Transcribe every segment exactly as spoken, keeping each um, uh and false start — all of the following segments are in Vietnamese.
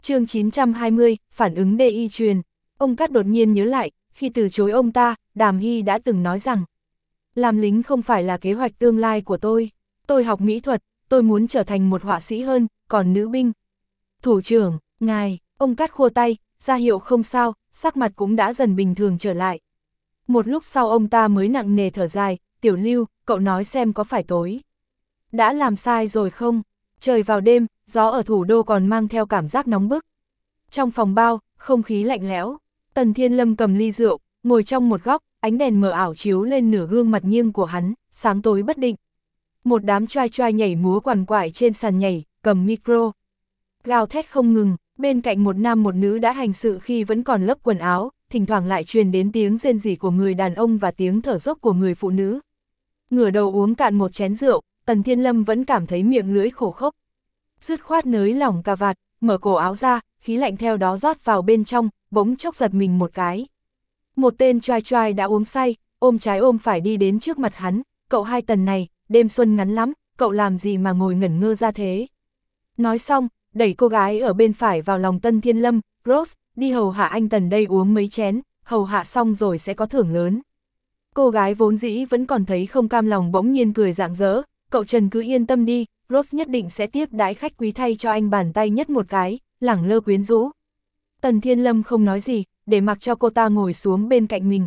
Chương chín trăm hai mươi, phản ứng đê y truyền. Ông Cát đột nhiên nhớ lại, khi từ chối ông ta, Đàm Hy đã từng nói rằng, làm lính không phải là kế hoạch tương lai của tôi. Tôi học mỹ thuật, tôi muốn trở thành một họa sĩ hơn, còn nữ binh. Thủ trưởng, ngài, ông Cát khua tay, ra hiệu không sao, sắc mặt cũng đã dần bình thường trở lại. Một lúc sau ông ta mới nặng nề thở dài, Tiểu Lưu, cậu nói xem có phải tối đã làm sai rồi không? Trời vào đêm, gió ở thủ đô còn mang theo cảm giác nóng bức. Trong phòng bao, không khí lạnh lẽo, Tần Thiên Lâm cầm ly rượu, ngồi trong một góc, ánh đèn mờ ảo chiếu lên nửa gương mặt nghiêng của hắn, sáng tối bất định. Một đám trai trai nhảy múa quằn quại trên sàn nhảy, cầm micro. Gào thét không ngừng, bên cạnh một nam một nữ đã hành sự khi vẫn còn lớp quần áo, thỉnh thoảng lại truyền đến tiếng rên rỉ của người đàn ông và tiếng thở dốc của người phụ nữ. Ngửa đầu uống cạn một chén rượu, Tần Thiên Lâm vẫn cảm thấy miệng lưỡi khổ khốc. Dứt khoát nới lỏng cà vạt, mở cổ áo ra, khí lạnh theo đó rót vào bên trong, bỗng chốc giật mình một cái. Một tên trai trai đã uống say, ôm trái ôm phải đi đến trước mặt hắn, cậu hai Tần này, đêm xuân ngắn lắm, cậu làm gì mà ngồi ngẩn ngơ ra thế? Nói xong, đẩy cô gái ở bên phải vào lòng Tần Thiên Lâm, Rose, đi hầu hạ anh Tần đây uống mấy chén, hầu hạ xong rồi sẽ có thưởng lớn. Cô gái vốn dĩ vẫn còn thấy không cam lòng bỗng nhiên cười rạng rỡ, cậu Trần cứ yên tâm đi, Rose nhất định sẽ tiếp đãi khách quý thay cho anh bàn tay nhất một cái, lẳng lơ quyến rũ. Tần Thiên Lâm không nói gì, để mặc cho cô ta ngồi xuống bên cạnh mình.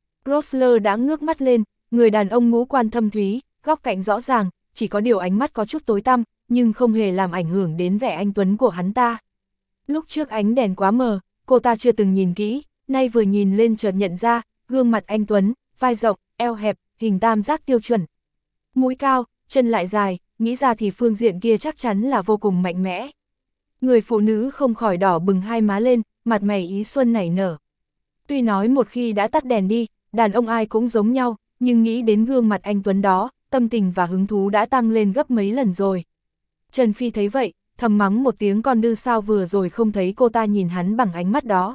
Rose đã ngước mắt lên, người đàn ông ngũ quan thâm thúy, góc cạnh rõ ràng, chỉ có điều ánh mắt có chút tối tăm, nhưng không hề làm ảnh hưởng đến vẻ anh tuấn của hắn ta. Lúc trước ánh đèn quá mờ, cô ta chưa từng nhìn kỹ, nay vừa nhìn lên chợt nhận ra, gương mặt anh tuấn, vai rộng, eo hẹp, hình tam giác tiêu chuẩn. Mũi cao, chân lại dài, nghĩ ra thì phương diện kia chắc chắn là vô cùng mạnh mẽ. Người phụ nữ không khỏi đỏ bừng hai má lên, mặt mày ý xuân nảy nở. Tuy nói một khi đã tắt đèn đi, đàn ông ai cũng giống nhau, nhưng nghĩ đến gương mặt anh tuấn đó, tâm tình và hứng thú đã tăng lên gấp mấy lần rồi. Trần Phi thấy vậy, thầm mắng một tiếng con đư sao vừa rồi không thấy cô ta nhìn hắn bằng ánh mắt đó.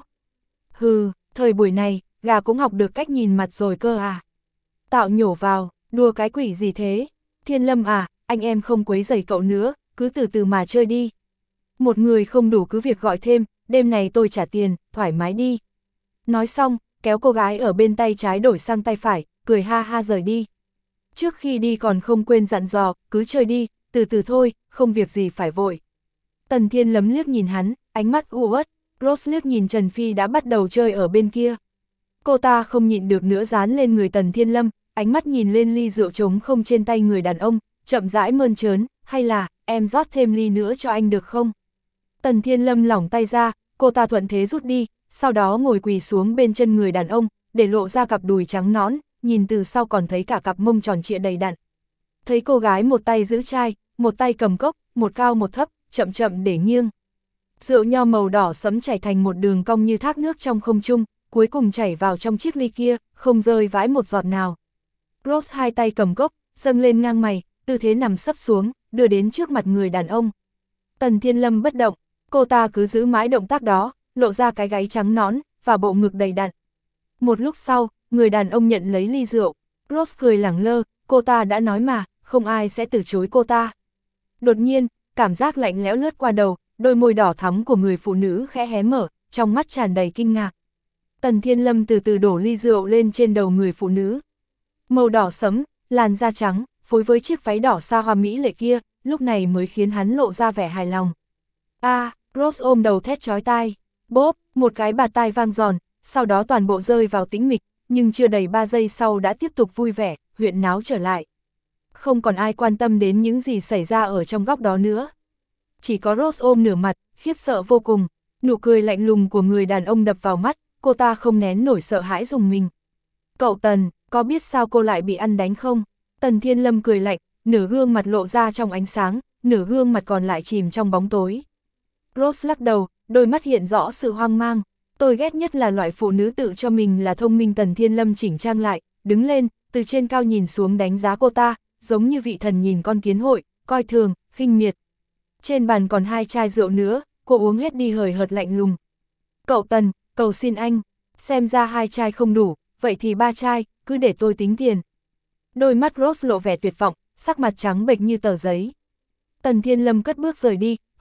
Hừ, thời buổi này, gà cũng học được cách nhìn mặt rồi cơ à. Tạo nhổ vào, đùa cái quỷ gì thế? Thiên Lâm à, anh em không quấy rầy cậu nữa, cứ từ từ mà chơi đi. Một người không đủ cứ việc gọi thêm, đêm này tôi trả tiền, thoải mái đi. Nói xong, kéo cô gái ở bên tay trái đổi sang tay phải, cười ha ha rời đi. Trước khi đi còn không quên dặn dò, cứ chơi đi, từ từ thôi, không việc gì phải vội. Tần Thiên Lâm liếc nhìn hắn, ánh mắt u uất, Rose liếc nhìn Trần Phi đã bắt đầu chơi ở bên kia. Cô ta không nhịn được nữa dán lên người Tần Thiên Lâm, ánh mắt nhìn lên ly rượu trống không trên tay người đàn ông, chậm rãi mơn trớn, hay là, em rót thêm ly nữa cho anh được không? Tần Thiên Lâm lỏng tay ra, cô ta thuận thế rút đi, sau đó ngồi quỳ xuống bên chân người đàn ông, để lộ ra cặp đùi trắng nõn, nhìn từ sau còn thấy cả cặp mông tròn trịa đầy đặn. Thấy cô gái một tay giữ chai, một tay cầm cốc, một cao một thấp, chậm chậm để nghiêng. Rượu nho màu đỏ sẫm chảy thành một đường cong như thác nước trong không trung, cuối cùng chảy vào trong chiếc ly kia, không rơi vãi một giọt nào. Rose hai tay cầm cốc, dâng lên ngang mày, tư thế nằm sấp xuống, đưa đến trước mặt người đàn ông. Tần Thiên Lâm bất động, cô ta cứ giữ mãi động tác đó, lộ ra cái gáy trắng nõn, và bộ ngực đầy đặn. Một lúc sau, người đàn ông nhận lấy ly rượu, Rose cười lẳng lơ, cô ta đã nói mà, không ai sẽ từ chối cô ta. Đột nhiên, cảm giác lạnh lẽo lướt qua đầu, đôi môi đỏ thắm của người phụ nữ khẽ hé mở, trong mắt tràn đầy kinh ngạc. Tần Thiên Lâm từ từ đổ ly rượu lên trên đầu người phụ nữ. Màu đỏ sẫm, làn da trắng, phối với chiếc váy đỏ xa hoa mỹ lệ kia, lúc này mới khiến hắn lộ ra vẻ hài lòng. A, à, Rose ôm đầu thét chói tai. Bốp, một cái bạt tai vang giòn, sau đó toàn bộ rơi vào tĩnh mịch, nhưng chưa đầy ba giây sau đã tiếp tục vui vẻ, huyễn náo trở lại. Không còn ai quan tâm đến những gì xảy ra ở trong góc đó nữa. Chỉ có Rose ôm nửa mặt, khiếp sợ vô cùng, nụ cười lạnh lùng của người đàn ông đập vào mắt, cô ta không nén nổi sợ hãi rùng mình. Cậu Tần, có biết sao cô lại bị ăn đánh không? Tần Thiên Lâm cười lạnh, nửa gương mặt lộ ra trong ánh sáng, nửa gương mặt còn lại chìm trong bóng tối. Rose lắc đầu, đôi mắt hiện rõ sự hoang mang. Tôi ghét nhất là loại phụ nữ tự cho mình là thông minh. Tần Thiên Lâm chỉnh trang lại, đứng lên, từ trên cao nhìn xuống đánh giá cô ta, giống như vị thần nhìn con kiến hội, coi thường, khinh miệt. Trên bàn còn hai chai rượu nữa, cô uống hết đi hời hợt lạnh lùng. Cậu Tần, cầu xin anh, xem ra hai chai không đủ, vậy thì ba chai, cứ để tôi tính tiền. Đôi mắt Rose lộ vẻ tuyệt vọng, sắc mặt trắng bệch như tờ giấy. Tần Thiên Lâm cất bước rời đi,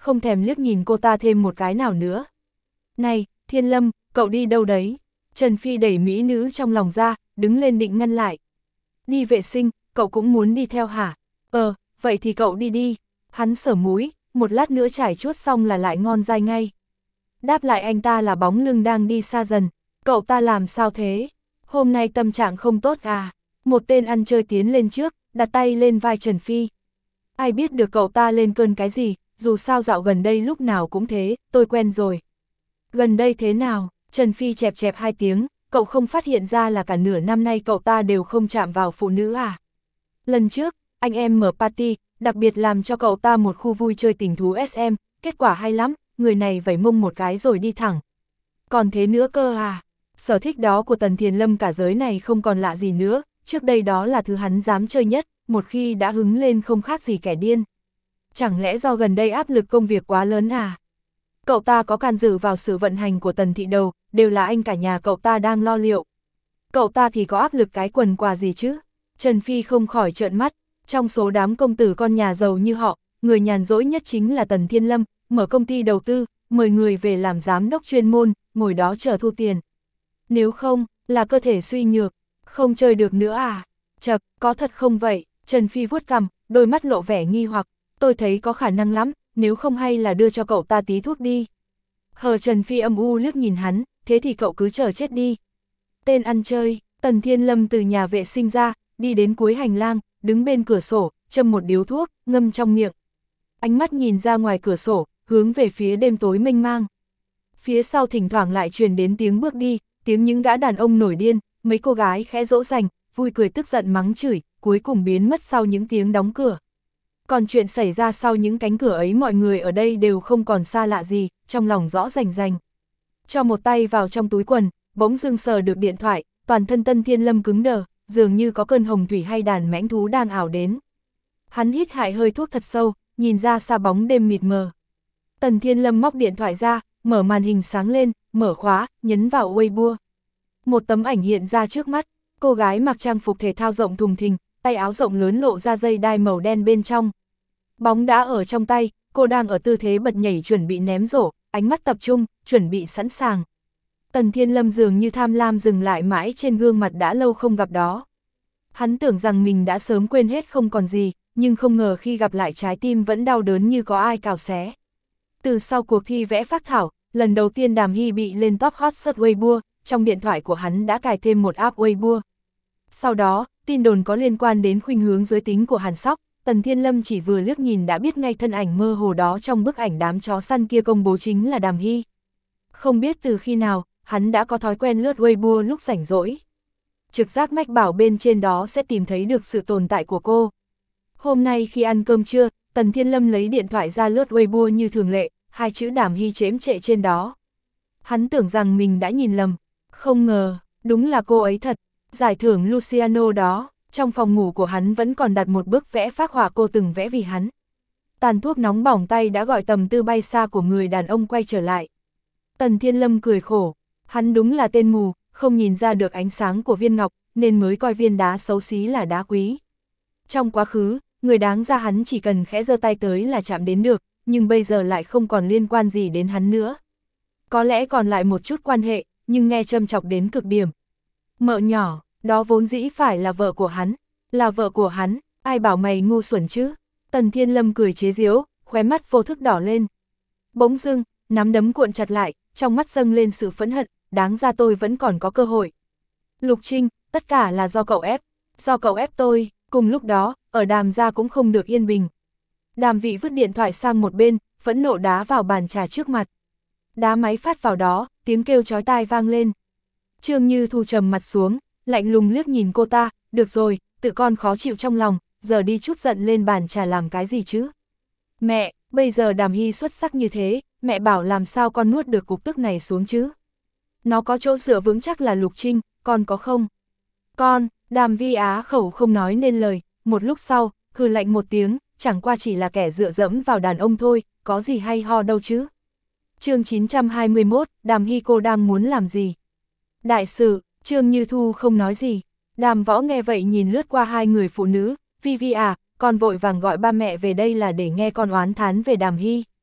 không thèm liếc nhìn cô ta thêm một cái nào nữa. Này, Thiên Lâm, cậu đi đâu đấy? Trần Phi đẩy mỹ nữ trong lòng ra, đứng lên định ngăn lại. Đi vệ sinh, cậu cũng muốn đi theo hả? Ờ, vậy thì cậu đi đi. Hắn sờ mũi, một lát nữa trải chuốt xong là lại ngon dai ngay. Đáp lại anh ta là bóng lưng đang đi xa dần. Cậu ta làm sao thế? Hôm nay tâm trạng không tốt à? Một tên ăn chơi tiến lên trước, đặt tay lên vai Trần Phi. Ai biết được cậu ta lên cơn cái gì, dù sao dạo gần đây lúc nào cũng thế, tôi quen rồi. Gần đây thế nào? Trần Phi chẹp chẹp hai tiếng, cậu không phát hiện ra là cả nửa năm nay cậu ta đều không chạm vào phụ nữ à? Lần trước, anh em mở party, đặc biệt làm cho cậu ta một khu vui chơi tình thú ét em, kết quả hay lắm, người này vẩy mông một cái rồi đi thẳng. Còn thế nữa cơ à? Sở thích đó của Tần Thiền Lâm cả giới này không còn lạ gì nữa, trước đây đó là thứ hắn dám chơi nhất, một khi đã hứng lên không khác gì kẻ điên. Chẳng lẽ do gần đây áp lực công việc quá lớn à? Cậu ta có can dự vào sự vận hành của Tần thị đầu, đều là anh cả nhà cậu ta đang lo liệu. Cậu ta thì có áp lực cái quần quà gì chứ? Trần Phi không khỏi trợn mắt, trong số đám công tử con nhà giàu như họ, người nhàn rỗi nhất chính là Tần Thiên Lâm, mở công ty đầu tư, mời người về làm giám đốc chuyên môn, ngồi đó chờ thu tiền. Nếu không, là cơ thể suy nhược, không chơi được nữa à? Chật, có thật không vậy? Trần Phi vuốt cằm, đôi mắt lộ vẻ nghi hoặc, tôi thấy có khả năng lắm, nếu không hay là đưa cho cậu ta tí thuốc đi. Hờ Trần Phi âm u liếc nhìn hắn, thế thì cậu cứ chờ chết đi. Tên ăn chơi, Tần Thiên Lâm từ nhà vệ sinh ra, đi đến cuối hành lang, đứng bên cửa sổ, châm một điếu thuốc, ngâm trong miệng. Ánh mắt nhìn ra ngoài cửa sổ, hướng về phía đêm tối mênh mang. Phía sau thỉnh thoảng lại truyền đến tiếng bước đi, tiếng những gã đàn ông nổi điên, mấy cô gái khẽ dỗ dành, vui cười tức giận mắng chửi, cuối cùng biến mất sau những tiếng đóng cửa. Còn chuyện xảy ra sau những cánh cửa ấy mọi người ở đây đều không còn xa lạ gì, trong lòng rõ rành rành. Cho một tay vào trong túi quần, bỗng dưng sờ được điện thoại, toàn thân Tần Thiên Lâm cứng đờ, dường như có cơn hồng thủy hay đàn mãnh thú đang ảo đến. Hắn hít hại hơi thuốc thật sâu, nhìn ra xa bóng đêm mịt mờ. Tần Thiên Lâm móc điện thoại ra, mở màn hình sáng lên, mở khóa, nhấn vào Weibo. Một tấm ảnh hiện ra trước mắt, cô gái mặc trang phục thể thao rộng thùng thình, tay áo rộng lớn lộ ra dây đai màu đen bên trong. Bóng đã ở trong tay, cô đang ở tư thế bật nhảy chuẩn bị ném rổ, ánh mắt tập trung, chuẩn bị sẵn sàng. Tần Thiên Lâm dường như tham lam dừng lại mãi trên gương mặt đã lâu không gặp đó. Hắn tưởng rằng mình đã sớm quên hết không còn gì, nhưng không ngờ khi gặp lại trái tim vẫn đau đớn như có ai cào xé. Từ sau cuộc thi vẽ phác thảo, lần đầu tiên Đàm Hy bị lên top hot search Weibo, trong điện thoại của hắn đã cài thêm một app Weibo. Sau đó, tin đồn có liên quan đến khuynh hướng giới tính của Hàn Sóc, Tần Thiên Lâm chỉ vừa liếc nhìn đã biết ngay thân ảnh mơ hồ đó trong bức ảnh đám chó săn kia công bố chính là Đàm Hy. Không biết từ khi nào, hắn đã có thói quen lướt Weibo lúc rảnh rỗi. Trực giác mách bảo bên trên đó sẽ tìm thấy được sự tồn tại của cô. Hôm nay khi ăn cơm trưa, Tần Thiên Lâm lấy điện thoại ra lướt Weibo như thường lệ, hai chữ Đàm Hy chễm chệ trên đó. Hắn tưởng rằng mình đã nhìn lầm, không ngờ, đúng là cô ấy thật. Giải thưởng Luciano đó, trong phòng ngủ của hắn vẫn còn đặt một bức vẽ phác họa cô từng vẽ vì hắn. Tàn thuốc nóng bỏng tay đã gọi tầm tư bay xa của người đàn ông quay trở lại. Tần Thiên Lâm cười khổ, hắn đúng là tên mù, không nhìn ra được ánh sáng của viên ngọc, nên mới coi viên đá xấu xí là đá quý. Trong quá khứ, người đáng ra hắn chỉ cần khẽ giơ tay tới là chạm đến được, nhưng bây giờ lại không còn liên quan gì đến hắn nữa. Có lẽ còn lại một chút quan hệ, nhưng nghe châm chọc đến cực điểm. Mợ nhỏ, đó vốn dĩ phải là vợ của hắn, là vợ của hắn, ai bảo mày ngu xuẩn chứ? Tần Thiên Lâm cười chế giễu, khóe mắt vô thức đỏ lên. Bỗng dưng, nắm đấm cuộn chặt lại, trong mắt dâng lên sự phẫn hận, đáng ra tôi vẫn còn có cơ hội. Lục Trinh, tất cả là do cậu ép, do cậu ép tôi. Cùng lúc đó, ở Đàm gia cũng không được yên bình. Đàm Vị vứt điện thoại sang một bên, phẫn nộ đá vào bàn trà trước mặt. Đá máy phát vào đó, tiếng kêu chói tai vang lên. Trương Như Thu trầm mặt xuống, lạnh lùng liếc nhìn cô ta, được rồi, tự con khó chịu trong lòng, giờ đi chút giận lên bàn trà làm cái gì chứ? Mẹ, bây giờ Đàm Hy xuất sắc như thế, mẹ bảo làm sao con nuốt được cục tức này xuống chứ? Nó có chỗ dựa vững chắc là Lục Trinh, con có không? Con, Đàm Vi á khẩu không nói nên lời, một lúc sau, hừ lạnh một tiếng, chẳng qua chỉ là kẻ dựa dẫm vào đàn ông thôi, có gì hay ho đâu chứ? Chương chín trăm hai mươi mốt, Đàm Hy cô đang muốn làm gì? Đại sự, Trương Như Thu không nói gì. Đàm Võ nghe vậy nhìn lướt qua hai người phụ nữ, Vi Vi à, con vội vàng gọi ba mẹ về đây là để nghe con oán thán về Đàm Hy.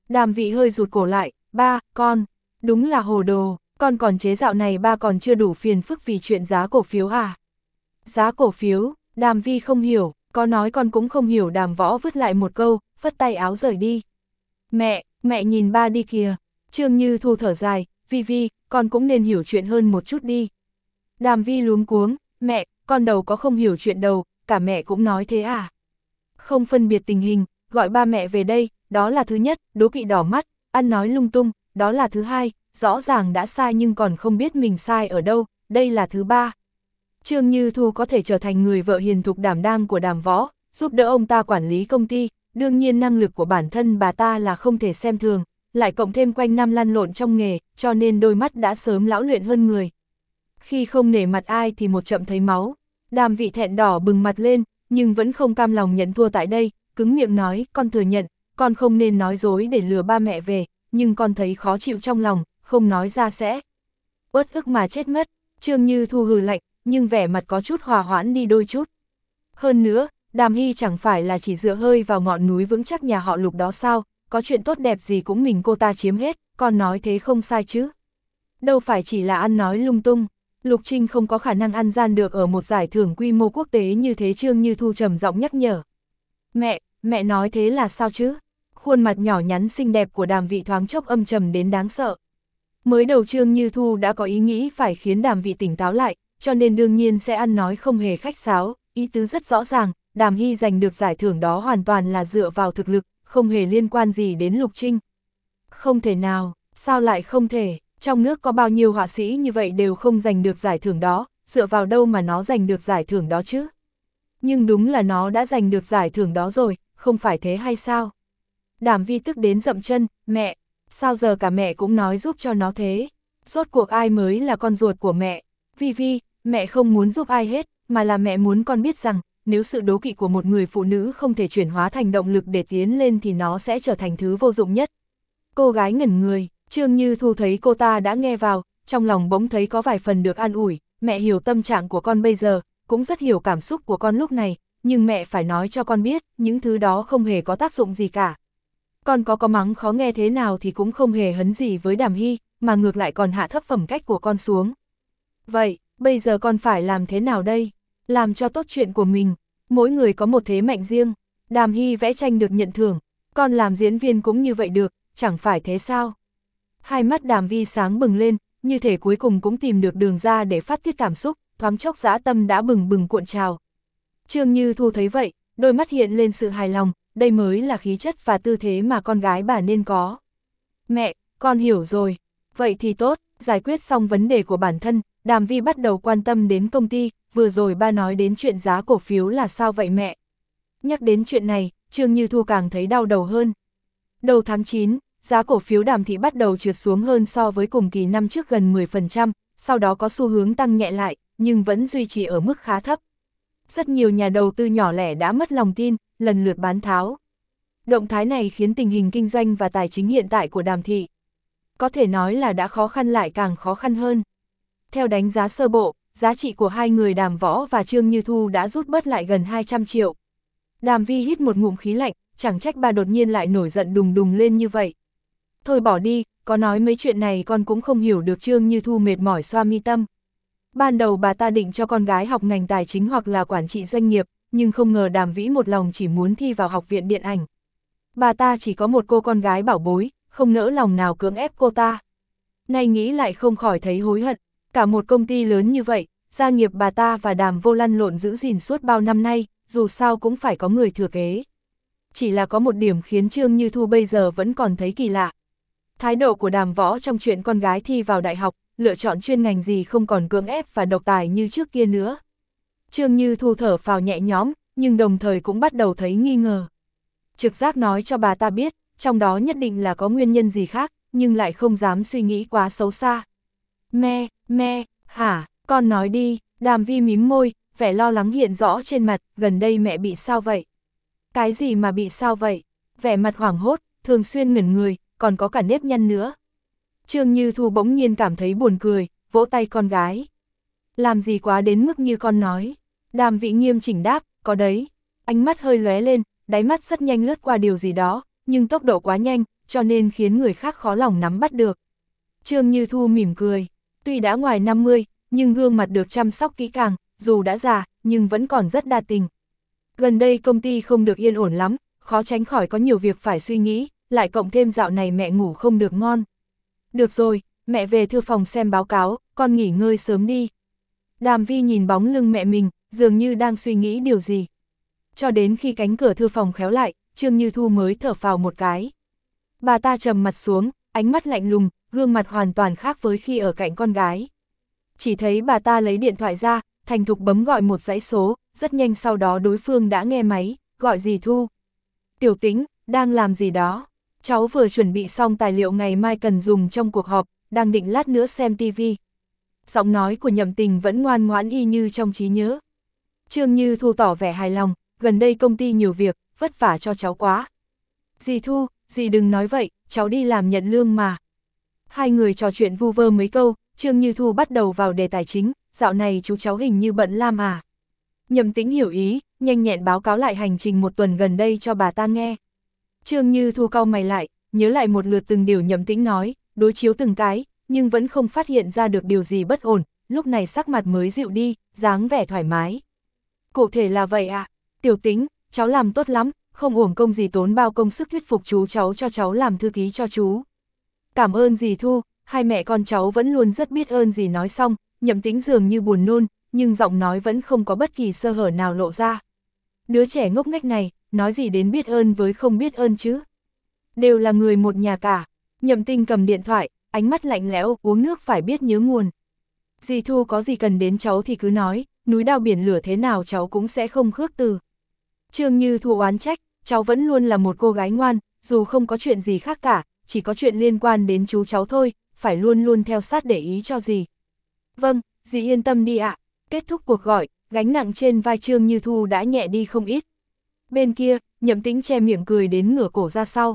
Đàm Vị hơi rụt cổ lại, ba, con, đúng là hồ đồ, con còn chế dạo này ba còn chưa đủ phiền phức vì chuyện giá cổ phiếu à? Giá cổ phiếu, Đàm Vi không hiểu, có nói con cũng không hiểu. Đàm Võ vứt lại một câu, phất tay áo rời đi. Mẹ, mẹ nhìn ba đi kìa. Trương Như Thu thở dài, Vi Vi, con cũng nên hiểu chuyện hơn một chút đi. Đàm Vi luống cuống, mẹ, con đầu có không hiểu chuyện đầu, cả mẹ cũng nói thế à? Không phân biệt tình hình, gọi ba mẹ về đây, đó là thứ nhất, đố kỵ đỏ mắt, ăn nói lung tung, đó là thứ hai, rõ ràng đã sai nhưng còn không biết mình sai ở đâu, đây là thứ ba. Trương Như Thu có thể trở thành người vợ hiền thục đảm đang của Đàm Võ, giúp đỡ ông ta quản lý công ty, đương nhiên năng lực của bản thân bà ta là không thể xem thường, lại cộng thêm quanh năm lăn lộn trong nghề, cho nên đôi mắt đã sớm lão luyện hơn người. Khi không nể mặt ai thì một chậm thấy máu, Đàm Vị thẹn đỏ bừng mặt lên, nhưng vẫn không cam lòng nhận thua tại đây, cứng miệng nói, con thừa nhận, con không nên nói dối để lừa ba mẹ về, nhưng con thấy khó chịu trong lòng, không nói ra sẽ uất ức mà chết mất. Trương Như Thu hừ lạnh, nhưng vẻ mặt có chút hòa hoãn đi đôi chút. Hơn nữa, Đàm Hy chẳng phải là chỉ dựa hơi vào ngọn núi vững chắc nhà họ Lục đó sao, có chuyện tốt đẹp gì cũng mình cô ta chiếm hết, con nói thế không sai chứ. Đâu phải chỉ là ăn nói lung tung, Lục Trinh không có khả năng ăn gian được ở một giải thưởng quy mô quốc tế như thế. Trương Như Thu trầm giọng nhắc nhở. Mẹ, mẹ nói thế là sao chứ? Khuôn mặt nhỏ nhắn xinh đẹp của Đàm Vị thoáng chốc âm trầm đến đáng sợ. Mới đầu Trương Như Thu đã có ý nghĩ phải khiến Đàm Vị tỉnh táo lại, cho nên đương nhiên sẽ ăn nói không hề khách sáo, ý tứ rất rõ ràng, Đàm Hy giành được giải thưởng đó hoàn toàn là dựa vào thực lực, không hề liên quan gì đến Lục Trinh. Không thể nào, sao lại không thể, trong nước có bao nhiêu họa sĩ như vậy đều không giành được giải thưởng đó, dựa vào đâu mà nó giành được giải thưởng đó chứ? Nhưng đúng là nó đã giành được giải thưởng đó rồi, không phải thế hay sao? Đàm Vi tức đến dậm chân, mẹ, sao giờ cả mẹ cũng nói giúp cho nó thế? Rốt cuộc ai mới là con ruột của mẹ? Vi Vi, mẹ không muốn giúp ai hết, mà là mẹ muốn con biết rằng, nếu sự đố kỵ của một người phụ nữ không thể chuyển hóa thành động lực để tiến lên thì nó sẽ trở thành thứ vô dụng nhất. Cô gái ngẩn người, Trương Như Thu thấy cô ta đã nghe vào, trong lòng bỗng thấy có vài phần được an ủi, mẹ hiểu tâm trạng của con bây giờ, cũng rất hiểu cảm xúc của con lúc này, nhưng mẹ phải nói cho con biết, những thứ đó không hề có tác dụng gì cả. Con có có mắng khó nghe thế nào thì cũng không hề hấn gì với Đàm Hy, mà ngược lại còn hạ thấp phẩm cách của con xuống. Vậy, bây giờ con phải làm thế nào đây? Làm cho tốt chuyện của mình, mỗi người có một thế mạnh riêng. Đàm Hy vẽ tranh được nhận thưởng, con làm diễn viên cũng như vậy được, chẳng phải thế sao? Hai mắt Đàm Vi sáng bừng lên, như thể cuối cùng cũng tìm được đường ra để phát tiết cảm xúc, thoáng chốc dã tâm đã bừng bừng cuộn trào. Trương Như Thu thấy vậy, đôi mắt hiện lên sự hài lòng, đây mới là khí chất và tư thế mà con gái bà nên có. Mẹ, con hiểu rồi. Vậy thì tốt, giải quyết xong vấn đề của bản thân, Đàm Vi bắt đầu quan tâm đến công ty, vừa rồi ba nói đến chuyện giá cổ phiếu là sao vậy mẹ? Nhắc đến chuyện này, Trương Như Thu càng thấy đau đầu hơn. Đầu tháng chín, giá cổ phiếu Đàm thị bắt đầu trượt xuống hơn so với cùng kỳ năm trước gần mười phần trăm, sau đó có xu hướng tăng nhẹ lại, nhưng vẫn duy trì ở mức khá thấp. Rất nhiều nhà đầu tư nhỏ lẻ đã mất lòng tin, lần lượt bán tháo. Động thái này khiến tình hình kinh doanh và tài chính hiện tại của Đàm thị có thể nói là đã khó khăn lại càng khó khăn hơn. Theo đánh giá sơ bộ, giá trị của hai người Đàm Võ và Trương Như Thu đã rút bớt lại gần hai trăm triệu. Đàm Vi hít một ngụm khí lạnh, chẳng trách bà đột nhiên lại nổi giận đùng đùng lên như vậy. Thôi bỏ đi, có nói mấy chuyện này con cũng không hiểu được. Trương Như Thu mệt mỏi xoa mi tâm. Ban đầu bà ta định cho con gái học ngành tài chính hoặc là quản trị doanh nghiệp, nhưng không ngờ Đàm Vĩ một lòng chỉ muốn thi vào học viện điện ảnh. Bà ta chỉ có một cô con gái bảo bối, không nỡ lòng nào cưỡng ép cô ta. Nay nghĩ lại không khỏi thấy hối hận, cả một công ty lớn như vậy, gia nghiệp bà ta và Đàm Vô lăn lộn giữ gìn suốt bao năm nay, dù sao cũng phải có người thừa kế. Chỉ là có một điểm khiến Trương Như Thu bây giờ vẫn còn thấy kỳ lạ. Thái độ của Đàm Võ trong chuyện con gái thi vào đại học, lựa chọn chuyên ngành gì không còn cưỡng ép và độc tài như trước kia nữa. Trương Như Thu thở phào nhẹ nhõm, nhưng đồng thời cũng bắt đầu thấy nghi ngờ. Trực giác nói cho bà ta biết, trong đó nhất định là có nguyên nhân gì khác, nhưng lại không dám suy nghĩ quá xấu xa. Mẹ, mẹ, hả, con nói đi. Đàm Vi mím môi, vẻ lo lắng hiện rõ trên mặt, gần đây mẹ bị sao vậy? Cái gì mà bị sao vậy? Vẻ mặt hoảng hốt, thường xuyên ngẩn người, còn có cả nếp nhăn nữa. Trương Như Thu bỗng nhiên cảm thấy buồn cười, vỗ tay con gái. Làm gì quá đến mức như con nói. Đàm Vĩ nghiêm chỉnh đáp, có đấy. Ánh mắt hơi lóe lên, đáy mắt rất nhanh lướt qua điều gì đó, nhưng tốc độ quá nhanh, cho nên khiến người khác khó lòng nắm bắt được. Trương Như Thu mỉm cười, tuy đã ngoài năm mươi, nhưng gương mặt được chăm sóc kỹ càng, dù đã già, nhưng vẫn còn rất đa tình. Gần đây công ty không được yên ổn lắm, khó tránh khỏi có nhiều việc phải suy nghĩ, lại cộng thêm dạo này mẹ ngủ không được ngon. Được rồi, mẹ về thư phòng xem báo cáo, con nghỉ ngơi sớm đi. Đàm Vi nhìn bóng lưng mẹ mình, dường như đang suy nghĩ điều gì. Cho đến khi cánh cửa thư phòng khéo lại, Trương Như Thu mới thở phào một cái. Bà ta trầm mặt xuống, ánh mắt lạnh lùng, gương mặt hoàn toàn khác với khi ở cạnh con gái. Chỉ thấy bà ta lấy điện thoại ra, thành thục bấm gọi một dãy số, rất nhanh sau đó đối phương đã nghe máy, gọi dì Thu. Tiểu Tĩnh, đang làm gì đó? Cháu vừa chuẩn bị xong tài liệu ngày mai cần dùng trong cuộc họp, đang định lát nữa xem tivi. Giọng nói của Nhậm Tình vẫn ngoan ngoãn y như trong trí nhớ. Trương Như Thu tỏ vẻ hài lòng, gần đây công ty nhiều việc, vất vả cho cháu quá. Dì Thu, dì đừng nói vậy, cháu đi làm nhận lương mà. Hai người trò chuyện vu vơ mấy câu, Trương Như Thu bắt đầu vào đề tài chính, dạo này chú cháu hình như bận lam à. Nhậm Tĩnh hiểu ý, nhanh nhẹn báo cáo lại hành trình một tuần gần đây cho bà ta nghe. Trương Như Thu cau mày lại, nhớ lại một lượt từng điều Nhậm Tĩnh nói, đối chiếu từng cái, nhưng vẫn không phát hiện ra được điều gì bất ổn, lúc này sắc mặt mới dịu đi, dáng vẻ thoải mái. Cụ thể là vậy à, Tiểu Tĩnh, cháu làm tốt lắm, không uổng công gì tốn bao công sức thuyết phục chú cháu cho cháu làm thư ký cho chú. Cảm ơn dì Thu, hai mẹ con cháu vẫn luôn rất biết ơn dì. Nói xong, Nhậm Tĩnh dường như buồn nôn, nhưng giọng nói vẫn không có bất kỳ sơ hở nào lộ ra. Đứa trẻ ngốc nghếch này, nói gì đến biết ơn với không biết ơn chứ. Đều là người một nhà cả. Nhậm Tinh cầm điện thoại, ánh mắt lạnh lẽo, uống nước phải biết nhớ nguồn. Dì Thu có gì cần đến cháu thì cứ nói, núi đao biển lửa thế nào cháu cũng sẽ không khước từ. Trương Như Thu oán trách, cháu vẫn luôn là một cô gái ngoan, dù không có chuyện gì khác cả, chỉ có chuyện liên quan đến chú cháu thôi, phải luôn luôn theo sát để ý cho dì. Vâng, dì yên tâm đi ạ. Kết thúc cuộc gọi, gánh nặng trên vai Trương Như Thu đã nhẹ đi không ít. Bên kia, Nhậm Tĩnh che miệng cười đến ngửa cổ ra sau.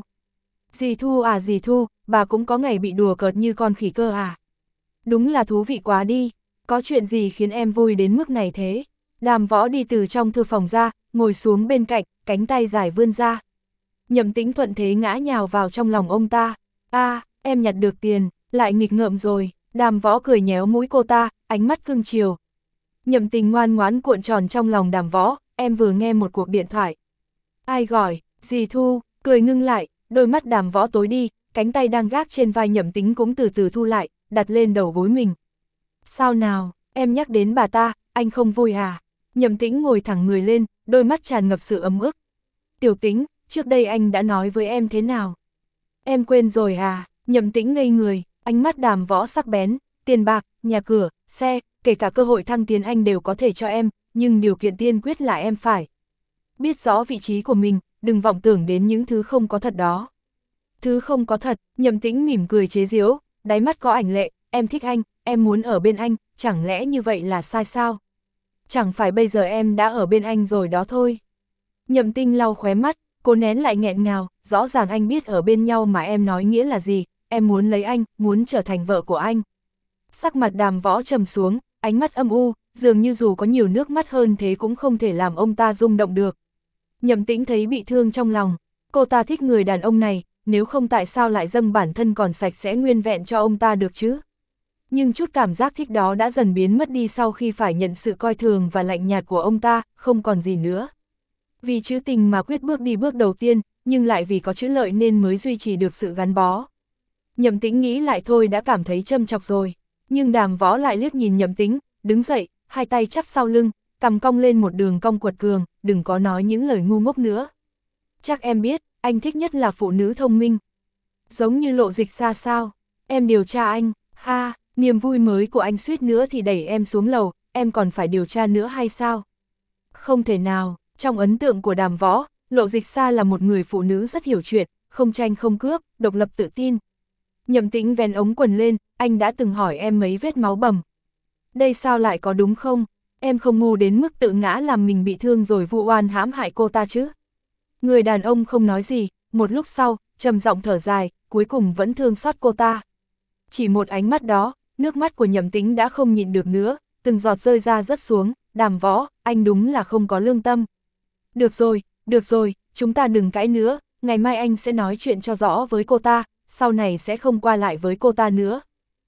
Dì Thu à dì Thu, bà cũng có ngày bị đùa cợt như con khỉ cơ à. Đúng là thú vị quá đi, có chuyện gì khiến em vui đến mức này thế? Đàm Võ đi từ trong thư phòng ra, ngồi xuống bên cạnh, cánh tay dài vươn ra. Nhậm Tĩnh thuận thế ngã nhào vào trong lòng ông ta. A, à, em nhặt được tiền, lại nghịch ngợm rồi. Đàm Võ cười nhéo mũi cô ta, ánh mắt cưng chiều. Nhậm Tình ngoan ngoãn cuộn tròn trong lòng Đàm Võ, em vừa nghe một cuộc điện thoại. Ai gọi? Dì Thu, cười ngưng lại, đôi mắt Đàm Võ tối đi, cánh tay đang gác trên vai Nhậm Tĩnh cũng từ từ thu lại, đặt lên đầu gối mình. Sao nào, em nhắc đến bà ta, anh không vui à? Nhậm Tĩnh ngồi thẳng người lên, đôi mắt tràn ngập sự ấm ức. Tiểu Tĩnh, trước đây anh đã nói với em thế nào? Em quên rồi à? Nhậm Tĩnh ngây người, ánh mắt Đàm Võ sắc bén, tiền bạc, nhà cửa, xe, kể cả cơ hội thăng tiến anh đều có thể cho em, nhưng điều kiện tiên quyết là em phải biết rõ vị trí của mình, đừng vọng tưởng đến những thứ không có thật đó. Thứ không có thật, Nhậm Tĩnh mỉm cười chế giễu, đáy mắt có ảnh lệ, em thích anh, em muốn ở bên anh, chẳng lẽ như vậy là sai sao? Chẳng phải bây giờ em đã ở bên anh rồi đó thôi. Nhậm Tinh lau khóe mắt, cô nén lại nghẹn ngào, rõ ràng anh biết ở bên nhau mà em nói nghĩa là gì, em muốn lấy anh, muốn trở thành vợ của anh. Sắc mặt Đàm Võ trầm xuống, ánh mắt âm u, dường như dù có nhiều nước mắt hơn thế cũng không thể làm ông ta rung động được. Nhậm Tĩnh thấy bị thương trong lòng, cô ta thích người đàn ông này, nếu không tại sao lại dâng bản thân còn sạch sẽ nguyên vẹn cho ông ta được chứ? Nhưng chút cảm giác thích đó đã dần biến mất đi sau khi phải nhận sự coi thường và lạnh nhạt của ông ta, không còn gì nữa. Vì chữ tình mà quyết bước đi bước đầu tiên, nhưng lại vì có chữ lợi nên mới duy trì được sự gắn bó. Nhậm Tĩnh nghĩ lại thôi đã cảm thấy châm chọc rồi, nhưng Đàm Võ lại liếc nhìn Nhậm Tĩnh, đứng dậy, hai tay chắp sau lưng, cằm cong lên một đường cong quật cường, đừng có nói những lời ngu ngốc nữa. Chắc em biết, anh thích nhất là phụ nữ thông minh. Giống như Lộ Dịch Sa sao, em điều tra anh, ha, niềm vui mới của anh suýt nữa thì đẩy em xuống lầu, em còn phải điều tra nữa hay sao? Không thể nào, trong ấn tượng của Đàm Võ, Lộ Dịch Sa là một người phụ nữ rất hiểu chuyện, không tranh không cướp, độc lập tự tin. Nhậm Tĩnh vén ống quần lên, anh đã từng hỏi em mấy vết máu bầm. Đây sao lại có đúng không? Em không ngu đến mức tự ngã làm mình bị thương rồi vu oan hãm hại cô ta chứ? Người đàn ông không nói gì, một lúc sau, trầm giọng thở dài, cuối cùng vẫn thương xót cô ta. Chỉ một ánh mắt đó, nước mắt của Nhậm Tĩnh đã không nhịn được nữa, từng giọt rơi ra rớt xuống, Đàm Võ, anh đúng là không có lương tâm. Được rồi, được rồi, chúng ta đừng cãi nữa, ngày mai anh sẽ nói chuyện cho rõ với cô ta, sau này sẽ không qua lại với cô ta nữa.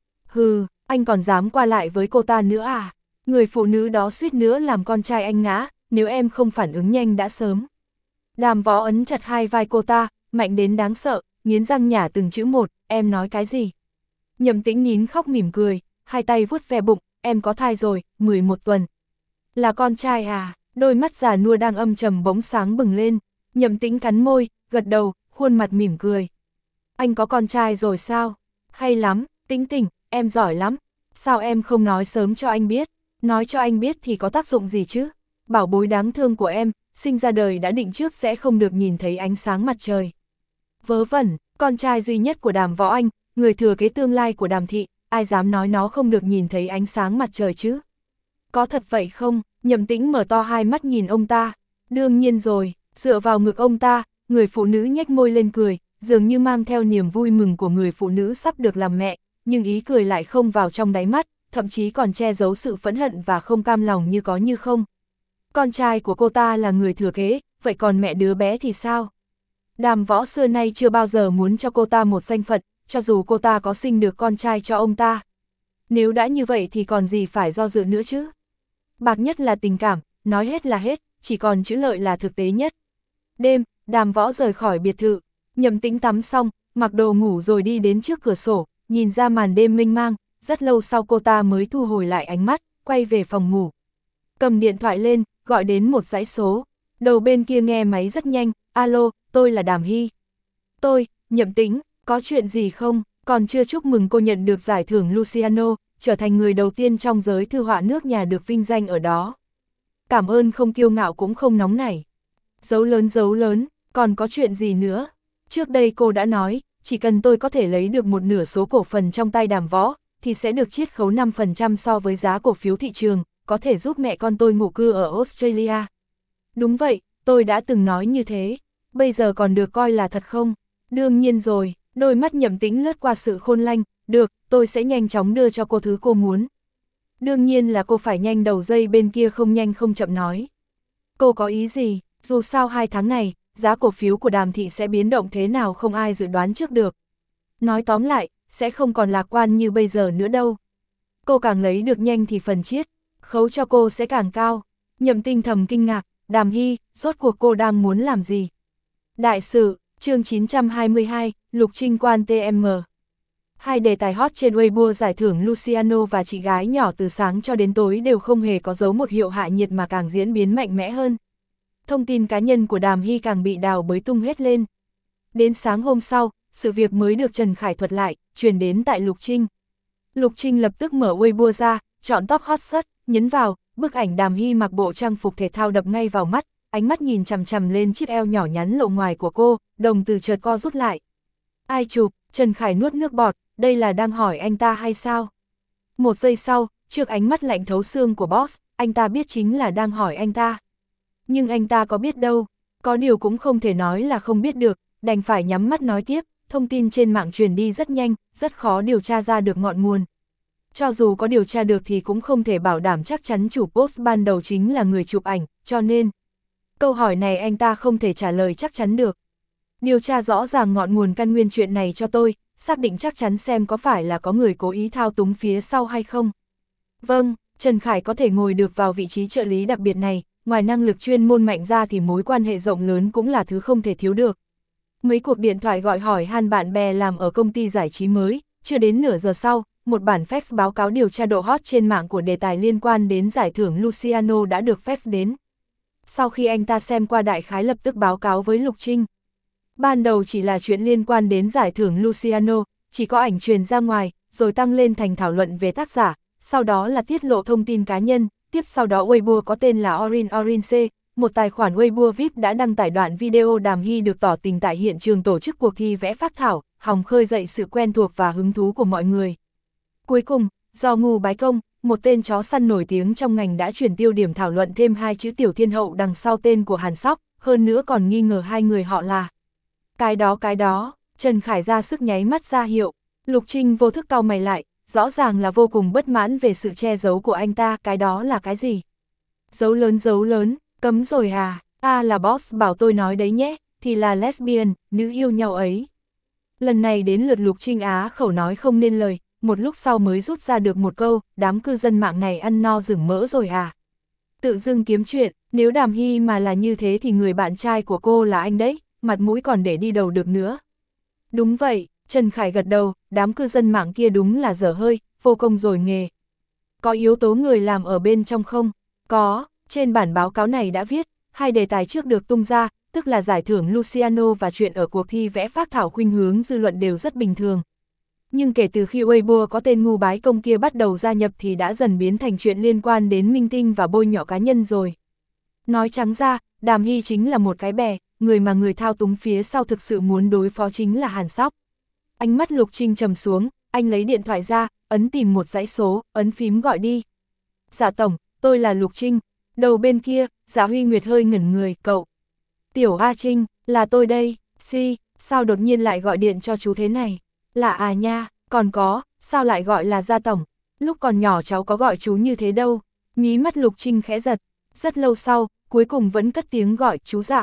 Hừ, anh còn dám qua lại với cô ta nữa à? Người phụ nữ đó suýt nữa làm con trai anh ngã, nếu em không phản ứng nhanh đã sớm. Đàm Võ ấn chặt hai vai cô ta, mạnh đến đáng sợ, nghiến răng nhả từng chữ một, em nói cái gì? Nhậm Tĩnh nín khóc mỉm cười, hai tay vuốt ve bụng, em có thai rồi, mười một tuần. Là con trai à? Đôi mắt già nua đang âm trầm bỗng sáng bừng lên, Nhậm Tĩnh cắn môi, gật đầu, khuôn mặt mỉm cười. Anh có con trai rồi sao? Hay lắm, Tĩnh Tĩnh, em giỏi lắm. Sao em không nói sớm cho anh biết? Nói cho anh biết thì có tác dụng gì chứ? Bảo bối đáng thương của em, sinh ra đời đã định trước sẽ không được nhìn thấy ánh sáng mặt trời. Vớ vẩn, con trai duy nhất của Đàm Võ Anh, người thừa kế tương lai của Đàm thị, ai dám nói nó không được nhìn thấy ánh sáng mặt trời chứ? Có thật vậy không? Nhậm Tĩnh mở to hai mắt nhìn ông ta. Đương nhiên rồi, dựa vào ngực ông ta, người phụ nữ nhếch môi lên cười, dường như mang theo niềm vui mừng của người phụ nữ sắp được làm mẹ, nhưng ý cười lại không vào trong đáy mắt, thậm chí còn che giấu sự phẫn hận và không cam lòng như có như không. Con trai của cô ta là người thừa kế, vậy còn mẹ đứa bé thì sao? Đàm Võ xưa nay chưa bao giờ muốn cho cô ta một danh phận, cho dù cô ta có sinh được con trai cho ông ta. Nếu đã như vậy thì còn gì phải do dự nữa chứ? Bạc nhất là tình cảm, nói hết là hết, chỉ còn chữ lợi là thực tế nhất. Đêm, Đàm Võ rời khỏi biệt thự, Nhậm Tĩnh tắm xong, mặc đồ ngủ rồi đi đến trước cửa sổ, nhìn ra màn đêm mênh mang, rất lâu sau cô ta mới thu hồi lại ánh mắt, quay về phòng ngủ. Cầm điện thoại lên, gọi đến một dãy số, đầu bên kia nghe máy rất nhanh, alo, tôi là Đàm Hy. Tôi, Nhậm Tĩnh, có chuyện gì không? Còn chưa chúc mừng cô nhận được giải thưởng Luciano, trở thành người đầu tiên trong giới thư họa nước nhà được vinh danh ở đó. Cảm ơn, không kiêu ngạo cũng không nóng nảy. Dấu lớn dấu lớn, còn có chuyện gì nữa? Trước đây cô đã nói, chỉ cần tôi có thể lấy được một nửa số cổ phần trong tay Đàm Võ, thì sẽ được chiết khấu năm phần trăm so với giá cổ phiếu thị trường, có thể giúp mẹ con tôi ngụ cư ở Australia. Đúng vậy, tôi đã từng nói như thế. Bây giờ còn được coi là thật không? Đương nhiên rồi, đôi mắt Nhậm Tĩnh lướt qua sự khôn lanh, được, tôi sẽ nhanh chóng đưa cho cô thứ cô muốn. Đương nhiên là cô phải nhanh, đầu dây bên kia không nhanh không chậm nói. Cô có ý gì? Dù sao hai tháng này, giá cổ phiếu của Đàm thị sẽ biến động thế nào không ai dự đoán trước được. Nói tóm lại, sẽ không còn lạc quan như bây giờ nữa đâu. Cô càng lấy được nhanh thì phần chiết khấu cho cô sẽ càng cao. Nhậm Tinh thầm kinh ngạc, Đàm Hy, rốt cuộc cô đang muốn làm gì? Đại sự, chương chín trăm hai mươi hai, Lục Trinh quan tê em em. Hai đề tài hot trên Weibo giải thưởng Luciano và chị gái nhỏ từ sáng cho đến tối đều không hề có dấu một hiệu hạ nhiệt mà càng diễn biến mạnh mẽ hơn. Thông tin cá nhân của Đàm Hy càng bị đào bới tung hết lên. Đến sáng hôm sau, sự việc mới được Trần Khải thuật lại, truyền đến tại Lục Trinh. Lục Trinh lập tức mở Weibo ra, chọn top hot search, nhấn vào, bức ảnh Đàm Hy mặc bộ trang phục thể thao đập ngay vào mắt, ánh mắt nhìn chằm chằm lên chiếc eo nhỏ nhắn lộ ngoài của cô, đồng từ chợt co rút lại. Ai chụp? Trần Khải nuốt nước bọt, đây là đang hỏi anh ta hay sao? Một giây sau, trước ánh mắt lạnh thấu xương của boss, anh ta biết chính là đang hỏi anh ta. Nhưng anh ta có biết đâu, có điều cũng không thể nói là không biết được, đành phải nhắm mắt nói tiếp, thông tin trên mạng truyền đi rất nhanh, rất khó điều tra ra được ngọn nguồn. Cho dù có điều tra được thì cũng không thể bảo đảm chắc chắn chủ post ban đầu chính là người chụp ảnh, cho nên câu hỏi này anh ta không thể trả lời chắc chắn được. Điều tra rõ ràng ngọn nguồn căn nguyên chuyện này cho tôi, xác định chắc chắn xem có phải là có người cố ý thao túng phía sau hay không. Vâng, Trần Khải có thể ngồi được vào vị trí trợ lý đặc biệt này, ngoài năng lực chuyên môn mạnh ra thì mối quan hệ rộng lớn cũng là thứ không thể thiếu được. Mấy cuộc điện thoại gọi hỏi han bạn bè làm ở công ty giải trí mới, chưa đến nửa giờ sau, một bản fax báo cáo điều tra độ hot trên mạng của đề tài liên quan đến giải thưởng Luciano đã được fax đến. Sau khi anh ta xem qua đại khái lập tức báo cáo với Lục Trinh. Ban đầu chỉ là chuyện liên quan đến giải thưởng Luciano, chỉ có ảnh truyền ra ngoài, rồi tăng lên thành thảo luận về tác giả, sau đó là tiết lộ thông tin cá nhân, tiếp sau đó Weibo có tên là Orin Orince, một tài khoản Weibo vi ai pi đã đăng tải đoạn video Đàm Hy được tỏ tình tại hiện trường tổ chức cuộc thi vẽ phác thảo, hòng khơi dậy sự quen thuộc và hứng thú của mọi người. Cuối cùng, do Ngu Bái Công, một tên chó săn nổi tiếng trong ngành đã chuyển tiêu điểm thảo luận thêm hai chữ Tiểu Thiên Hậu đằng sau tên của Hàn Sóc, hơn nữa còn nghi ngờ hai người họ là. Cái đó cái đó, Trần Khải ra sức nháy mắt ra hiệu, Lục Trinh vô thức cau mày lại, rõ ràng là vô cùng bất mãn về sự che giấu của anh ta, cái đó là cái gì? Dấu lớn dấu lớn, cấm rồi à, a à là boss bảo tôi nói đấy nhé, thì là lesbian, nữ yêu nhau ấy. Lần này đến lượt Lục Trinh á khẩu nói không nên lời, một lúc sau mới rút ra được một câu, đám cư dân mạng này ăn no rừng mỡ rồi à. Tự dưng kiếm chuyện, nếu Đàm Hy mà là như thế thì người bạn trai của cô là anh đấy, mặt mũi còn để đi đầu được nữa. Đúng vậy, Trần Khải gật đầu, đám cư dân mạng kia đúng là dở hơi, vô công rồi nghề. Có yếu tố người làm ở bên trong không? Có, trên bản báo cáo này đã viết, hai đề tài trước được tung ra, tức là giải thưởng Luciano và chuyện ở cuộc thi vẽ phác thảo khuynh hướng dư luận đều rất bình thường. Nhưng kể từ khi Weibo có tên ngu bái công kia bắt đầu gia nhập thì đã dần biến thành chuyện liên quan đến minh tinh và bôi nhọ cá nhân rồi. Nói trắng ra, Đàm Hy chính là một cái bè, người mà người thao túng phía sau thực sự muốn đối phó chính là Hàn Sóc. Ánh mắt Lục Trinh trầm xuống, anh lấy điện thoại ra, ấn tìm một dãy số, ấn phím gọi đi. Dạ tổng, tôi là Lục Trinh. Đầu bên kia, Dạ Huy Nguyệt hơi ngẩn người, cậu. Tiểu A Trinh, là tôi đây, si, sao đột nhiên lại gọi điện cho chú thế này? Lạ à nha, còn có, sao lại gọi là Gia tổng? Lúc còn nhỏ cháu có gọi chú như thế đâu. Mí mắt Lục Trinh khẽ giật, rất lâu sau, cuối cùng vẫn cất tiếng gọi chú Dạ.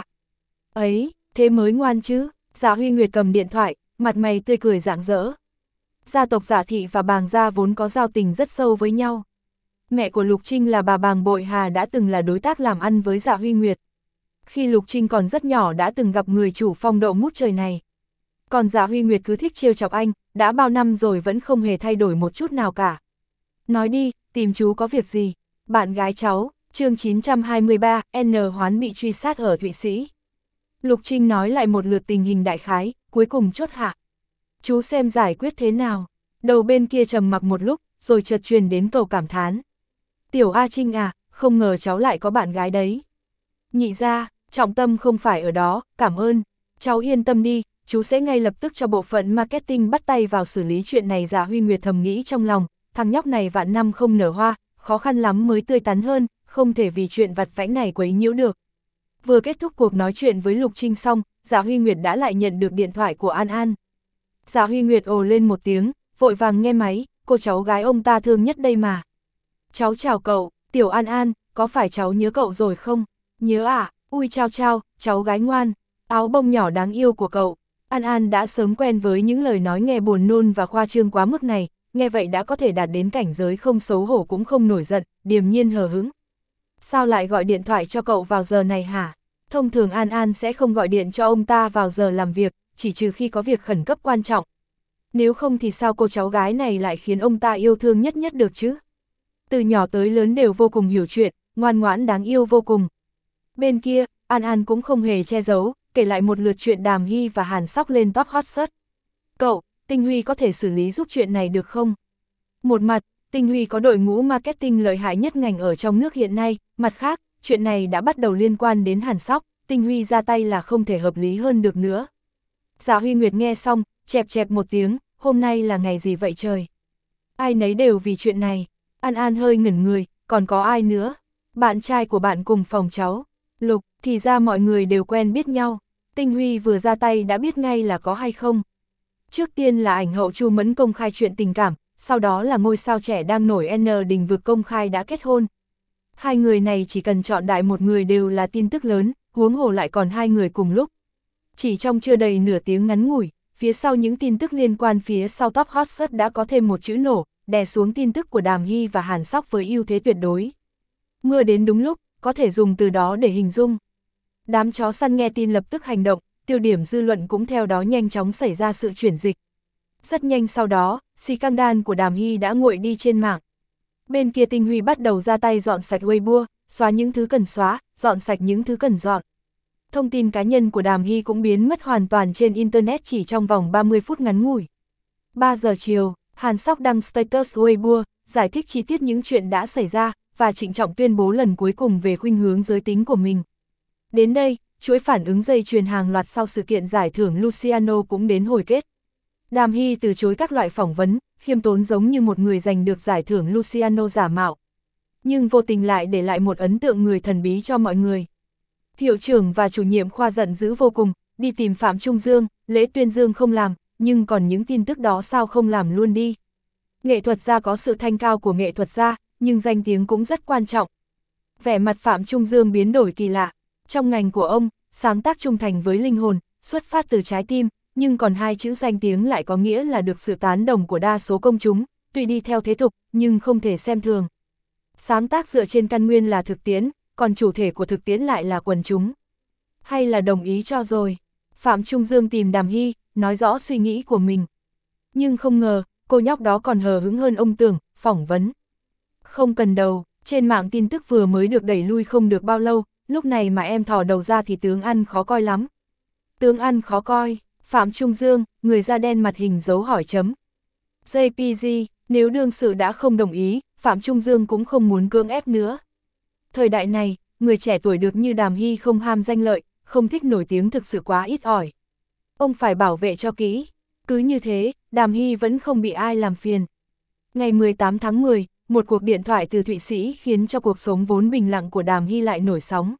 Ấy, thế mới ngoan chứ. Dạ Huy Nguyệt cầm điện thoại, mặt mày tươi cười rạng rỡ. Gia tộc Dạ Thị và Bàng Gia vốn có giao tình rất sâu với nhau. Mẹ của Lục Trinh là bà Bàng Bội Hà đã từng là đối tác làm ăn với Dạ Huy Nguyệt. Khi Lục Trinh còn rất nhỏ đã từng gặp người chủ phong độ ngút trời này. Còn Dạ Huy Nguyệt cứ thích trêu chọc anh, đã bao năm rồi vẫn không hề thay đổi một chút nào cả. Nói đi, tìm chú có việc gì? Bạn gái cháu, chương chín trăm hai mươi ba, N Hoán bị truy sát ở Thụy Sĩ. Lục Trinh nói lại một lượt tình hình đại khái, cuối cùng chốt hạ. Chú xem giải quyết thế nào? Đầu bên kia trầm mặc một lúc, rồi chợt truyền đến câu cảm thán. Tiểu A Trinh à, không ngờ cháu lại có bạn gái đấy. Nhị ra, trọng tâm không phải ở đó, cảm ơn. Cháu yên tâm đi, chú sẽ ngay lập tức cho bộ phận marketing bắt tay vào xử lý chuyện này. Dạ Huy Nguyệt thầm nghĩ trong lòng, thằng nhóc này vạn năm không nở hoa, khó khăn lắm mới tươi tắn hơn, không thể vì chuyện vặt vãnh này quấy nhiễu được. Vừa kết thúc cuộc nói chuyện với Lục Trinh xong, Dạ Huy Nguyệt đã lại nhận được điện thoại của An An. Dạ Huy Nguyệt ồ lên một tiếng, vội vàng nghe máy, cô cháu gái ông ta thương nhất đây mà. Cháu chào cậu, Tiểu An An, có phải cháu nhớ cậu rồi không? Nhớ à, ui chao chao, cháu gái ngoan, áo bông nhỏ đáng yêu của cậu. An An đã sớm quen với những lời nói nghe buồn nôn và khoa trương quá mức này, nghe vậy đã có thể đạt đến cảnh giới không xấu hổ cũng không nổi giận, điềm nhiên hờ hững. Sao lại gọi điện thoại cho cậu vào giờ này hả? Thông thường An An sẽ không gọi điện cho ông ta vào giờ làm việc, chỉ trừ khi có việc khẩn cấp quan trọng. Nếu không thì sao cô cháu gái này lại khiến ông ta yêu thương nhất nhất được chứ? Từ nhỏ tới lớn đều vô cùng hiểu chuyện, ngoan ngoãn đáng yêu vô cùng. Bên kia, An An cũng không hề che giấu, kể lại một lượt chuyện Đàm Hy và Hàn Sóc lên top hot search. Cậu, Tinh Huy có thể xử lý giúp chuyện này được không? Một mặt, Tinh Huy có đội ngũ marketing lợi hại nhất ngành ở trong nước hiện nay, mặt khác, chuyện này đã bắt đầu liên quan đến Hàn Sóc, Tinh Huy ra tay là không thể hợp lý hơn được nữa. Dạ Huy Nguyệt nghe xong, chẹp chẹp một tiếng, hôm nay là ngày gì vậy trời? Ai nấy đều vì chuyện này. An An hơi ngẩn người, còn có ai nữa? Bạn trai của bạn cùng phòng cháu. Lục, thì ra mọi người đều quen biết nhau. Tinh Huy vừa ra tay đã biết ngay là có hay không. Trước tiên là ảnh hậu Chu Mẫn công khai chuyện tình cảm, sau đó là ngôi sao trẻ đang nổi N Đình Vực công khai đã kết hôn. Hai người này chỉ cần chọn đại một người đều là tin tức lớn, huống hồ lại còn hai người cùng lúc. Chỉ trong chưa đầy nửa tiếng ngắn ngủi, phía sau những tin tức liên quan phía sau top hot search đã có thêm một chữ nổ, đè xuống tin tức của Đàm Hy và Hàn Sóc với ưu thế tuyệt đối. Mưa đến đúng lúc, có thể dùng từ đó để hình dung. Đám chó săn nghe tin lập tức hành động, tiêu điểm dư luận cũng theo đó nhanh chóng xảy ra sự chuyển dịch. Rất nhanh sau đó, scandal của Đàm Hy đã nguội đi trên mạng. Bên kia Tinh Huy bắt đầu ra tay dọn sạch Weibo, xóa những thứ cần xóa, dọn sạch những thứ cần dọn. Thông tin cá nhân của Đàm Hy cũng biến mất hoàn toàn trên Internet chỉ trong vòng ba mươi phút ngắn ngủi. ba giờ chiều, Hàn Sóc đăng status Weibo, giải thích chi tiết những chuyện đã xảy ra, và trịnh trọng tuyên bố lần cuối cùng về khuynh hướng giới tính của mình. Đến đây, chuỗi phản ứng dây chuyền hàng loạt sau sự kiện giải thưởng Luciano cũng đến hồi kết. Đàm Hy từ chối các loại phỏng vấn, khiêm tốn giống như một người giành được giải thưởng Luciano giả mạo. Nhưng vô tình lại để lại một ấn tượng người thần bí cho mọi người. Hiệu trưởng và chủ nhiệm khoa giận dữ vô cùng, đi tìm Phạm Trung Dương, lễ tuyên dương không làm, nhưng còn những tin tức đó sao không làm luôn đi. Nghệ thuật gia có sự thanh cao của nghệ thuật gia, nhưng danh tiếng cũng rất quan trọng. Vẻ mặt Phạm Trung Dương biến đổi kỳ lạ. Trong ngành của ông, sáng tác trung thành với linh hồn, xuất phát từ trái tim, nhưng còn hai chữ danh tiếng lại có nghĩa là được sự tán đồng của đa số công chúng, tuy đi theo thế tục, nhưng không thể xem thường. Sáng tác dựa trên căn nguyên là thực tiễn, còn chủ thể của thực tiễn lại là quần chúng. Hay là đồng ý cho rồi. Phạm Trung Dương tìm Đàm Hy, nói rõ suy nghĩ của mình. Nhưng không ngờ, cô nhóc đó còn hờ hững hơn ông tưởng, phỏng vấn. Không cần đầu, trên mạng tin tức vừa mới được đẩy lui không được bao lâu, lúc này mà em thò đầu ra thì tướng ăn khó coi lắm. Tướng ăn khó coi, Phạm Trung Dương, người da đen mặt hình dấu hỏi chấm. giê pê giê, nếu đương sự đã không đồng ý, Phạm Trung Dương cũng không muốn cưỡng ép nữa. Thời đại này, người trẻ tuổi được như Đàm Hy không ham danh lợi, không thích nổi tiếng thực sự quá ít ỏi. Ông phải bảo vệ cho kỹ. Cứ như thế, Đàm Hy vẫn không bị ai làm phiền. Ngày mười tám tháng mười, một cuộc điện thoại từ Thụy Sĩ khiến cho cuộc sống vốn bình lặng của Đàm Hy lại nổi sóng.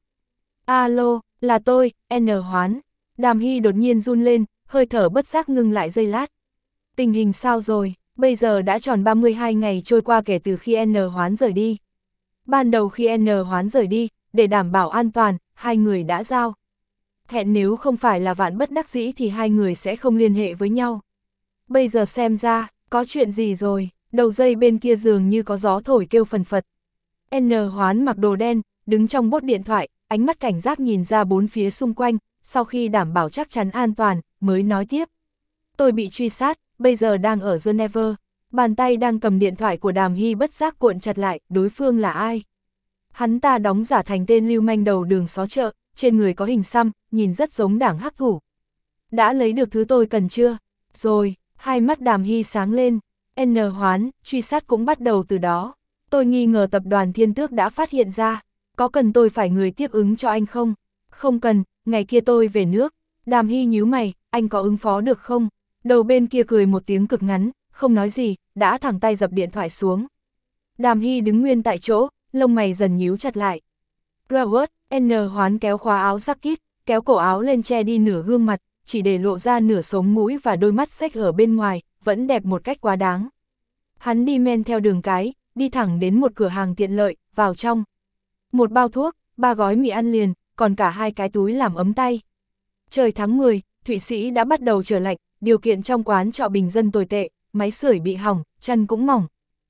Alo, là tôi, N Hoán. Đàm Hy đột nhiên run lên, hơi thở bất giác ngưng lại giây lát. Tình hình sao rồi? Bây giờ đã tròn ba mươi hai ngày trôi qua kể từ khi N Hoán rời đi. Ban đầu khi N Hoán rời đi, để đảm bảo an toàn, hai người đã giao hẹn nếu không phải là vạn bất đắc dĩ thì hai người sẽ không liên hệ với nhau. Bây giờ xem ra, có chuyện gì rồi, đầu dây bên kia dường như có gió thổi kêu phần phật. N Hoán mặc đồ đen, đứng trong bốt điện thoại, ánh mắt cảnh giác nhìn ra bốn phía xung quanh, sau khi đảm bảo chắc chắn an toàn, mới nói tiếp. Tôi bị truy sát, bây giờ đang ở Geneva. Bàn tay đang cầm điện thoại của Đàm Hy bất giác cuộn chặt lại, đối phương là ai? Hắn ta đóng giả thành tên lưu manh đầu đường xó chợ, trên người có hình xăm, nhìn rất giống đảng hắc thủ. Đã lấy được thứ tôi cần chưa? Rồi, hai mắt Đàm Hy sáng lên. N Hoán, truy sát cũng bắt đầu từ đó. Tôi nghi ngờ tập đoàn Thiên Tước đã phát hiện ra. Có cần tôi phải người tiếp ứng cho anh không? Không cần, ngày kia tôi về nước. Đàm Hy nhíu mày, anh có ứng phó được không? Đầu bên kia cười một tiếng cực ngắn, không nói gì, đã thẳng tay dập điện thoại xuống. Đàm Hy đứng nguyên tại chỗ, lông mày dần nhíu chặt lại. Robert, N Hoán kéo khóa áo jacket, kéo cổ áo lên che đi nửa gương mặt, chỉ để lộ ra nửa sống mũi và đôi mắt xếch ở bên ngoài, vẫn đẹp một cách quá đáng. Hắn đi men theo đường cái, đi thẳng đến một cửa hàng tiện lợi, vào trong. Một bao thuốc, ba gói mì ăn liền, còn cả hai cái túi làm ấm tay. Trời tháng mười, Thụy Sĩ đã bắt đầu trở lạnh, điều kiện trong quán trọ bình dân tồi tệ, máy sưởi bị hỏng, chăn cũng mỏng.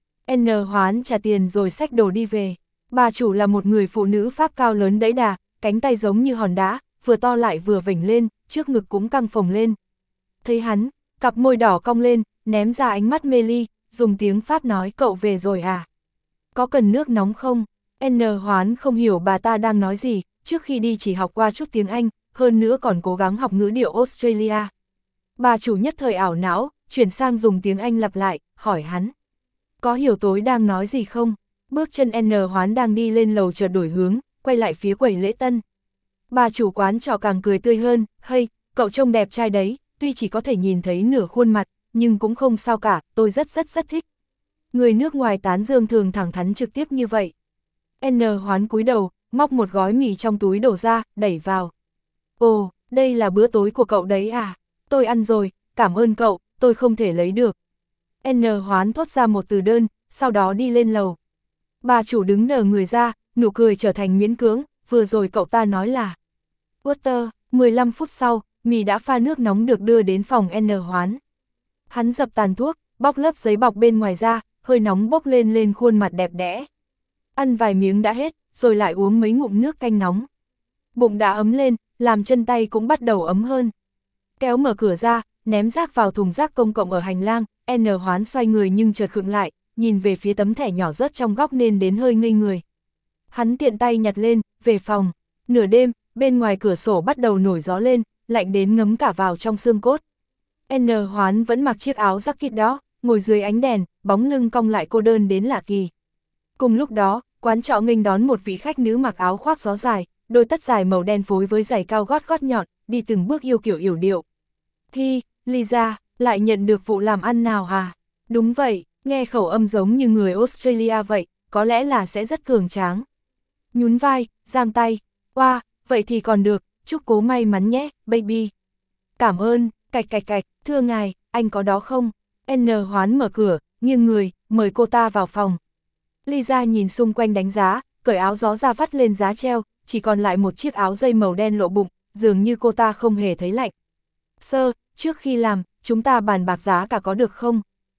N Hoán trả tiền rồi xách đồ đi về. Bà chủ là một người phụ nữ Pháp cao lớn đẫy đà, cánh tay giống như hòn đá, vừa to lại vừa vểnh lên, trước ngực cũng căng phồng lên. Thấy hắn, cặp môi đỏ cong lên, ném ra ánh mắt mê ly, dùng tiếng Pháp nói cậu về rồi à? Có cần nước nóng không? N Hoán không hiểu bà ta đang nói gì, trước khi đi chỉ học qua chút tiếng Anh, hơn nữa còn cố gắng học ngữ điệu Australia. Bà chủ nhất thời ảo não, chuyển sang dùng tiếng Anh lặp lại, hỏi hắn. Có hiểu tối đang nói gì không? Bước chân N Hoán đang đi lên lầu chợt đổi hướng, quay lại phía quầy lễ tân. Bà chủ quán trọ càng cười tươi hơn, hey, cậu trông đẹp trai đấy, tuy chỉ có thể nhìn thấy nửa khuôn mặt, nhưng cũng không sao cả, tôi rất rất rất thích. Người nước ngoài tán dương thường thẳng thắn trực tiếp như vậy. N Hoán cúi đầu, móc một gói mì trong túi đổ ra, đẩy vào. Ồ, đây là bữa tối của cậu đấy à? Tôi ăn rồi, cảm ơn cậu, tôi không thể lấy được. N Hoán thốt ra một từ đơn, sau đó đi lên lầu. Bà chủ đứng đờ người ra, nụ cười trở thành miễn cưỡng, vừa rồi cậu ta nói là. Water, mười lăm phút sau, mì đã pha nước nóng được đưa đến phòng N Hoán. Hắn dập tàn thuốc, bóc lớp giấy bọc bên ngoài ra, hơi nóng bốc lên lên khuôn mặt đẹp đẽ. Ăn vài miếng đã hết, rồi lại uống mấy ngụm nước canh nóng. Bụng đã ấm lên, làm chân tay cũng bắt đầu ấm hơn. Kéo mở cửa ra, ném rác vào thùng rác công cộng ở hành lang, N Hoán xoay người nhưng chợt khựng lại, nhìn về phía tấm thẻ nhỏ rớt trong góc nên đến hơi ngây người. Hắn tiện tay nhặt lên, về phòng. Nửa đêm, bên ngoài cửa sổ bắt đầu nổi gió lên, lạnh đến ngấm cả vào trong xương cốt. N Hoán vẫn mặc chiếc áo jacket đó, ngồi dưới ánh đèn, bóng lưng cong lại cô đơn đến lạ kỳ. Cùng lúc đó, quán trọ nghênh đón một vị khách nữ mặc áo khoác gió dài, đôi tất dài màu đen phối với giày cao gót gót nhọn, đi từng bước yêu kiểu yểu điệu. Thi, Lisa, lại nhận được vụ làm ăn nào hả? Đúng vậy, nghe khẩu âm giống như người Australia vậy, có lẽ là sẽ rất cường tráng. Nhún vai, giang tay, oa, wow, vậy thì còn được, chúc cố may mắn nhé, baby. Cảm ơn, cạch cạch cạch, thưa ngài, anh có đó không? N Hoán mở cửa, nghiêng người, mời cô ta vào phòng. Lisa nhìn xung quanh đánh giá, cởi áo gió ra vắt lên giá treo, chỉ còn lại một chiếc áo dây màu đen lộ bụng, dường như cô ta không hề thấy lạnh. Sơ, trước khi làm, chúng ta bàn bạc giá cả có được không?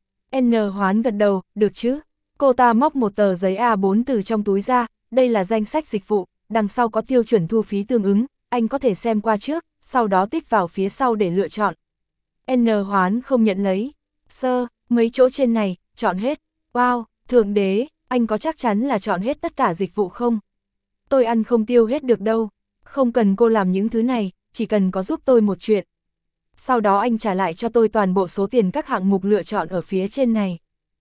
N Hoán gật đầu, được chứ. Cô ta móc một tờ giấy A bốn từ trong túi ra, đây là danh sách dịch vụ, đằng sau có tiêu chuẩn thu phí tương ứng, anh có thể xem qua trước, sau đó tích vào phía sau để lựa chọn. N Hoán không nhận lấy. Sơ, mấy chỗ trên này, chọn hết. Wow, thượng đế, anh có chắc chắn là chọn hết tất cả dịch vụ không? Tôi ăn không tiêu hết được đâu. Không cần cô làm những thứ này, chỉ cần có giúp tôi một chuyện. Sau đó anh trả lại cho tôi toàn bộ số tiền các hạng mục lựa chọn ở phía trên này.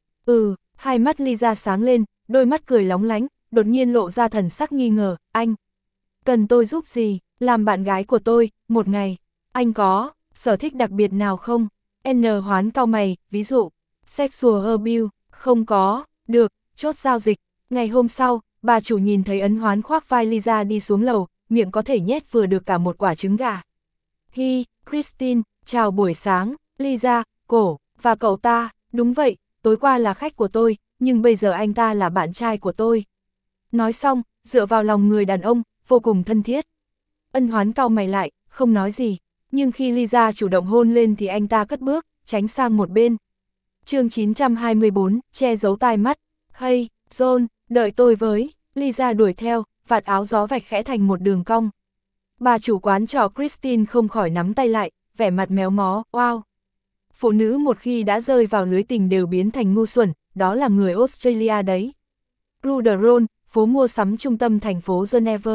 Ừ, hai mắt Lisa sáng lên, đôi mắt cười lóng lánh, đột nhiên lộ ra thần sắc nghi ngờ, anh. Cần tôi giúp gì, làm bạn gái của tôi, một ngày. Anh có sở thích đặc biệt nào không? N Hoán cau mày, ví dụ, sexual abuse, không có, được, chốt giao dịch. Ngày hôm sau, bà chủ nhìn thấy Ấn Hoán khoác vai Lisa đi xuống lầu, miệng có thể nhét vừa được cả một quả trứng gà. Hi, Christine, chào buổi sáng, Lisa, cổ, và cậu ta, đúng vậy, tối qua là khách của tôi, nhưng bây giờ anh ta là bạn trai của tôi. Nói xong, dựa vào lòng người đàn ông, vô cùng thân thiết. Ân Hoán cau mày lại, không nói gì, nhưng khi Lisa chủ động hôn lên thì anh ta cất bước, tránh sang một bên. Chương chín trăm hai mươi bốn, che giấu tai mắt. Hey, John, đợi tôi với. Lisa đuổi theo, vạt áo gió vạch khẽ thành một đường cong. Bà chủ quán trọ Christine không khỏi nắm tay lại, vẻ mặt méo mó, wow. Phụ nữ một khi đã rơi vào lưới tình đều biến thành ngu xuẩn, đó là người Australia đấy. Rue de Rhône, phố mua sắm trung tâm thành phố Geneva.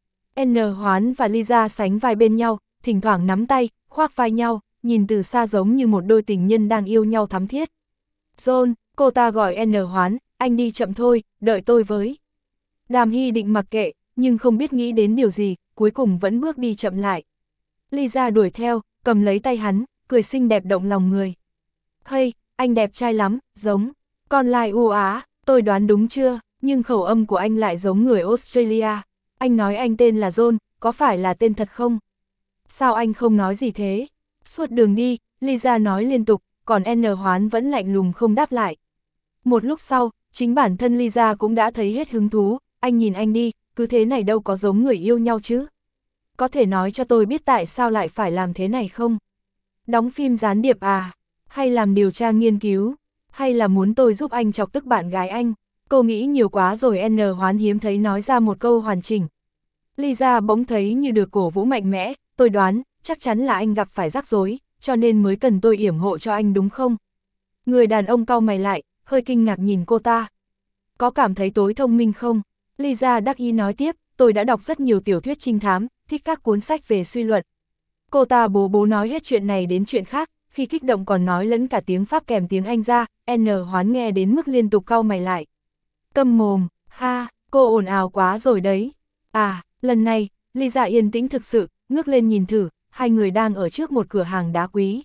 N Hoán và Lisa sánh vai bên nhau, thỉnh thoảng nắm tay, khoác vai nhau, nhìn từ xa giống như một đôi tình nhân đang yêu nhau thắm thiết. John, cô ta gọi N Hoán, anh đi chậm thôi, đợi tôi với. Đàm Hy định mặc kệ, nhưng không biết nghĩ đến điều gì, cuối cùng vẫn bước đi chậm lại. Lisa đuổi theo, cầm lấy tay hắn, cười xinh đẹp động lòng người. Hey, anh đẹp trai lắm, giống con lai u Á, tôi đoán đúng chưa, nhưng khẩu âm của anh lại giống người Australia. Anh nói anh tên là John, có phải là tên thật không? Sao anh không nói gì thế? Suốt đường đi, Lisa nói liên tục, còn N Hoán vẫn lạnh lùng không đáp lại. Một lúc sau, chính bản thân Lisa cũng đã thấy hết hứng thú, anh nhìn anh đi, cứ thế này đâu có giống người yêu nhau chứ. Có thể nói cho tôi biết tại sao lại phải làm thế này không? Đóng phim gián điệp à? Hay làm điều tra nghiên cứu? Hay là muốn tôi giúp anh chọc tức bạn gái anh? Cô nghĩ nhiều quá rồi. N Hoán hiếm thấy nói ra một câu hoàn chỉnh. Lisa bỗng thấy như được cổ vũ mạnh mẽ, tôi đoán, chắc chắn là anh gặp phải rắc rối, cho nên mới cần tôi yểm hộ cho anh đúng không? Người đàn ông cau mày lại, hơi kinh ngạc nhìn cô ta. Có cảm thấy tối thông minh không? Lisa đắc ý nói tiếp, tôi đã đọc rất nhiều tiểu thuyết trinh thám, thích các cuốn sách về suy luận. Cô ta bố bố nói hết chuyện này đến chuyện khác, khi kích động còn nói lẫn cả tiếng Pháp kèm tiếng Anh ra, N Hoán nghe đến mức liên tục cau mày lại. Câm mồm, ha, cô ồn ào quá rồi đấy. À, lần này, Lisa yên tĩnh thực sự, ngước lên nhìn thử, hai người đang ở trước một cửa hàng đá quý.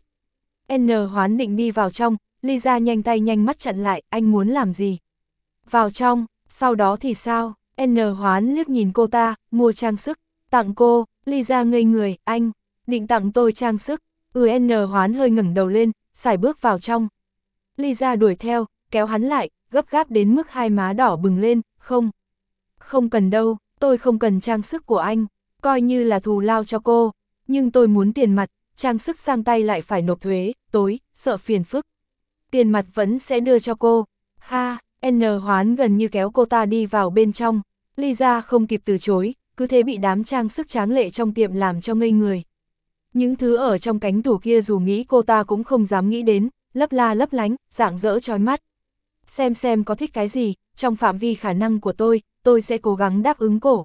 N Hoán định đi vào trong, Lisa nhanh tay nhanh mắt chặn lại, anh muốn làm gì? Vào trong, sau đó thì sao? N Hoán liếc nhìn cô ta, mua trang sức, tặng cô. Lisa ngây người, anh, định tặng tôi trang sức. Ừ. N Hoán hơi ngẩng đầu lên, sải bước vào trong. Lisa đuổi theo, kéo hắn lại, gấp gáp đến mức hai má đỏ bừng lên, không. Không cần đâu, tôi không cần trang sức của anh, coi như là thù lao cho cô, nhưng tôi muốn tiền mặt, trang sức sang tay lại phải nộp thuế, tối, sợ phiền phức. Tiền mặt vẫn sẽ đưa cho cô. Ha, N Hoán gần như kéo cô ta đi vào bên trong. Lisa không kịp từ chối, cứ thế bị đám trang sức tráng lệ trong tiệm làm cho ngây người. Những thứ ở trong cánh tủ kia dù nghĩ cô ta cũng không dám nghĩ đến, lấp la lấp lánh, rạng rỡ chói mắt. Xem xem có thích cái gì, trong phạm vi khả năng của tôi, tôi sẽ cố gắng đáp ứng cổ.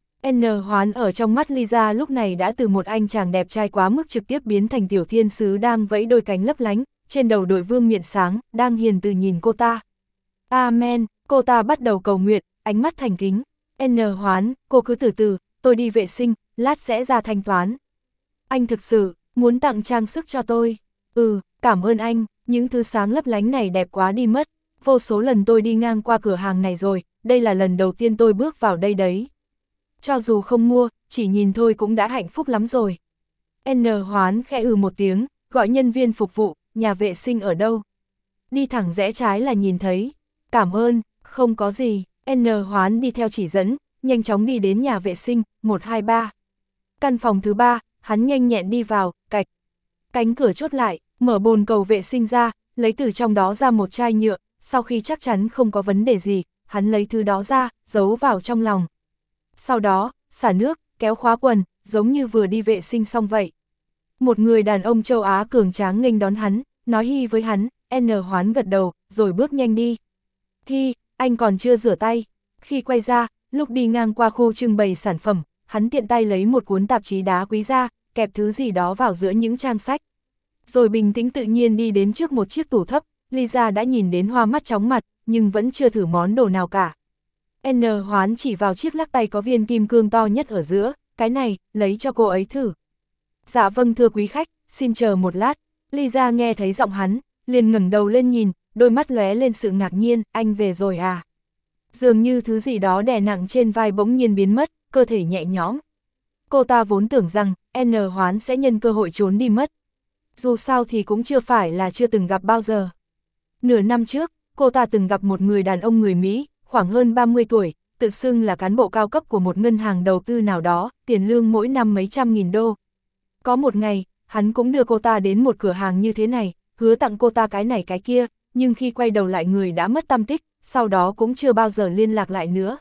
N Hoán ở trong mắt Lisa lúc này đã từ một anh chàng đẹp trai quá mức trực tiếp biến thành tiểu thiên sứ đang vẫy đôi cánh lấp lánh, trên đầu đội vương miện sáng, đang hiền từ nhìn cô ta. Amen, cô ta bắt đầu cầu nguyện, ánh mắt thành kính. N Hoán, cô cứ từ từ, tôi đi vệ sinh, lát sẽ ra thanh toán. Anh thực sự, muốn tặng trang sức cho tôi. Ừ, cảm ơn anh, những thứ sáng lấp lánh này đẹp quá đi mất. Vô số lần tôi đi ngang qua cửa hàng này rồi, đây là lần đầu tiên tôi bước vào đây đấy. Cho dù không mua, chỉ nhìn thôi cũng đã hạnh phúc lắm rồi. N Hoán khẽ ừ một tiếng, gọi nhân viên phục vụ, nhà vệ sinh ở đâu? Đi thẳng rẽ trái là nhìn thấy. Cảm ơn, không có gì. N Hoán đi theo chỉ dẫn, nhanh chóng đi đến nhà vệ sinh, một hai ba. Căn phòng thứ ba, hắn nhanh nhẹn đi vào, cạch. Cánh cửa chốt lại, mở bồn cầu vệ sinh ra, lấy từ trong đó ra một chai nhựa, sau khi chắc chắn không có vấn đề gì, hắn lấy thứ đó ra, giấu vào trong lòng. Sau đó, xả nước, kéo khóa quần, giống như vừa đi vệ sinh xong vậy. Một người đàn ông châu Á cường tráng nghênh đón hắn, nói hi với hắn, N Hoán gật đầu, rồi bước nhanh đi. Hi, anh còn chưa rửa tay. Khi quay ra, lúc đi ngang qua khu trưng bày sản phẩm, hắn tiện tay lấy một cuốn tạp chí đá quý ra, kẹp thứ gì đó vào giữa những trang sách. Rồi bình tĩnh tự nhiên đi đến trước một chiếc tủ thấp, Lisa đã nhìn đến hoa mắt chóng mặt, nhưng vẫn chưa thử món đồ nào cả. N Hoán chỉ vào chiếc lắc tay có viên kim cương to nhất ở giữa, cái này, lấy cho cô ấy thử. Dạ vâng thưa quý khách, xin chờ một lát. Lisa nghe thấy giọng hắn, liền ngẩng đầu lên nhìn, đôi mắt lóe lên sự ngạc nhiên, anh về rồi à? Dường như thứ gì đó đè nặng trên vai bỗng nhiên biến mất, cơ thể nhẹ nhõm. Cô ta vốn tưởng rằng, N Hoán sẽ nhân cơ hội trốn đi mất. Dù sao thì cũng chưa phải là chưa từng gặp bao giờ. Nửa năm trước, cô ta từng gặp một người đàn ông người Mỹ, khoảng hơn ba mươi tuổi, tự xưng là cán bộ cao cấp của một ngân hàng đầu tư nào đó, tiền lương mỗi năm mấy trăm nghìn đô. Có một ngày, hắn cũng đưa cô ta đến một cửa hàng như thế này, hứa tặng cô ta cái này cái kia, nhưng khi quay đầu lại người đã mất tăm tích, sau đó cũng chưa bao giờ liên lạc lại nữa.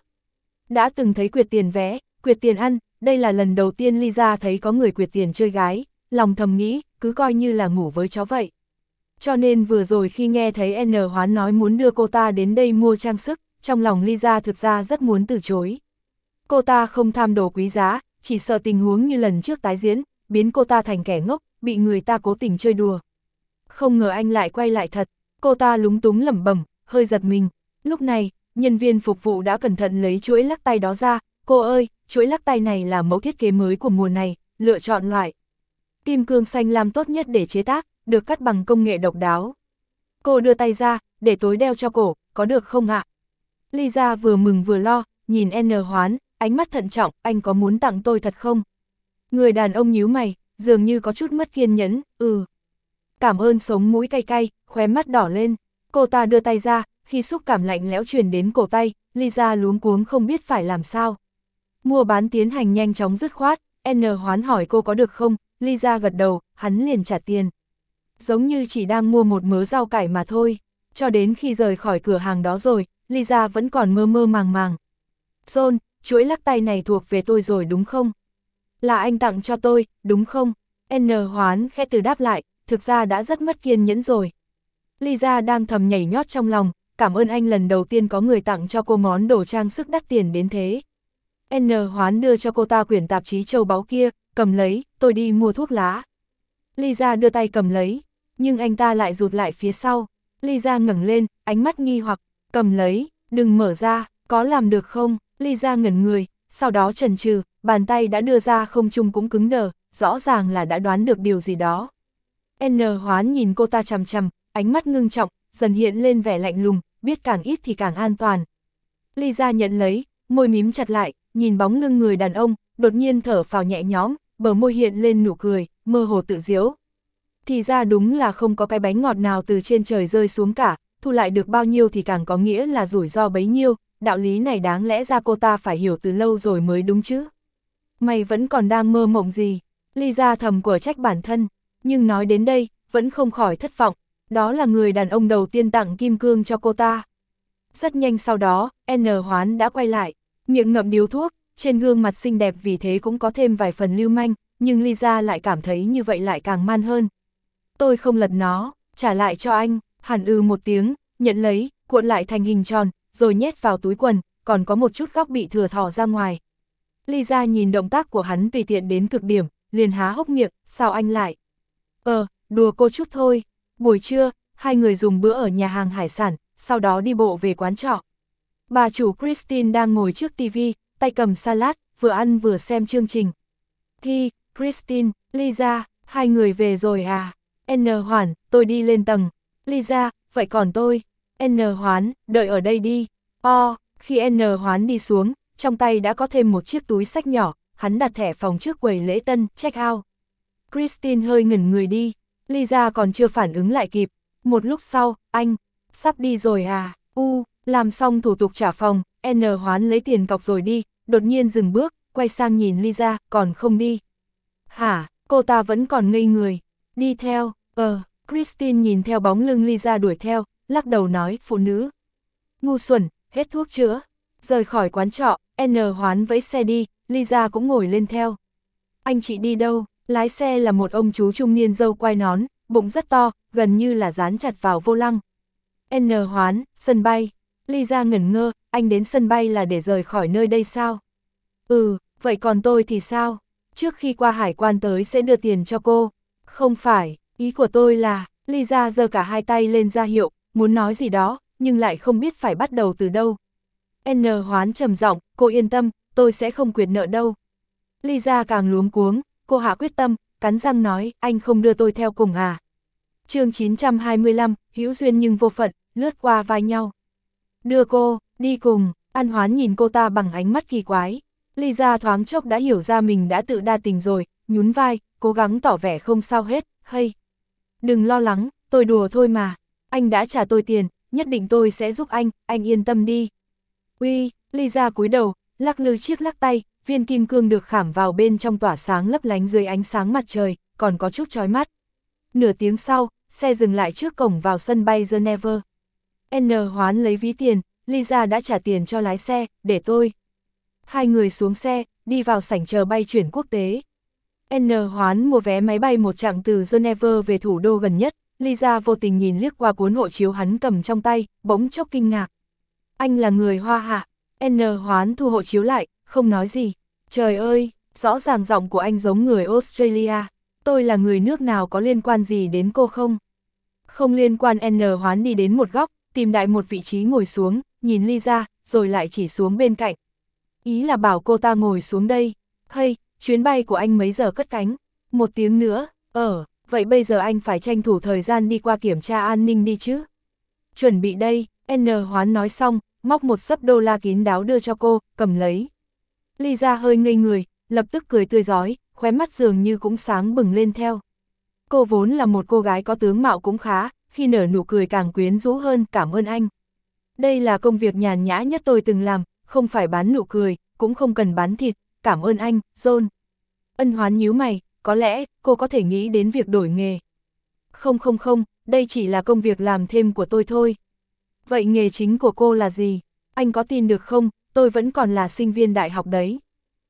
Đã từng thấy quyệt tiền vé, quyệt tiền ăn, đây là lần đầu tiên Lisa thấy có người quyệt tiền chơi gái, lòng thầm nghĩ, cứ coi như là ngủ với chó vậy. Cho nên vừa rồi khi nghe thấy N Hoán nói muốn đưa cô ta đến đây mua trang sức, trong lòng Lisa thực ra rất muốn từ chối. Cô ta không tham đồ quý giá, chỉ sợ tình huống như lần trước tái diễn, biến cô ta thành kẻ ngốc, bị người ta cố tình chơi đùa. Không ngờ anh lại quay lại thật, cô ta lúng túng lẩm bẩm, hơi giật mình. Lúc này, nhân viên phục vụ đã cẩn thận lấy chuỗi lắc tay đó ra, cô ơi, chuỗi lắc tay này là mẫu thiết kế mới của mùa này, lựa chọn loại kim cương xanh lam tốt nhất để chế tác, được cắt bằng công nghệ độc đáo. Cô đưa tay ra, để tối đeo cho cổ, có được không ạ? Lisa vừa mừng vừa lo, nhìn N Hoán, ánh mắt thận trọng, anh có muốn tặng tôi thật không? Người đàn ông nhíu mày, dường như có chút mất kiên nhẫn, ừ. Cảm ơn sống mũi cay cay, khóe mắt đỏ lên. Cô ta đưa tay ra, khi xúc cảm lạnh lẽo truyền đến cổ tay, Lisa luống cuống không biết phải làm sao. Mua bán tiến hành nhanh chóng dứt khoát, N Hoán hỏi cô có được không, Lisa gật đầu, hắn liền trả tiền. Giống như chỉ đang mua một mớ rau cải mà thôi. Cho đến khi rời khỏi cửa hàng đó rồi, Lisa vẫn còn mơ mơ màng màng. John, chuỗi lắc tay này thuộc về tôi rồi đúng không? Là anh tặng cho tôi, đúng không? N Hoán khẽ từ đáp lại, thực ra đã rất mất kiên nhẫn rồi. Lisa đang thầm nhảy nhót trong lòng, cảm ơn anh lần đầu tiên có người tặng cho cô món đồ trang sức đắt tiền đến thế. N Hoán đưa cho cô ta quyển tạp chí châu báu kia, cầm lấy, tôi đi mua thuốc lá. Lisa đưa tay cầm lấy, nhưng anh ta lại rụt lại phía sau. Lisa ngẩng lên, ánh mắt nghi hoặc, cầm lấy, đừng mở ra, có làm được không? Lisa ngẩn người, sau đó chần chừ, bàn tay đã đưa ra không trung cũng cứng đờ, rõ ràng là đã đoán được điều gì đó. N Hoán nhìn cô ta chằm chằm, ánh mắt ngưng trọng, dần hiện lên vẻ lạnh lùng, biết càng ít thì càng an toàn. Lisa nhận lấy, môi mím chặt lại, nhìn bóng lưng người đàn ông, đột nhiên thở phào nhẹ nhõm, bờ môi hiện lên nụ cười, mơ hồ tự giễu. Thì ra đúng là không có cái bánh ngọt nào từ trên trời rơi xuống cả, thu lại được bao nhiêu thì càng có nghĩa là rủi ro bấy nhiêu, đạo lý này đáng lẽ ra cô ta phải hiểu từ lâu rồi mới đúng chứ. Mày vẫn còn đang mơ mộng gì? Lisa thầm của trách bản thân, nhưng nói đến đây, vẫn không khỏi thất vọng, đó là người đàn ông đầu tiên tặng kim cương cho cô ta. Rất nhanh sau đó, N Hoán đã quay lại, miệng ngậm điếu thuốc, trên gương mặt xinh đẹp vì thế cũng có thêm vài phần lưu manh, nhưng Lisa lại cảm thấy như vậy lại càng man hơn. Tôi không lật nó, trả lại cho anh, hẳn ư một tiếng, nhận lấy, cuộn lại thành hình tròn, rồi nhét vào túi quần, còn có một chút góc bị thừa thỏ ra ngoài. Lisa nhìn động tác của hắn tùy tiện đến cực điểm, liền há hốc miệng, sao anh lại? Ờ, đùa cô chút thôi. Buổi trưa, hai người dùng bữa ở nhà hàng hải sản, sau đó đi bộ về quán trọ. Bà chủ Christine đang ngồi trước tivi, tay cầm salad, vừa ăn vừa xem chương trình. Hi, Christine, Lisa, hai người về rồi à? N Hoán, tôi đi lên tầng. Lisa, vậy còn tôi? N Hoán, đợi ở đây đi. O, khi N Hoán đi xuống, trong tay đã có thêm một chiếc túi xách nhỏ, hắn đặt thẻ phòng trước quầy lễ tân, check out. Christine hơi ngẩn người đi, Lisa còn chưa phản ứng lại kịp. Một lúc sau, anh, sắp đi rồi à? U, làm xong thủ tục trả phòng, N Hoán lấy tiền cọc rồi đi, đột nhiên dừng bước, quay sang nhìn Lisa, còn không đi. Hả, cô ta vẫn còn ngây người. Đi theo, ờ, Christine nhìn theo bóng lưng Lisa đuổi theo, lắc đầu nói, phụ nữ. Ngu xuẩn, hết thuốc chữa. Rời khỏi quán trọ, N hoán vẫy xe đi, Lisa cũng ngồi lên theo. Anh chị đi đâu? Lái xe là một ông chú trung niên râu quai nón, bụng rất to, gần như là dán chặt vào vô lăng. N hoán, sân bay. Lisa ngẩn ngơ, anh đến sân bay là để rời khỏi nơi đây sao? Ừ, vậy còn tôi thì sao? Trước khi qua hải quan tới sẽ đưa tiền cho cô. Không phải, ý của tôi là, Lisa giơ cả hai tay lên ra hiệu, muốn nói gì đó, nhưng lại không biết phải bắt đầu từ đâu. N hoán trầm giọng, cô yên tâm, tôi sẽ không quyệt nợ đâu. Lisa càng luống cuống, cô hạ quyết tâm, cắn răng nói, anh không đưa tôi theo cùng à. Chương chín trăm hai mươi lăm, hữu duyên nhưng vô phận, lướt qua vai nhau. Đưa cô, đi cùng, An Hoán nhìn cô ta bằng ánh mắt kỳ quái. Lisa thoáng chốc đã hiểu ra mình đã tự đa tình rồi, nhún vai, cố gắng tỏ vẻ không sao hết, hay. Đừng lo lắng, tôi đùa thôi mà, anh đã trả tôi tiền, nhất định tôi sẽ giúp anh, anh yên tâm đi. Uy, Lisa cúi đầu, lắc lư chiếc lắc tay, viên kim cương được khảm vào bên trong tỏa sáng lấp lánh dưới ánh sáng mặt trời, còn có chút chói mắt. Nửa tiếng sau, xe dừng lại trước cổng vào sân bay Geneva. N hoán lấy ví tiền, Lisa đã trả tiền cho lái xe, để tôi. Hai người xuống xe, đi vào sảnh chờ bay chuyển quốc tế. N hoán mua vé máy bay một chặng từ Geneva về thủ đô gần nhất, Lisa vô tình nhìn liếc qua cuốn hộ chiếu hắn cầm trong tay, bỗng chốc kinh ngạc. Anh là người Hoa hạ? N hoán thu hộ chiếu lại, không nói gì. Trời ơi, rõ ràng giọng của anh giống người Australia. Tôi là người nước nào có liên quan gì đến cô không? Không liên quan. N hoán đi đến một góc, tìm đại một vị trí ngồi xuống, nhìn Lisa, rồi lại chỉ xuống bên cạnh. Ý là bảo cô ta ngồi xuống đây. Hay, chuyến bay của anh mấy giờ cất cánh? Một tiếng nữa, ờ, vậy bây giờ anh phải tranh thủ thời gian đi qua kiểm tra an ninh đi chứ. Chuẩn bị đây, N hoán nói xong, móc một xấp đô la kín đáo đưa cho cô, cầm lấy. Lisa hơi ngây người, lập tức cười tươi rói, khóe mắt dường như cũng sáng bừng lên theo. Cô vốn là một cô gái có tướng mạo cũng khá, khi nở nụ cười càng quyến rũ hơn, cảm ơn anh. Đây là công việc nhàn nhã nhất tôi từng làm, không phải bán nụ cười, cũng không cần bán thịt, cảm ơn anh, John. Ân hoán nhíu mày, có lẽ cô có thể nghĩ đến việc đổi nghề. Không không không, đây chỉ là công việc làm thêm của tôi thôi. Vậy nghề chính của cô là gì? Anh có tin được không, tôi vẫn còn là sinh viên đại học đấy.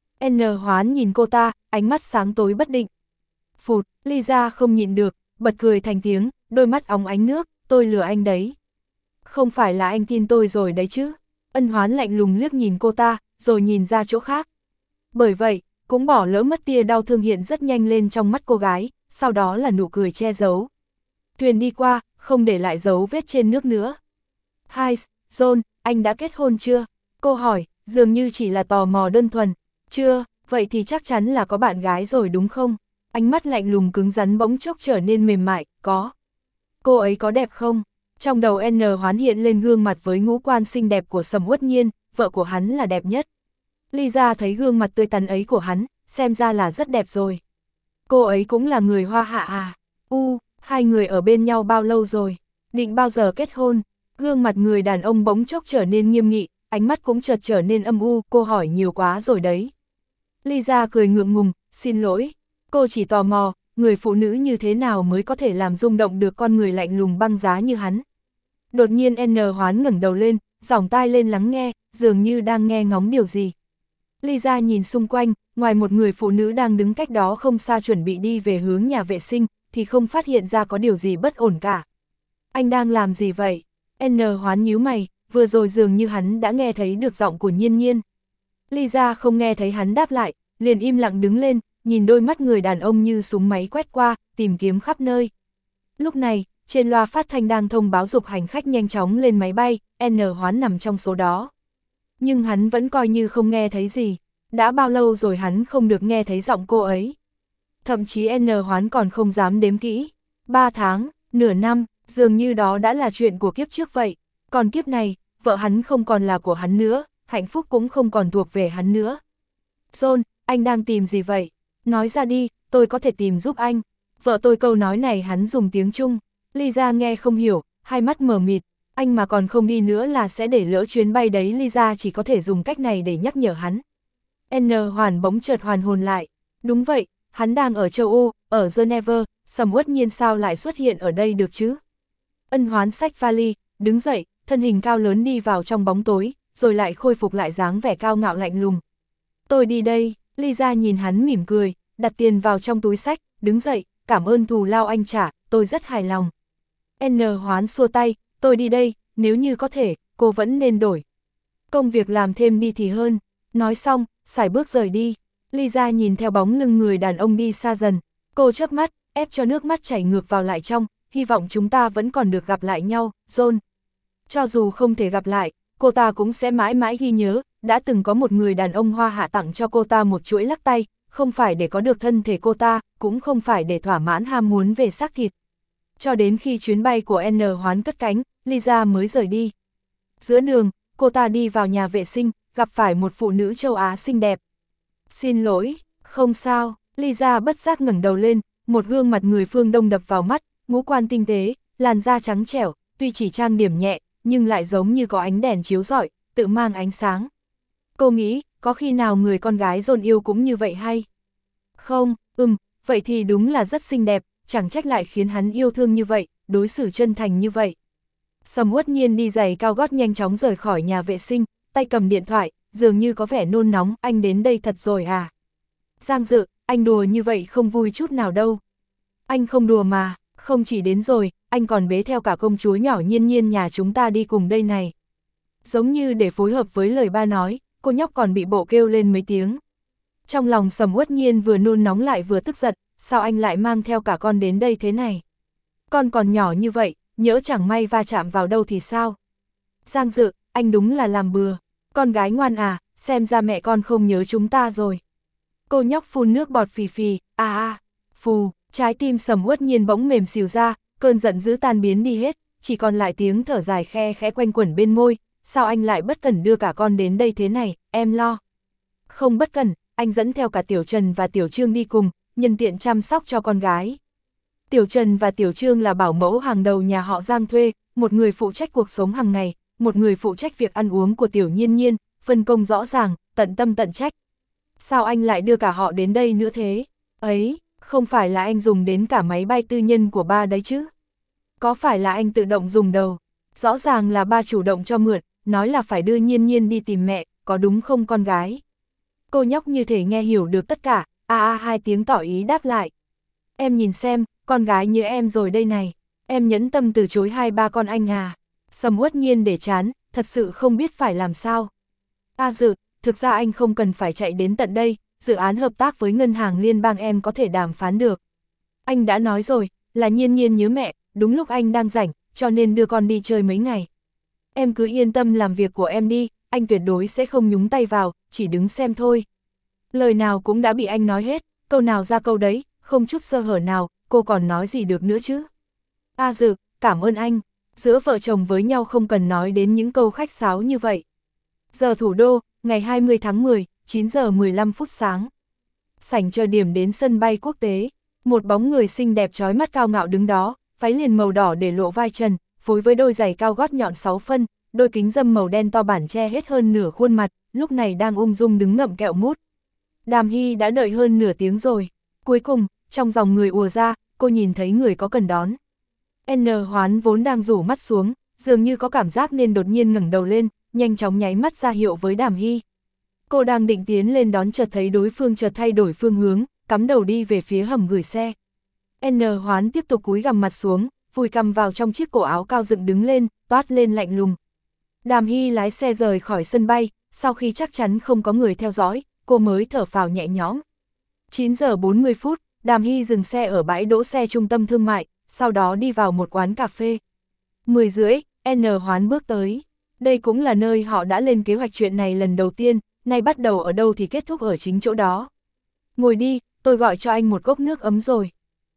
N hoán nhìn cô ta, ánh mắt sáng tối bất định. Phụt, Lisa không nhịn được, bật cười thành tiếng, đôi mắt óng ánh nước, tôi lừa anh đấy. Không phải là anh tin tôi rồi đấy chứ. Ân hoán lạnh lùng liếc nhìn cô ta, rồi nhìn ra chỗ khác. Bởi vậy, cũng bỏ lỡ mất tia đau thương hiện rất nhanh lên trong mắt cô gái, sau đó là nụ cười che giấu. Thuyền đi qua, không để lại dấu vết trên nước nữa. Hi, John, anh đã kết hôn chưa? Cô hỏi, dường như chỉ là tò mò đơn thuần. Chưa, vậy thì chắc chắn là có bạn gái rồi đúng không? Ánh mắt lạnh lùng cứng rắn bỗng chốc trở nên mềm mại, có. Cô ấy có đẹp không? Trong đầu N hoán hiện lên gương mặt với ngũ quan xinh đẹp của Sầm Uất Nhiên, vợ của hắn là đẹp nhất. Lisa thấy gương mặt tươi tắn ấy của hắn, xem ra là rất đẹp rồi. Cô ấy cũng là người Hoa hạ à? U, hai người ở bên nhau bao lâu rồi? Định bao giờ kết hôn? Gương mặt người đàn ông bỗng chốc trở nên nghiêm nghị, ánh mắt cũng chợt trở nên âm u, cô hỏi nhiều quá rồi đấy. Lisa cười ngượng ngùng, xin lỗi, cô chỉ tò mò, người phụ nữ như thế nào mới có thể làm rung động được con người lạnh lùng băng giá như hắn. Đột nhiên N hoán ngẩng đầu lên, giỏng tai lên lắng nghe, dường như đang nghe ngóng điều gì. Lisa nhìn xung quanh, ngoài một người phụ nữ đang đứng cách đó không xa chuẩn bị đi về hướng nhà vệ sinh, thì không phát hiện ra có điều gì bất ổn cả. Anh đang làm gì vậy? N hoán nhíu mày, vừa rồi dường như hắn đã nghe thấy được giọng của Nhiên Nhiên. Lisa không nghe thấy hắn đáp lại, liền im lặng đứng lên, nhìn đôi mắt người đàn ông như súng máy quét qua, tìm kiếm khắp nơi. Lúc này, trên loa phát thanh đang thông báo giục hành khách nhanh chóng lên máy bay, N hoán nằm trong số đó. Nhưng hắn vẫn coi như không nghe thấy gì, đã bao lâu rồi hắn không được nghe thấy giọng cô ấy. Thậm chí N hoán còn không dám đếm kỹ, ba tháng, nửa năm, dường như đó đã là chuyện của kiếp trước vậy, còn kiếp này, vợ hắn không còn là của hắn nữa, hạnh phúc cũng không còn thuộc về hắn nữa. John, anh đang tìm gì vậy? Nói ra đi, tôi có thể tìm giúp anh. Vợ tôi câu nói này hắn dùng tiếng Trung, Lisa nghe không hiểu, hai mắt mờ mịt, anh mà còn không đi nữa là sẽ để lỡ chuyến bay đấy. Lisa chỉ có thể dùng cách này để nhắc nhở hắn. N hoán bỗng chợt hoàn hồn lại, đúng vậy, Hắn đang ở châu Âu, ở Geneva, Sầm Uất Nhiên sao lại xuất hiện ở đây được chứ? Ân Hoán xách vali, đứng dậy, thân hình cao lớn đi vào trong bóng tối, rồi lại khôi phục lại dáng vẻ cao ngạo lạnh lùng. Tôi đi đây, Lisa nhìn hắn mỉm cười, đặt tiền vào trong túi xách, đứng dậy, cảm ơn thù lao anh trả, tôi rất hài lòng. N Hoán xua tay, tôi đi đây, nếu như có thể, cô vẫn nên đổi công việc làm thêm đi thì hơn. Nói xong, sải bước rời đi. Lisa nhìn theo bóng lưng người đàn ông đi xa dần, cô chớp mắt, ép cho nước mắt chảy ngược vào lại trong, hy vọng chúng ta vẫn còn được gặp lại nhau, John. Cho dù không thể gặp lại, cô ta cũng sẽ mãi mãi ghi nhớ, đã từng có một người đàn ông hoa hạ tặng cho cô ta một chuỗi lắc tay, không phải để có được thân thể cô ta, cũng không phải để thỏa mãn ham muốn về xác thịt. Cho đến khi chuyến bay của N Hoán cất cánh, Lisa mới rời đi. Giữa đường, cô ta đi vào nhà vệ sinh, gặp phải một phụ nữ châu Á xinh đẹp. Xin lỗi, không sao, Lisa bất giác ngẩng đầu lên, một gương mặt người phương Đông đập vào mắt, ngũ quan tinh tế, làn da trắng trẻo, tuy chỉ trang điểm nhẹ, nhưng lại giống như có ánh đèn chiếu rọi, tự mang ánh sáng. Cô nghĩ, có khi nào người con gái John yêu cũng như vậy hay? Không, ừm, vậy thì đúng là rất xinh đẹp, chẳng trách lại khiến hắn yêu thương như vậy, đối xử chân thành như vậy. Sầm Uất Nhiên đi giày cao gót nhanh chóng rời khỏi nhà vệ sinh, tay cầm điện thoại, dường như có vẻ nôn nóng, anh đến đây thật rồi à? Giang Dự, anh đùa như vậy không vui chút nào đâu. Anh không đùa mà, không chỉ đến rồi, anh còn bế theo cả công chúa nhỏ Nhiên Nhiên nhà chúng ta đi cùng đây này. Giống như để phối hợp với lời ba nói, cô nhóc còn bị bộ kêu lên mấy tiếng. Trong lòng Sầm Uất Nhiên vừa nôn nóng lại vừa tức giận, sao anh lại mang theo cả con đến đây thế này? Con còn nhỏ như vậy, nhỡ chẳng may va chạm vào đâu thì sao? Giang Dự, anh đúng là làm bừa. Con gái ngoan à, xem ra mẹ con không nhớ chúng ta rồi. Cô nhóc phun nước bọt phì phì, à à, phù, trái tim Sầm Uất Nhiên bỗng mềm xìu ra, cơn giận dữ tan biến đi hết, chỉ còn lại tiếng thở dài khe khẽ quanh quẩn bên môi, sao anh lại bất cẩn đưa cả con đến đây thế này, em lo. Không bất cẩn, anh dẫn theo cả Tiểu Trần và Tiểu Trương đi cùng, nhân tiện chăm sóc cho con gái. Tiểu Trần và Tiểu Trương là bảo mẫu hàng đầu nhà họ Giang thuê, một người phụ trách cuộc sống hàng ngày, một người phụ trách việc ăn uống của Tiểu Nhiên Nhiên, phân công rõ ràng, tận tâm tận trách. Sao anh lại đưa cả họ đến đây nữa thế? Ấy, không phải là anh dùng đến cả máy bay tư nhân của ba đấy chứ? Có phải là anh tự động dùng đầu? Rõ ràng là ba chủ động cho mượn, nói là phải đưa Nhiên Nhiên đi tìm mẹ, có đúng không con gái? Cô nhóc như thể nghe hiểu được tất cả, a a hai tiếng tỏ ý đáp lại. Em nhìn xem, con gái như em rồi đây này, em nhẫn tâm từ chối hai ba con anh à? Sầm Uất Nhiên để chán, thật sự không biết phải làm sao. A Dự, thực ra anh không cần phải chạy đến tận đây, dự án hợp tác với ngân hàng liên bang em có thể đàm phán được. Anh đã nói rồi, là Nhiên Nhiên nhớ mẹ, đúng lúc anh đang rảnh, cho nên đưa con đi chơi mấy ngày. Em cứ yên tâm làm việc của em đi, anh tuyệt đối sẽ không nhúng tay vào, chỉ đứng xem thôi. Lời nào cũng đã bị anh nói hết, câu nào ra câu đấy, không chút sơ hở nào, cô còn nói gì được nữa chứ. A Dự, cảm ơn anh, giữa vợ chồng với nhau không cần nói đến những câu khách sáo như vậy. Giờ thủ đô, ngày hai mươi tháng mười, chín giờ mười lăm phút sáng. Sảnh chờ điểm đến sân bay quốc tế, một bóng người xinh đẹp trói mắt cao ngạo đứng đó, váy liền màu đỏ để lộ vai trần, phối với đôi giày cao gót nhọn sáu phân, đôi kính râm màu đen to bản che hết hơn nửa khuôn mặt, lúc này đang ung dung đứng ngậm kẹo mút. Đàm Hy đã đợi hơn nửa tiếng rồi. Cuối cùng, trong dòng người ùa ra, cô nhìn thấy người có cần đón. N Hoán vốn đang rủ mắt xuống, dường như có cảm giác nên đột nhiên ngẩng đầu lên, nhanh chóng nháy mắt ra hiệu với Đàm Hy. Cô đang định tiến lên đón chợt thấy đối phương chợt thay đổi phương hướng, cắm đầu đi về phía hầm gửi xe. N Hoán tiếp tục cúi gằm mặt xuống, vùi cằm vào trong chiếc cổ áo cao dựng đứng lên, toát lên lạnh lùng. Đàm Hy lái xe rời khỏi sân bay, sau khi chắc chắn không có người theo dõi, cô mới thở phào nhẹ nhõm. chín giờ bốn mươi phút, Đàm Hy dừng xe ở bãi đỗ xe trung tâm thương mại, sau đó đi vào một quán cà phê. mười rưỡi, N Hoán bước tới. Đây cũng là nơi họ đã lên kế hoạch chuyện này lần đầu tiên, nay bắt đầu ở đâu thì kết thúc ở chính chỗ đó. Ngồi đi, tôi gọi cho anh một cốc nước ấm rồi.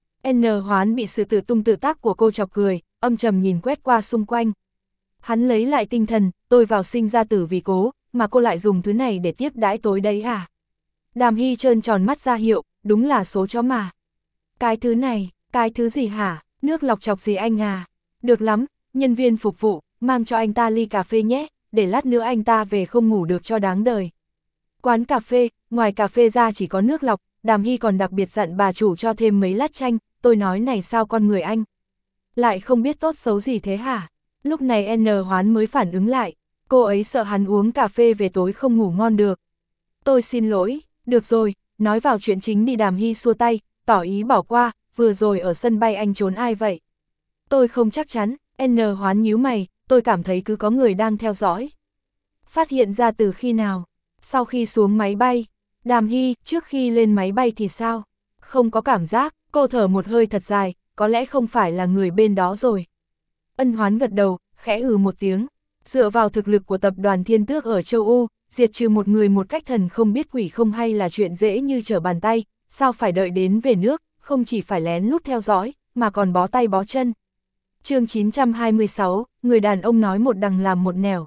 N Hoán bị sự tự tung tự tác của cô chọc cười, âm trầm nhìn quét qua xung quanh. Hắn lấy lại tinh thần, tôi vào sinh ra tử vì cố, mà cô lại dùng thứ này để tiếp đãi tối đấy à? Đàm Hy trơn tròn mắt ra hiệu, đúng là số chó mà. Cái thứ này, cái thứ gì hả? Nước lọc chọc gì anh à? Được lắm, nhân viên phục vụ, mang cho anh ta ly cà phê nhé, để lát nữa anh ta về không ngủ được cho đáng đời. Quán cà phê, ngoài cà phê ra chỉ có nước lọc, Đàm Hy còn đặc biệt dặn bà chủ cho thêm mấy lát chanh, tôi nói này sao con người anh lại không biết tốt xấu gì thế hả? Lúc này N Hoán mới phản ứng lại, cô ấy sợ hắn uống cà phê về tối không ngủ ngon được. Tôi xin lỗi, được rồi, nói vào chuyện chính đi. Đàm Hy xua tay, tỏ ý bỏ qua, vừa rồi ở sân bay anh trốn ai vậy? Tôi không chắc chắn, N Hoán nhíu mày, tôi cảm thấy cứ có người đang theo dõi. Phát hiện ra từ khi nào? Sau khi xuống máy bay. Đàm Hy, trước khi lên máy bay thì sao? Không có cảm giác, cô thở một hơi thật dài, có lẽ không phải là người bên đó rồi. Ân Hoán gật đầu, khẽ ừ một tiếng. Dựa vào thực lực của tập đoàn Thiên Tước ở châu Âu, diệt trừ một người một cách thần không biết quỷ không hay là chuyện dễ như trở bàn tay, sao phải đợi đến về nước, không chỉ phải lén lút theo dõi, mà còn bó tay bó chân. Chương chín trăm hai mươi sáu, người đàn ông nói một đằng làm một nẻo.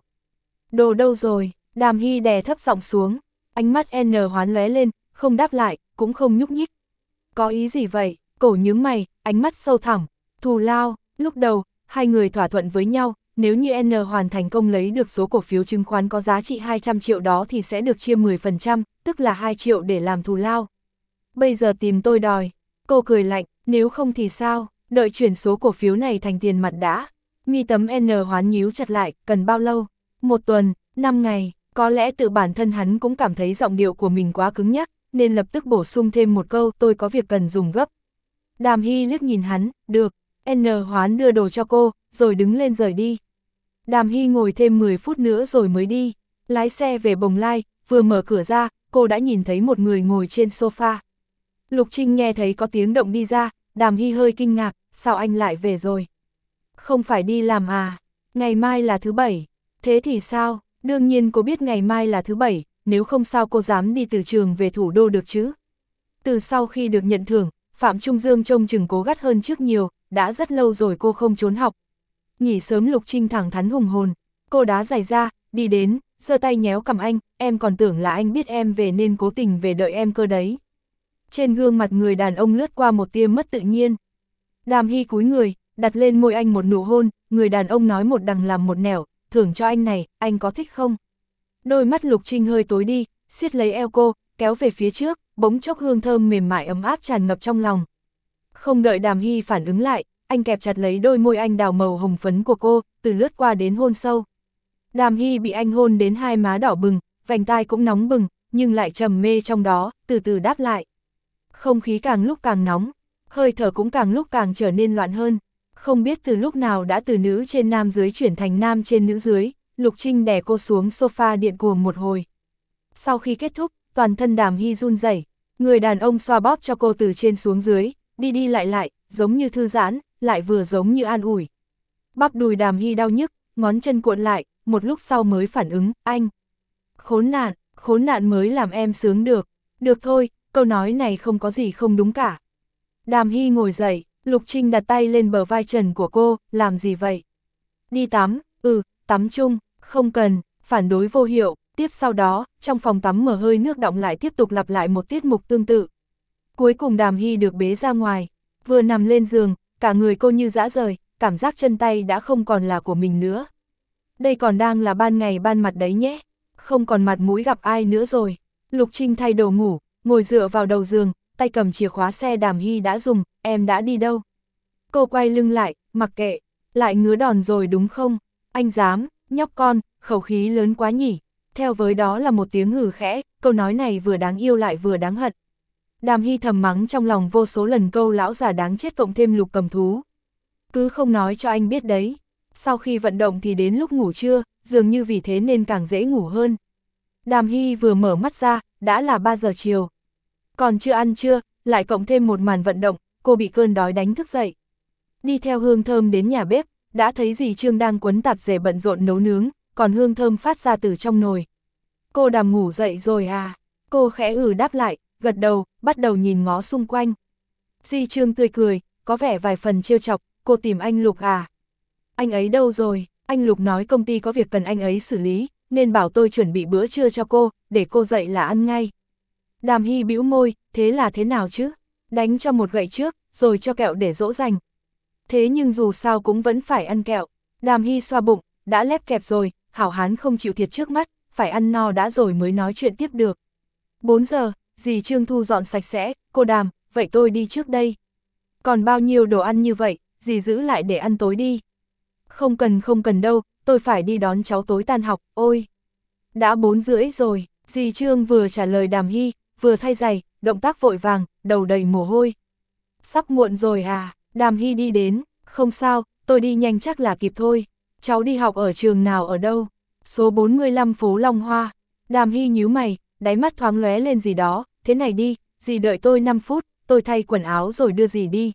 Đồ đâu rồi? Đàm Hy đè thấp giọng xuống, ánh mắt N Hoán lóe lên, không đáp lại, cũng không nhúc nhích. Có ý gì vậy? Cổ nhướng mày, ánh mắt sâu thẳm. Thù lao. Lúc đầu, hai người thỏa thuận với nhau, nếu như N Hoàn thành công lấy được số cổ phiếu chứng khoán có giá trị hai trăm triệu đó thì sẽ được chia mười phần trăm, tức là hai triệu để làm thù lao. Bây giờ tìm tôi đòi. Cô cười lạnh, nếu không thì sao, đợi chuyển số cổ phiếu này thành tiền mặt đã. Mi tấm N Hoán nhíu chặt lại, cần bao lâu? Một tuần, năm ngày, có lẽ tự bản thân hắn cũng cảm thấy giọng điệu của mình quá cứng nhắc, nên lập tức bổ sung thêm một câu, tôi có việc cần dùng gấp. Đàm Hy liếc nhìn hắn, được. N Hoán đưa đồ cho cô, rồi đứng lên rời đi. Đàm Hy ngồi thêm mười phút nữa rồi mới đi. Lái xe về Bồng Lai, vừa mở cửa ra, cô đã nhìn thấy một người ngồi trên sofa. Lục Trinh nghe thấy có tiếng động đi ra, Đàm Hy hơi kinh ngạc, sao anh lại về rồi? Không phải đi làm à? Ngày mai là thứ bảy. Thế thì sao? Đương nhiên cô biết ngày mai là thứ bảy, nếu không sao cô dám đi từ trường về thủ đô được chứ? Từ sau khi được nhận thưởng, Phạm Trung Dương trông chừng cố gắt hơn trước nhiều, đã rất lâu rồi cô không trốn học. Nghỉ sớm. Lục Trinh thẳng thắn hùng hồn, cô đá giày ra, đi đến, giơ tay nhéo cằm anh, em còn tưởng là anh biết em về nên cố tình về đợi em cơ đấy. Trên gương mặt người đàn ông lướt qua một tia mất tự nhiên. Đàm Hy cúi người, đặt lên môi anh một nụ hôn, người đàn ông nói một đằng làm một nẻo, thưởng cho anh này, anh có thích không? Đôi mắt Lục Trinh hơi tối đi, siết lấy eo cô, kéo về phía trước, bỗng chốc hương thơm mềm mại ấm áp tràn ngập trong lòng. Không đợi Đàm Hy phản ứng lại, anh kẹp chặt lấy đôi môi anh đào màu hồng phấn của cô, từ lướt qua đến hôn sâu. Đàm Hy bị anh hôn đến hai má đỏ bừng, vành tai cũng nóng bừng, nhưng lại trầm mê trong đó, từ từ đáp lại. Không khí càng lúc càng nóng, hơi thở cũng càng lúc càng trở nên loạn hơn. Không biết từ lúc nào đã từ nữ trên nam dưới chuyển thành nam trên nữ dưới, Lục Trinh đè cô xuống sofa điện cuồng một hồi. Sau khi kết thúc, toàn thân Đàm Hy run rẩy, người đàn ông xoa bóp cho cô từ trên xuống dưới, đi đi lại lại, giống như thư giãn, lại vừa giống như an ủi. Bắp đùi Đàm Hy đau nhức, ngón chân cuộn lại, một lúc sau mới phản ứng, anh. Khốn nạn, khốn nạn mới làm em sướng được. Được thôi, câu nói này không có gì không đúng cả. Đàm Hy ngồi dậy, Lục Trinh đặt tay lên bờ vai trần của cô, làm gì vậy? Đi tắm, ừ, tắm chung, không cần, phản đối vô hiệu. Tiếp sau đó, trong phòng tắm mở hơi nước đọng lại tiếp tục lặp lại một tiết mục tương tự. Cuối cùng Đàm Hy được bế ra ngoài, vừa nằm lên giường, cả người cô như dã rời, cảm giác chân tay đã không còn là của mình nữa. Đây còn đang là ban ngày ban mặt đấy nhé, không còn mặt mũi gặp ai nữa rồi. Lục Trinh thay đồ ngủ, ngồi dựa vào đầu giường, tay cầm chìa khóa xe Đàm Hy đã dùng, em đã đi đâu? Cô quay lưng lại, mặc kệ, lại ngứa đòn rồi đúng không? Anh dám, nhóc con, khẩu khí lớn quá nhỉ? Theo với đó là một tiếng hừ khẽ, câu nói này vừa đáng yêu lại vừa đáng hận. Đàm Hy thầm mắng trong lòng vô số lần câu lão già đáng chết cộng thêm Lục cầm thú. Cứ không nói cho anh biết đấy. Sau khi vận động thì đến lúc ngủ trưa, dường như vì thế nên càng dễ ngủ hơn. Đàm Hy vừa mở mắt ra, đã là ba giờ chiều. Còn chưa ăn trưa, lại cộng thêm một màn vận động, cô bị cơn đói đánh thức dậy. Đi theo hương thơm đến nhà bếp, đã thấy dì Trương đang quấn tạp dề bận rộn nấu nướng, còn hương thơm phát ra từ trong nồi. Cô Đàm ngủ dậy rồi à? Cô khẽ ử đáp lại, gật đầu, bắt đầu nhìn ngó xung quanh. Dì Trương tươi cười, có vẻ vài phần trêu chọc, cô tìm anh Lục à? Anh ấy đâu rồi? Anh Lục nói công ty có việc cần anh ấy xử lý, nên bảo tôi chuẩn bị bữa trưa cho cô, để cô dậy là ăn ngay. Đàm Hy bĩu môi, thế là thế nào chứ? Đánh cho một gậy trước, rồi cho kẹo để dỗ dành. Thế nhưng dù sao cũng vẫn phải ăn kẹo. Đàm Hy xoa bụng, đã lép kẹp rồi, hảo hán không chịu thiệt trước mắt, phải ăn no đã rồi mới nói chuyện tiếp được. bốn giờ, dì Trương thu dọn sạch sẽ, cô Đàm, vậy tôi đi trước đây. Còn bao nhiêu đồ ăn như vậy, dì giữ lại để ăn tối đi. Không cần không cần đâu, tôi phải đi đón cháu tối tan học, ôi. Đã bốn rưỡi rồi, dì Trương vừa trả lời Đàm Hy, vừa thay giày, động tác vội vàng, đầu đầy mồ hôi. Sắp muộn rồi à, Đàm Hy đi đến, không sao, tôi đi nhanh chắc là kịp thôi. Cháu đi học ở trường nào ở đâu? Số bốn mươi lăm phố Long Hoa. Đàm Hy nhíu mày, đáy mắt thoáng lóe lên gì đó, thế này đi, dì đợi tôi năm phút, tôi thay quần áo rồi đưa dì đi.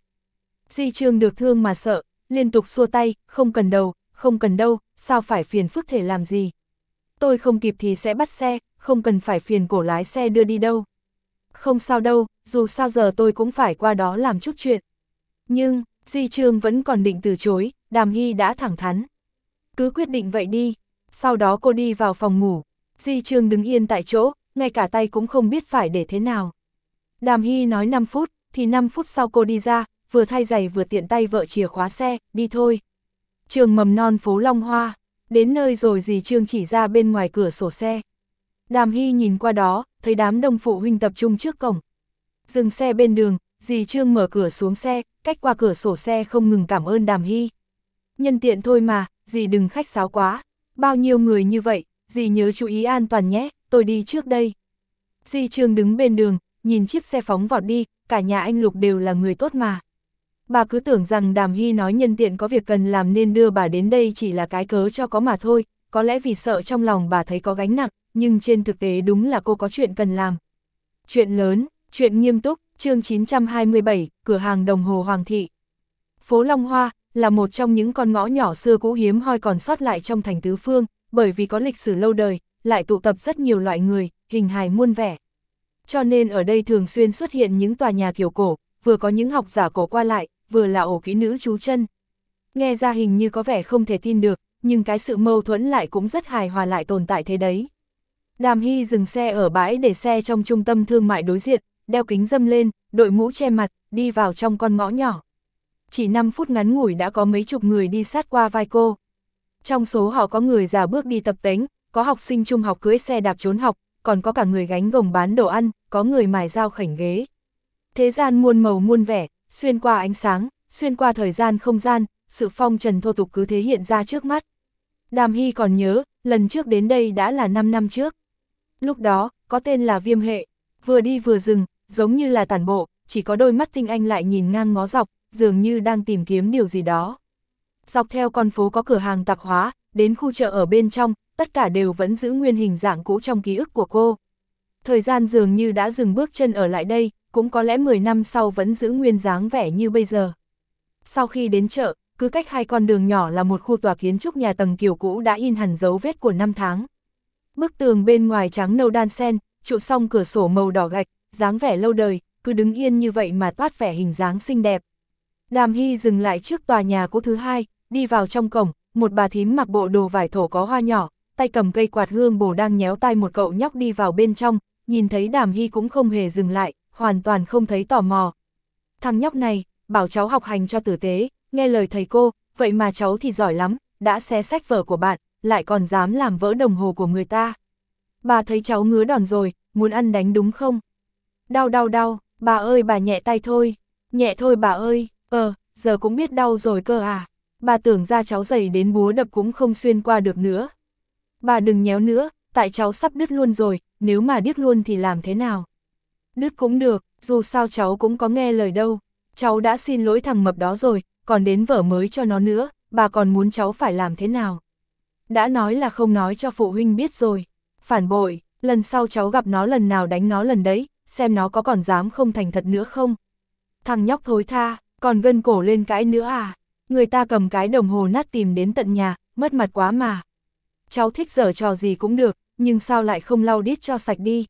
Dì Trương được thương mà sợ, liên tục xua tay, không cần đâu, không cần đâu, sao phải phiền phức thể làm gì. Tôi không kịp thì sẽ bắt xe, không cần phải phiền cổ lái xe đưa đi đâu. Không sao đâu, dù sao giờ tôi cũng phải qua đó làm chút chuyện. Nhưng, dì Trương vẫn còn định từ chối, Đàm Hy đã thẳng thắn. Cứ quyết định vậy đi. Sau đó cô đi vào phòng ngủ. Dì Trương đứng yên tại chỗ, ngay cả tay cũng không biết phải để thế nào. Đàm Hy nói năm phút, thì năm phút sau cô đi ra, vừa thay giày vừa tiện tay vợ chìa khóa xe, đi thôi. Trường mầm non phố Long Hoa. Đến nơi rồi dì Trương chỉ ra bên ngoài cửa sổ xe. Đàm Hy nhìn qua đó, thấy đám đông phụ huynh tập trung trước cổng. Dừng xe bên đường, dì Trương mở cửa xuống xe, cách qua cửa sổ xe không ngừng cảm ơn Đàm Hy. Nhân tiện thôi mà, dì đừng khách sáo quá. Bao nhiêu người như vậy, dì nhớ chú ý an toàn nhé, tôi đi trước đây. Dì Trương đứng bên đường, nhìn chiếc xe phóng vọt đi, cả nhà anh Lục đều là người tốt mà. Bà cứ tưởng rằng Đàm Hy nói nhân tiện có việc cần làm nên đưa bà đến đây chỉ là cái cớ cho có mà thôi, có lẽ vì sợ trong lòng bà thấy có gánh nặng, nhưng trên thực tế đúng là cô có chuyện cần làm. Chuyện lớn, chuyện nghiêm túc, chương chín trăm hai mươi bảy, cửa hàng đồng hồ Hoàng thị. Phố Long Hoa là một trong những con ngõ nhỏ xưa cũ hiếm hoi còn sót lại trong thành Tứ Phương, bởi vì có lịch sử lâu đời, lại tụ tập rất nhiều loại người, hình hài muôn vẻ. Cho nên ở đây thường xuyên xuất hiện những tòa nhà kiểu cổ, vừa có những học giả cổ qua lại, vừa là ổ kỹ nữ trú chân. Nghe ra hình như có vẻ không thể tin được, nhưng cái sự mâu thuẫn lại cũng rất hài hòa lại tồn tại thế đấy. Đàm Hy dừng xe ở bãi để xe trong trung tâm thương mại đối diện, đeo kính râm lên, đội mũ che mặt, đi vào trong con ngõ nhỏ. Chỉ năm phút ngắn ngủi đã có mấy chục người đi sát qua vai cô. Trong số họ có người già bước đi tập tễnh, có học sinh trung học cưỡi xe đạp trốn học, còn có cả người gánh gồng bán đồ ăn, có người mài dao khảnh ghế. Thế gian muôn màu muôn vẻ, xuyên qua ánh sáng, xuyên qua thời gian không gian, sự phong trần thô tục cứ thế hiện ra trước mắt. Đàm Hy còn nhớ, lần trước đến đây đã là năm năm trước. Lúc đó, có tên là Viêm Hệ, vừa đi vừa dừng, giống như là tản bộ, chỉ có đôi mắt tinh anh lại nhìn ngang ngó dọc, dường như đang tìm kiếm điều gì đó. Dọc theo con phố có cửa hàng tạp hóa, đến khu chợ ở bên trong, tất cả đều vẫn giữ nguyên hình dạng cũ trong ký ức của cô. Thời gian dường như đã dừng bước chân ở lại đây, cũng có lẽ mười năm sau vẫn giữ nguyên dáng vẻ như bây giờ. Sau khi đến chợ, cứ cách hai con đường nhỏ là một khu tòa kiến trúc nhà tầng kiểu cũ đã in hẳn dấu vết của năm tháng. Bức tường bên ngoài trắng nâu đan sen, trụ song cửa sổ màu đỏ gạch, dáng vẻ lâu đời, cứ đứng yên như vậy mà toát vẻ hình dáng xinh đẹp. Đàm Hy dừng lại trước tòa nhà cũ thứ hai, đi vào trong cổng, một bà thím mặc bộ đồ vải thổ có hoa nhỏ, tay cầm cây quạt hương bồ đang nhéo tay một cậu nhóc đi vào bên trong, nhìn thấy Đàm Hy cũng không hề dừng lại, hoàn toàn không thấy tò mò. Thằng nhóc này, bảo cháu học hành cho tử tế, nghe lời thầy cô, vậy mà cháu thì giỏi lắm, đã xé sách vở của bạn, lại còn dám làm vỡ đồng hồ của người ta. Bà thấy cháu ngứa đòn rồi, muốn ăn đánh đúng không? Đau đau đau, bà ơi bà nhẹ tay thôi, nhẹ thôi bà ơi, ờ, giờ cũng biết đau rồi cơ à, bà tưởng ra cháu giày đến búa đập cũng không xuyên qua được nữa. Bà đừng nhéo nữa, tại cháu sắp đứt luôn rồi, nếu mà điếc luôn thì làm thế nào? Đứt cũng được, dù sao cháu cũng có nghe lời đâu, cháu đã xin lỗi thằng mập đó rồi, còn đến vở mới cho nó nữa, bà còn muốn cháu phải làm thế nào? Đã nói là không nói cho phụ huynh biết rồi, phản bội, lần sau cháu gặp nó lần nào đánh nó lần đấy, xem nó có còn dám không thành thật nữa không? Thằng nhóc thối tha, còn gân cổ lên cãi nữa à? Người ta cầm cái đồng hồ nát tìm đến tận nhà, mất mặt quá mà. Cháu thích giở trò gì cũng được, nhưng sao lại không lau đít cho sạch đi?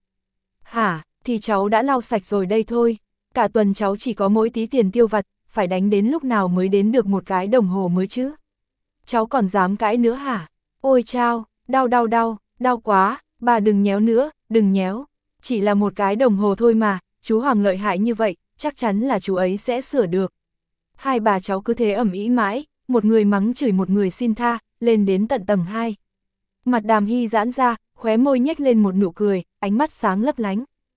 Hả, thì cháu đã lau sạch rồi đây thôi. Cả tuần cháu chỉ có mỗi tí tiền tiêu vặt, phải đánh đến lúc nào mới đến được một cái đồng hồ mới chứ? Cháu còn dám cãi nữa hả? Ôi chao, đau đau đau, đau quá, bà đừng nhéo nữa, đừng nhéo. Chỉ là một cái đồng hồ thôi mà, chú Hoàng lợi hại như vậy, chắc chắn là chú ấy sẽ sửa được. Hai bà cháu cứ thế ầm ĩ mãi, một người mắng chửi một người xin tha, lên đến tận tầng hai. Mặt Đàm Hy giãn ra, khóe môi nhếch lên một nụ cười, ánh mắt sáng lấp lánh.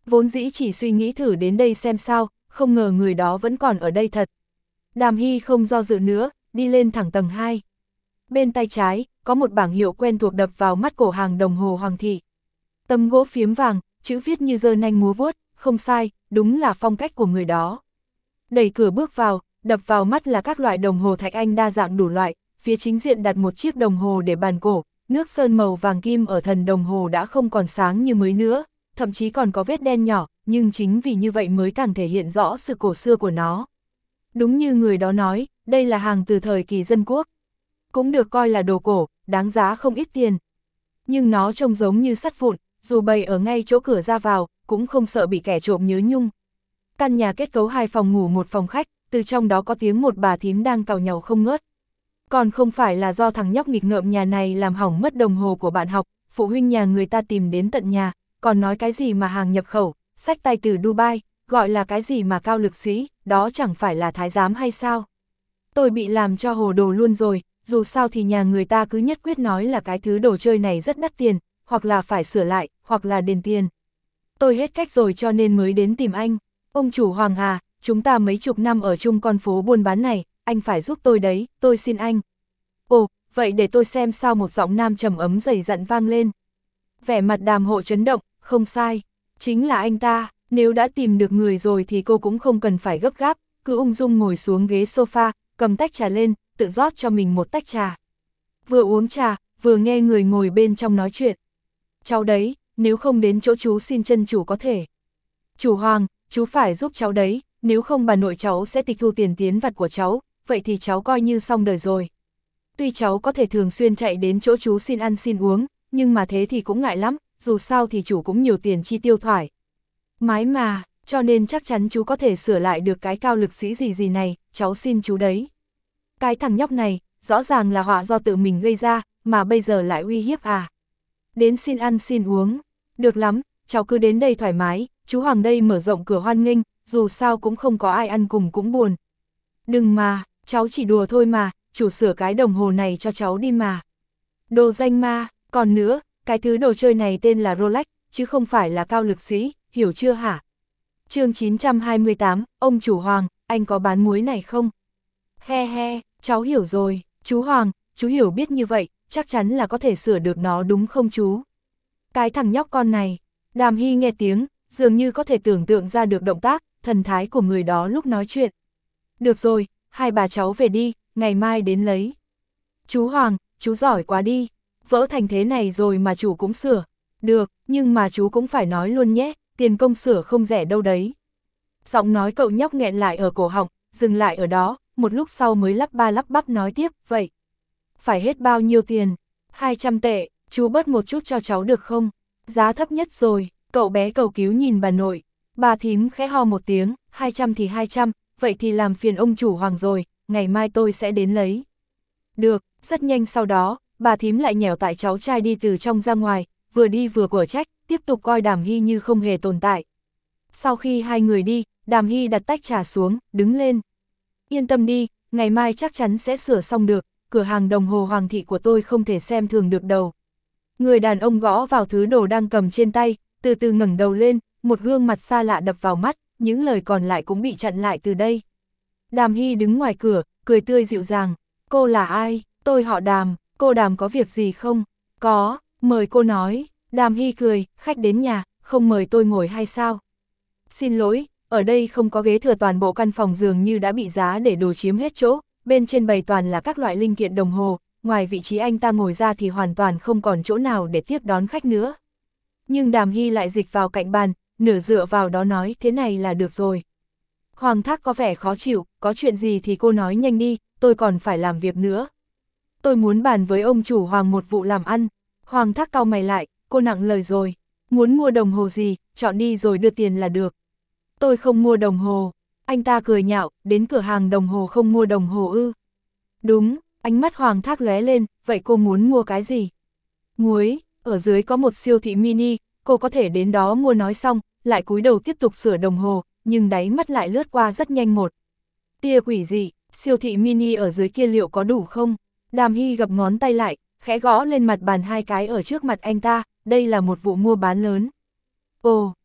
Vốn dĩ chỉ suy nghĩ thử đến đây xem sao, không ngờ người đó vẫn còn ở đây thật. Đàm Hy không do dự nữa, đi lên thẳng tầng hai. Bên tay trái, có một bảng hiệu quen thuộc đập vào mắt cổ hàng đồng hồ Hoàng thị. Tấm gỗ phiếm vàng, chữ viết như giơ nanh múa vuốt, không sai, đúng là phong cách của người đó. Đẩy cửa bước vào, đập vào mắt là các loại đồng hồ thạch anh đa dạng đủ loại, phía chính diện đặt một chiếc đồng hồ để bàn cổ, nước sơn màu vàng kim ở thần đồng hồ đã không còn sáng như mới nữa, thậm chí còn có vết đen nhỏ, nhưng chính vì như vậy mới càng thể hiện rõ sự cổ xưa của nó. Đúng như người đó nói, đây là hàng từ thời kỳ dân quốc. Cũng được coi là đồ cổ, đáng giá không ít tiền. Nhưng nó trông giống như sắt vụn, dù bày ở ngay chỗ cửa ra vào, cũng không sợ bị kẻ trộm nhớ nhung. Căn nhà kết cấu hai phòng ngủ một phòng khách, từ trong đó có tiếng một bà thím đang càu nhàu không ngớt. Còn không phải là do thằng nhóc nghịch ngợm nhà này làm hỏng mất đồng hồ của bạn học, phụ huynh nhà người ta tìm đến tận nhà, còn nói cái gì mà hàng nhập khẩu, xách tay từ Dubai, gọi là cái gì mà cao lực sĩ, đó chẳng phải là thái giám hay sao. Tôi bị làm cho hồ đồ luôn rồi, dù sao thì nhà người ta cứ nhất quyết nói là cái thứ đồ chơi này rất đắt tiền, hoặc là phải sửa lại, hoặc là đền tiền. Tôi hết cách rồi cho nên mới đến tìm anh. Ông chủ Hoàng à, chúng ta mấy chục năm ở chung con phố buôn bán này, anh phải giúp tôi đấy, tôi xin anh. Ồ, vậy để tôi xem sao, một giọng nam trầm ấm dày dặn vang lên. Vẻ mặt Đàm Hộ chấn động, không sai, chính là anh ta, nếu đã tìm được người rồi thì cô cũng không cần phải gấp gáp, cứ ung dung ngồi xuống ghế sofa, cầm tách trà lên, tự rót cho mình một tách trà. Vừa uống trà, vừa nghe người ngồi bên trong nói chuyện. Cháu đấy, nếu không đến chỗ chú xin chân chủ có thể. Chủ Hoàng, chú phải giúp cháu đấy, nếu không bà nội cháu sẽ tịch thu tiền tiến vặt của cháu, vậy thì cháu coi như xong đời rồi. Tuy cháu có thể thường xuyên chạy đến chỗ chú xin ăn xin uống, nhưng mà thế thì cũng ngại lắm, dù sao thì chủ cũng nhiều tiền chi tiêu thoải mái mà, cho nên chắc chắn chú có thể sửa lại được cái cao lực sĩ gì gì này, cháu xin chú đấy. Cái thằng nhóc này, rõ ràng là họa do tự mình gây ra, mà bây giờ lại uy hiếp à. Đến xin ăn xin uống, được lắm, cháu cứ đến đây thoải mái, chú Hoàng đây mở rộng cửa hoan nghênh, dù sao cũng không có ai ăn cùng cũng buồn. Đừng mà, cháu chỉ đùa thôi mà, chủ sửa cái đồng hồ này cho cháu đi mà. Đồ danh ma, còn nữa, cái thứ đồ chơi này tên là Rolex, chứ không phải là cao lực sĩ, hiểu chưa hả? Chương chín trăm hai mươi tám, ông chủ Hoàng, anh có bán muối này không? He he, cháu hiểu rồi, chú Hoàng, chú hiểu biết như vậy, chắc chắn là có thể sửa được nó đúng không chú? Cái thằng nhóc con này, Đàm Hy nghe tiếng, dường như có thể tưởng tượng ra được động tác, thần thái của người đó lúc nói chuyện. Được rồi, hai bà cháu về đi, ngày mai đến lấy. Chú Hoàng, chú giỏi quá đi, vỡ thành thế này rồi mà chủ cũng sửa. Được, nhưng mà chú cũng phải nói luôn nhé, tiền công sửa không rẻ đâu đấy. Giọng nói cậu nhóc nghẹn lại ở cổ họng, dừng lại ở đó, một lúc sau mới lắp ba lắp bắp nói tiếp, vậy. Phải hết bao nhiêu tiền? hai trăm tệ, chú bớt một chút cho cháu được không? Giá thấp nhất rồi, cậu bé cầu cứu nhìn bà nội. Bà thím khẽ ho một tiếng, hai trăm thì hai trăm, vậy thì làm phiền ông chủ Hoàng rồi, ngày mai tôi sẽ đến lấy. Được, rất nhanh sau đó, bà thím lại nhẻo tại cháu trai đi từ trong ra ngoài, vừa đi vừa quở trách, tiếp tục coi Đàm Hy như không hề tồn tại. Sau khi hai người đi, Đàm Hy đặt tách trà xuống, đứng lên. Yên tâm đi, ngày mai chắc chắn sẽ sửa xong được, cửa hàng đồng hồ Hoàng thị của tôi không thể xem thường được đâu. Người đàn ông gõ vào thứ đồ đang cầm trên tay, từ từ ngẩng đầu lên, một gương mặt xa lạ đập vào mắt, những lời còn lại cũng bị chặn lại từ đây. Đàm Hy đứng ngoài cửa, cười tươi dịu dàng. Cô là ai? Tôi họ Đàm, cô Đàm có việc gì không? Có, mời cô nói. Đàm Hy cười, khách đến nhà, không mời tôi ngồi hay sao? Xin lỗi, ở đây không có ghế thừa, toàn bộ căn phòng dường như đã bị giá để đồ chiếm hết chỗ, bên trên bày toàn là các loại linh kiện đồng hồ, ngoài vị trí anh ta ngồi ra thì hoàn toàn không còn chỗ nào để tiếp đón khách nữa. Nhưng Đàm Hy lại dịch vào cạnh bàn, nửa dựa vào đó nói thế này là được rồi. Hoàng Thác có vẻ khó chịu, có chuyện gì thì cô nói nhanh đi, tôi còn phải làm việc nữa. Tôi muốn bàn với ông chủ Hoàng một vụ làm ăn. Hoàng Thác cau mày lại, cô nặng lời rồi. Muốn mua đồng hồ gì, chọn đi rồi đưa tiền là được. Tôi không mua đồng hồ. Anh ta cười nhạo, đến cửa hàng đồng hồ không mua đồng hồ ư? Đúng, ánh mắt Hoàng Thác lóe lên, vậy cô muốn mua cái gì? Muối, ở dưới có một siêu thị mini, cô có thể đến đó mua. Nói xong, lại cúi đầu tiếp tục sửa đồng hồ, nhưng đáy mắt lại lướt qua rất nhanh một tia quỷ dị, siêu thị mini ở dưới kia liệu có đủ không? Đàm Hy gập ngón tay lại, khẽ gõ lên mặt bàn hai cái ở trước mặt anh ta, đây là một vụ mua bán lớn. Ồ,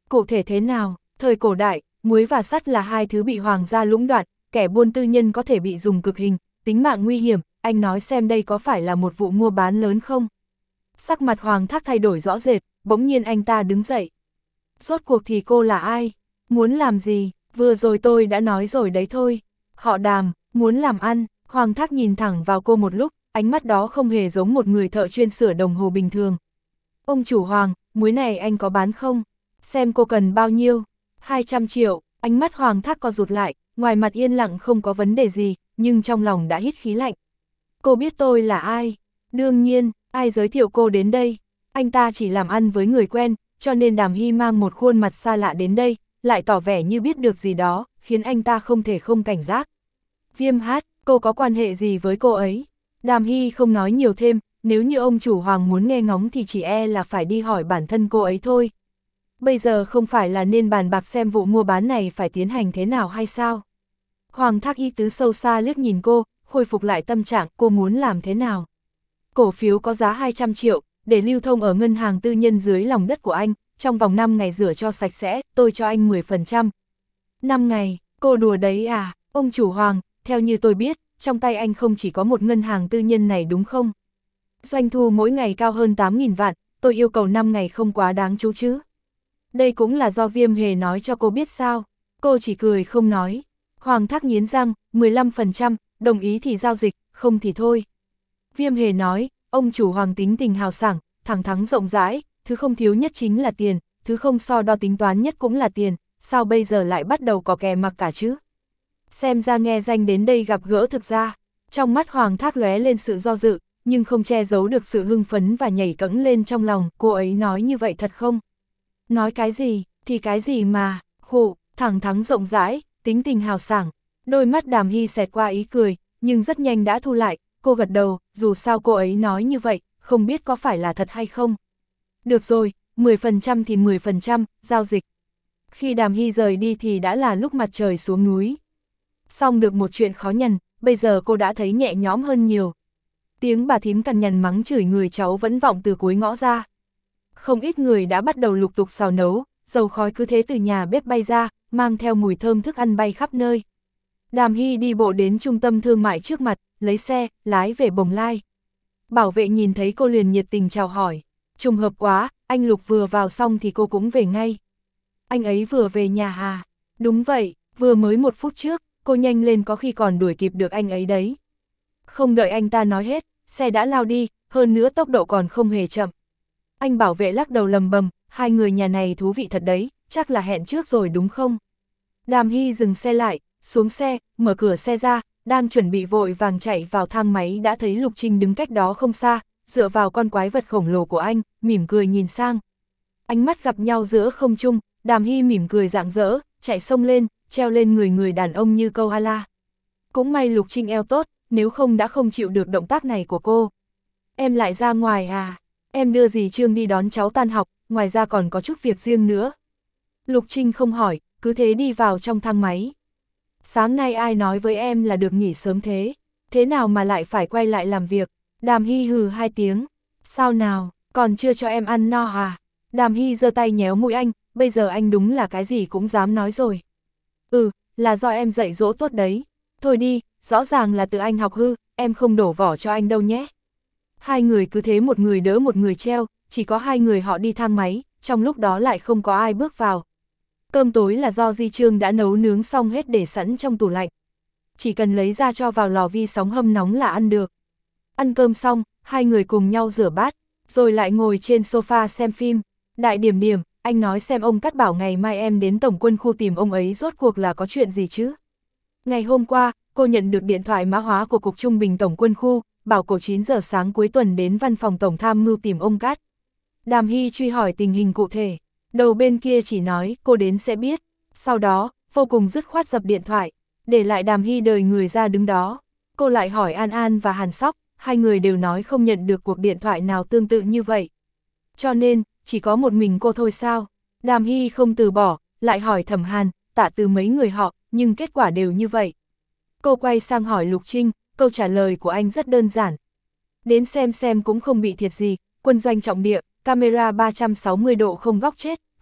Cụ thể thế nào? Thời cổ đại, muối và sắt là hai thứ bị hoàng gia lũng đoạn, kẻ buôn tư nhân có thể bị dùng cực hình, tính mạng nguy hiểm, anh nói xem đây có phải là một vụ mua bán lớn không? Sắc mặt Hoàng Thác thay đổi rõ rệt, bỗng nhiên anh ta đứng dậy. Rốt cuộc thì cô là ai? Muốn làm gì? Vừa rồi tôi đã nói rồi đấy thôi. Họ Đàm, muốn làm ăn. Hoàng Thác nhìn thẳng vào cô một lúc, ánh mắt đó không hề giống một người thợ chuyên sửa đồng hồ bình thường. Ông chủ Hoàng, muối này anh có bán không? Xem cô cần bao nhiêu? hai trăm triệu, ánh mắt Hoàng Thác co rụt lại, ngoài mặt yên lặng không có vấn đề gì, nhưng trong lòng đã hít khí lạnh. Cô biết tôi là ai? Đương nhiên, ai giới thiệu cô đến đây? Anh ta chỉ làm ăn với người quen, cho nên Đàm Hy mang một khuôn mặt xa lạ đến đây, lại tỏ vẻ như biết được gì đó, khiến anh ta không thể không cảnh giác. Viêm hát, cô có quan hệ gì với cô ấy? Đàm Hy không nói nhiều thêm, nếu như ông chủ Hoàng muốn nghe ngóng thì chỉ e là phải đi hỏi bản thân cô ấy thôi. Bây giờ không phải là nên bàn bạc xem vụ mua bán này phải tiến hành thế nào hay sao? Hoàng Thác ý tứ sâu xa liếc nhìn cô, khôi phục lại tâm trạng cô muốn làm thế nào. Cổ phiếu có giá hai trăm triệu, để lưu thông ở ngân hàng tư nhân dưới lòng đất của anh, trong vòng năm ngày rửa cho sạch sẽ, tôi cho anh mười phần trăm. năm ngày, cô đùa đấy à, ông chủ Hoàng, theo như tôi biết, trong tay anh không chỉ có một ngân hàng tư nhân này đúng không? Doanh thu mỗi ngày cao hơn tám nghìn vạn, tôi yêu cầu năm ngày không quá đáng chú chứ. Đây cũng là do Viêm Hề nói cho cô biết sao, cô chỉ cười không nói. Hoàng Thác nghiến răng, mười lăm phần trăm, đồng ý thì giao dịch, không thì thôi. Viêm Hề nói, ông chủ Hoàng tính tình hào sảng, thẳng thắn rộng rãi, thứ không thiếu nhất chính là tiền, thứ không so đo tính toán nhất cũng là tiền, sao bây giờ lại bắt đầu có kè mặc cả chứ? Xem ra nghe danh đến đây gặp gỡ thực ra, trong mắt Hoàng Thác lóe lên sự do dự, nhưng không che giấu được sự hưng phấn và nhảy cẫng lên trong lòng, cô ấy nói như vậy thật không? Nói cái gì, thì cái gì mà, khổ, thẳng thắn rộng rãi, tính tình hào sảng. Đôi mắt Đàm Hy xẹt qua ý cười, nhưng rất nhanh đã thu lại, cô gật đầu, dù sao cô ấy nói như vậy, không biết có phải là thật hay không. Được rồi, mười phần trăm thì mười phần trăm, giao dịch. Khi Đàm Hy rời đi thì đã là lúc mặt trời xuống núi. Xong được một chuyện khó nhằn, bây giờ cô đã thấy nhẹ nhõm hơn nhiều. Tiếng bà thím cằn nhằn mắng chửi người cháu vẫn vọng từ cuối ngõ ra. Không ít người đã bắt đầu lục tục xào nấu, dầu khói cứ thế từ nhà bếp bay ra, mang theo mùi thơm thức ăn bay khắp nơi. Đàm Hy đi bộ đến trung tâm thương mại trước mặt, lấy xe, lái về Bồng Lai. Bảo vệ nhìn thấy cô liền nhiệt tình chào hỏi. Trùng hợp quá, anh Lục vừa vào xong thì cô cũng về ngay. Anh ấy vừa về nhà à? Đúng vậy, vừa mới một phút trước, cô nhanh lên có khi còn đuổi kịp được anh ấy đấy. Không đợi anh ta nói hết, xe đã lao đi, hơn nữa tốc độ còn không hề chậm. Anh bảo vệ lắc đầu lầm bầm, hai người nhà này thú vị thật đấy, chắc là hẹn trước rồi đúng không? Đàm Hy dừng xe lại, xuống xe, mở cửa xe ra, đang chuẩn bị vội vàng chạy vào thang máy đã thấy Lục Trinh đứng cách đó không xa, dựa vào con quái vật khổng lồ của anh, mỉm cười nhìn sang. Ánh mắt gặp nhau giữa không trung, Đàm Hy mỉm cười rạng rỡ, chạy xông lên, treo lên người người đàn ông như câu ala. Cũng may Lục Trinh eo tốt, nếu không đã không chịu được động tác này của cô. Em lại ra ngoài à? Em đưa dì Trương đi đón cháu tan học, ngoài ra còn có chút việc riêng nữa. Lục Trinh không hỏi, cứ thế đi vào trong thang máy. Sáng nay ai nói với em là được nghỉ sớm thế? Thế nào mà lại phải quay lại làm việc? Đàm Hy hừ hai tiếng. Sao nào, còn chưa cho em ăn no à? Đàm Hy giơ tay nhéo mũi anh, bây giờ anh đúng là cái gì cũng dám nói rồi. Ừ, là do em dạy dỗ tốt đấy. Thôi đi, rõ ràng là tự anh học hư, em không đổ vỏ cho anh đâu nhé. Hai người cứ thế một người đỡ một người treo, chỉ có hai người họ đi thang máy, trong lúc đó lại không có ai bước vào. Cơm tối là do Di Trương đã nấu nướng xong hết để sẵn trong tủ lạnh. Chỉ cần lấy ra cho vào lò vi sóng hâm nóng là ăn được. Ăn cơm xong, hai người cùng nhau rửa bát, rồi lại ngồi trên sofa xem phim. Đại Điểm Điểm, anh nói xem ông Cát bảo ngày mai em đến tổng quân khu tìm ông ấy rốt cuộc là có chuyện gì chứ? Ngày hôm qua, cô nhận được điện thoại mã hóa của Cục Trung Bình Tổng quân khu, bảo cô chín giờ sáng cuối tuần đến văn phòng Tổng tham mưu tìm ông Cát. Đàm Hy truy hỏi tình hình cụ thể. Đầu bên kia chỉ nói cô đến sẽ biết. Sau đó, vô cùng dứt khoát dập điện thoại, để lại Đàm Hy đời người ra đứng đó. Cô lại hỏi An An và Hàn Sóc, hai người đều nói không nhận được cuộc điện thoại nào tương tự như vậy. Cho nên, chỉ có một mình cô thôi sao? Đàm Hy không từ bỏ, lại hỏi Thẩm Hàn, Tạ Từ mấy người họ, nhưng kết quả đều như vậy. Cô quay sang hỏi Lục Trinh, câu trả lời của anh rất đơn giản. Đến xem xem cũng không bị thiệt gì, quân doanh trọng địa, camera ba trăm sáu mươi độ không góc chết,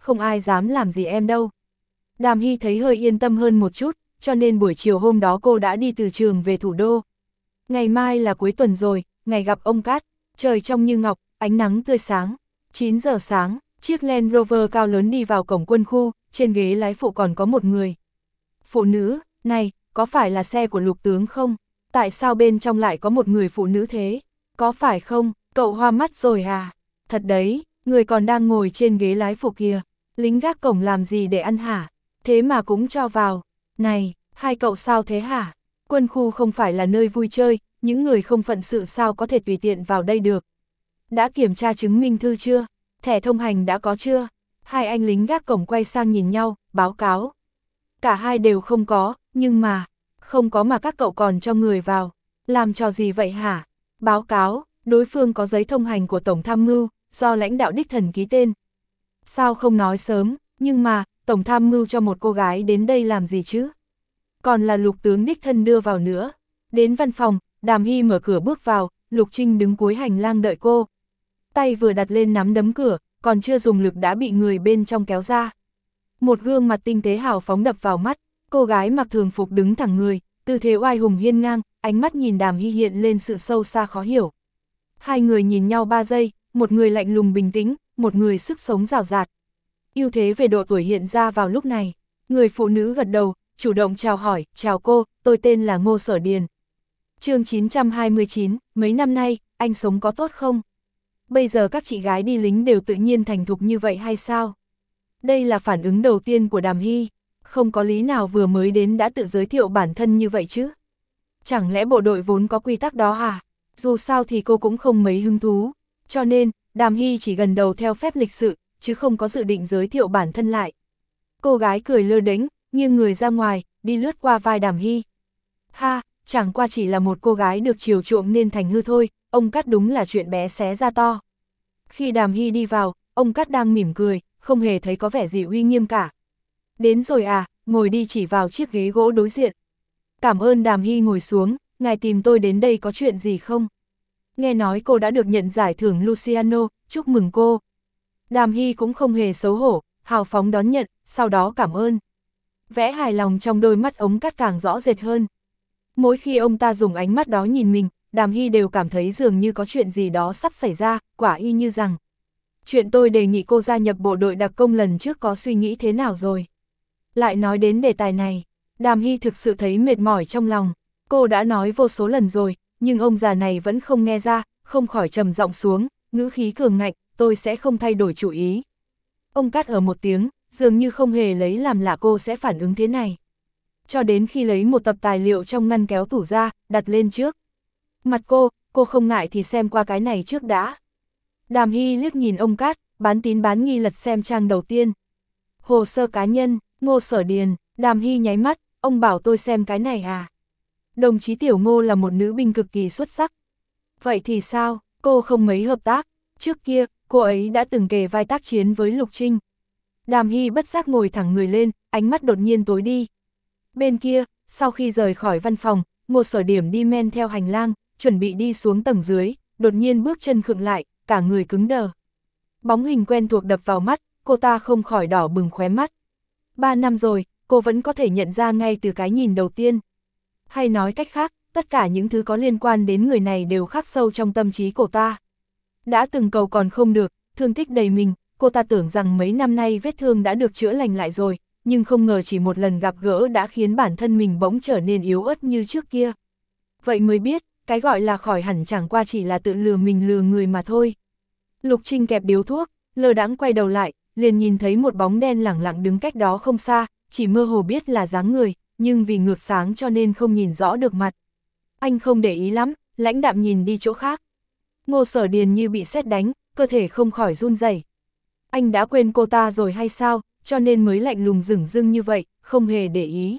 không ai dám làm gì em đâu. Đàm Hy thấy hơi yên tâm hơn một chút, cho nên buổi chiều hôm đó cô đã đi từ trường về thủ đô. Ngày mai là cuối tuần rồi, ngày gặp ông Cát, trời trong như ngọc, ánh nắng tươi sáng. chín giờ sáng, chiếc Land Rover cao lớn đi vào cổng quân khu, trên ghế lái phụ còn có một người. Phụ nữ, này, có phải là xe của Lục tướng không? Tại sao bên trong lại có một người phụ nữ thế? Có phải không, cậu hoa mắt rồi à? Thật đấy, người còn đang ngồi trên ghế lái phụ kia, lính gác cổng làm gì để ăn hả? Thế mà cũng cho vào. Này, hai cậu sao thế hả? Quân khu không phải là nơi vui chơi, những người không phận sự sao có thể tùy tiện vào đây được. Đã kiểm tra chứng minh thư chưa? Thẻ thông hành đã có chưa? Hai anh lính gác cổng quay sang nhìn nhau, báo cáo. Cả hai đều không có, nhưng mà, không có mà các cậu còn cho người vào. Làm trò gì vậy hả? Báo cáo, đối phương có giấy thông hành của Tổng Tham mưu, do lãnh đạo đích thần ký tên. Sao không nói sớm, nhưng mà, Tổng Tham mưu cho một cô gái đến đây làm gì chứ? Còn là Lục tướng đích thân đưa vào nữa. Đến văn phòng, Đàm Hy mở cửa bước vào, Lục Trinh đứng cuối hành lang đợi cô. Tay vừa đặt lên nắm đấm cửa, còn chưa dùng lực đã bị người bên trong kéo ra. Một gương mặt tinh tế hào phóng đập vào mắt, cô gái mặc thường phục đứng thẳng người, tư thế oai hùng hiên ngang, ánh mắt nhìn Đàm Hy hiện lên sự sâu xa khó hiểu. Hai người nhìn nhau ba giây, một người lạnh lùng bình tĩnh, một người sức sống rào rạt. Ưu thế về độ tuổi hiện ra vào lúc này. Người phụ nữ gật đầu, chủ động chào hỏi, chào cô, tôi tên là Ngô Sở Điền. Chương chín trăm hai mươi chín, mấy năm nay, anh sống có tốt không? Bây giờ các chị gái đi lính đều tự nhiên thành thục như vậy hay sao? Đây là phản ứng đầu tiên của Đàm Hy, không có lý nào vừa mới đến đã tự giới thiệu bản thân như vậy chứ? Chẳng lẽ bộ đội vốn có quy tắc đó à? Dù sao thì cô cũng không mấy hứng thú, cho nên, Đàm Hy chỉ gần đầu theo phép lịch sự, chứ không có dự định giới thiệu bản thân lại. Cô gái cười lơ đễnh, nghiêng người ra ngoài, đi lướt qua vai Đàm Hy. Ha, chẳng qua chỉ là một cô gái được chiều chuộng nên thành hư thôi, ông Cát đúng là chuyện bé xé ra to. Khi Đàm Hy đi vào, ông Cát đang mỉm cười, không hề thấy có vẻ gì uy nghiêm cả. Đến rồi à, ngồi đi, chỉ vào chiếc ghế gỗ đối diện. Cảm ơn. Đàm Hy ngồi xuống, ngài tìm tôi đến đây có chuyện gì không? Nghe nói cô đã được nhận giải thưởng Luciano, chúc mừng cô. Đàm Hy cũng không hề xấu hổ, hào phóng đón nhận, sau đó cảm ơn. Vẻ hài lòng trong đôi mắt ông Cát càng rõ rệt hơn. Mỗi khi ông ta dùng ánh mắt đó nhìn mình, Đàm Hy đều cảm thấy dường như có chuyện gì đó sắp xảy ra, quả y như rằng. Chuyện tôi đề nghị cô gia nhập bộ đội đặc công lần trước có suy nghĩ thế nào rồi? Lại nói đến đề tài này, Đàm Hy thực sự thấy mệt mỏi trong lòng. Cô đã nói vô số lần rồi, nhưng ông già này vẫn không nghe ra, không khỏi trầm giọng xuống, ngữ khí cường ngạnh, tôi sẽ không thay đổi chủ ý. Ông Cát ở một tiếng, dường như không hề lấy làm lạ cô sẽ phản ứng thế này. Cho đến khi lấy một tập tài liệu trong ngăn kéo tủ ra, đặt lên trước. Mặt cô, cô không ngại thì xem qua cái này trước đã. Đàm Hy liếc nhìn ông Cát, bán tín bán nghi lật xem trang đầu tiên. Hồ sơ cá nhân, Ngô Sở Điền. Đàm Hy nháy mắt, ông bảo tôi xem cái này à? Đồng chí Tiểu Ngô là một nữ binh cực kỳ xuất sắc. Vậy thì sao, cô không mấy hợp tác? Trước kia, cô ấy đã từng kề vai tác chiến với Lục Trinh. Đàm Hy bất giác ngồi thẳng người lên, ánh mắt đột nhiên tối đi. Bên kia, sau khi rời khỏi văn phòng, Ngô Sở Điểm đi men theo hành lang, chuẩn bị đi xuống tầng dưới, đột nhiên bước chân khựng lại, cả người cứng đờ. Bóng hình quen thuộc đập vào mắt, cô ta không khỏi đỏ bừng khóe mắt. Ba năm rồi, cô vẫn có thể nhận ra ngay từ cái nhìn đầu tiên. Hay nói cách khác, tất cả những thứ có liên quan đến người này đều khắc sâu trong tâm trí cô ta. Đã từng cầu còn không được, thương tích đầy mình, cô ta tưởng rằng mấy năm nay vết thương đã được chữa lành lại rồi, nhưng không ngờ chỉ một lần gặp gỡ đã khiến bản thân mình bỗng trở nên yếu ớt như trước kia. Vậy mới biết, cái gọi là khỏi hẳn chẳng qua chỉ là tự lừa mình lừa người mà thôi. Lục Trinh kẹp điếu thuốc, lơ đãng quay đầu lại, liền nhìn thấy một bóng đen lẳng lặng đứng cách đó không xa, chỉ mơ hồ biết là dáng người, nhưng vì ngược sáng cho nên không nhìn rõ được mặt. Anh không để ý lắm, lãnh đạm nhìn đi chỗ khác. Ngô Sở Điền như bị sét đánh, cơ thể không khỏi run rẩy. Anh đã quên cô ta rồi hay sao, cho nên mới lạnh lùng dửng dưng như vậy, không hề để ý.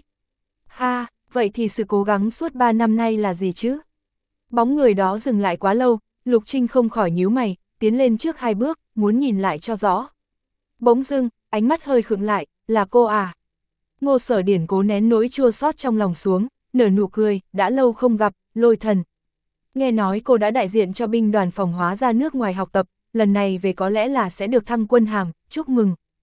Ha, vậy thì sự cố gắng suốt ba năm nay là gì chứ? Bóng người đó dừng lại quá lâu, Lục Trinh không khỏi nhíu mày, tiến lên trước hai bước, muốn nhìn lại cho rõ. Bỗng dưng, ánh mắt hơi khựng lại, là cô à? Ngô Sở Điển cố nén nỗi chua xót trong lòng xuống, nở nụ cười, đã lâu không gặp, Lôi Thần. Nghe nói cô đã đại diện cho binh đoàn phòng hóa ra nước ngoài học tập, lần này về có lẽ là sẽ được thăng quân hàm, chúc mừng.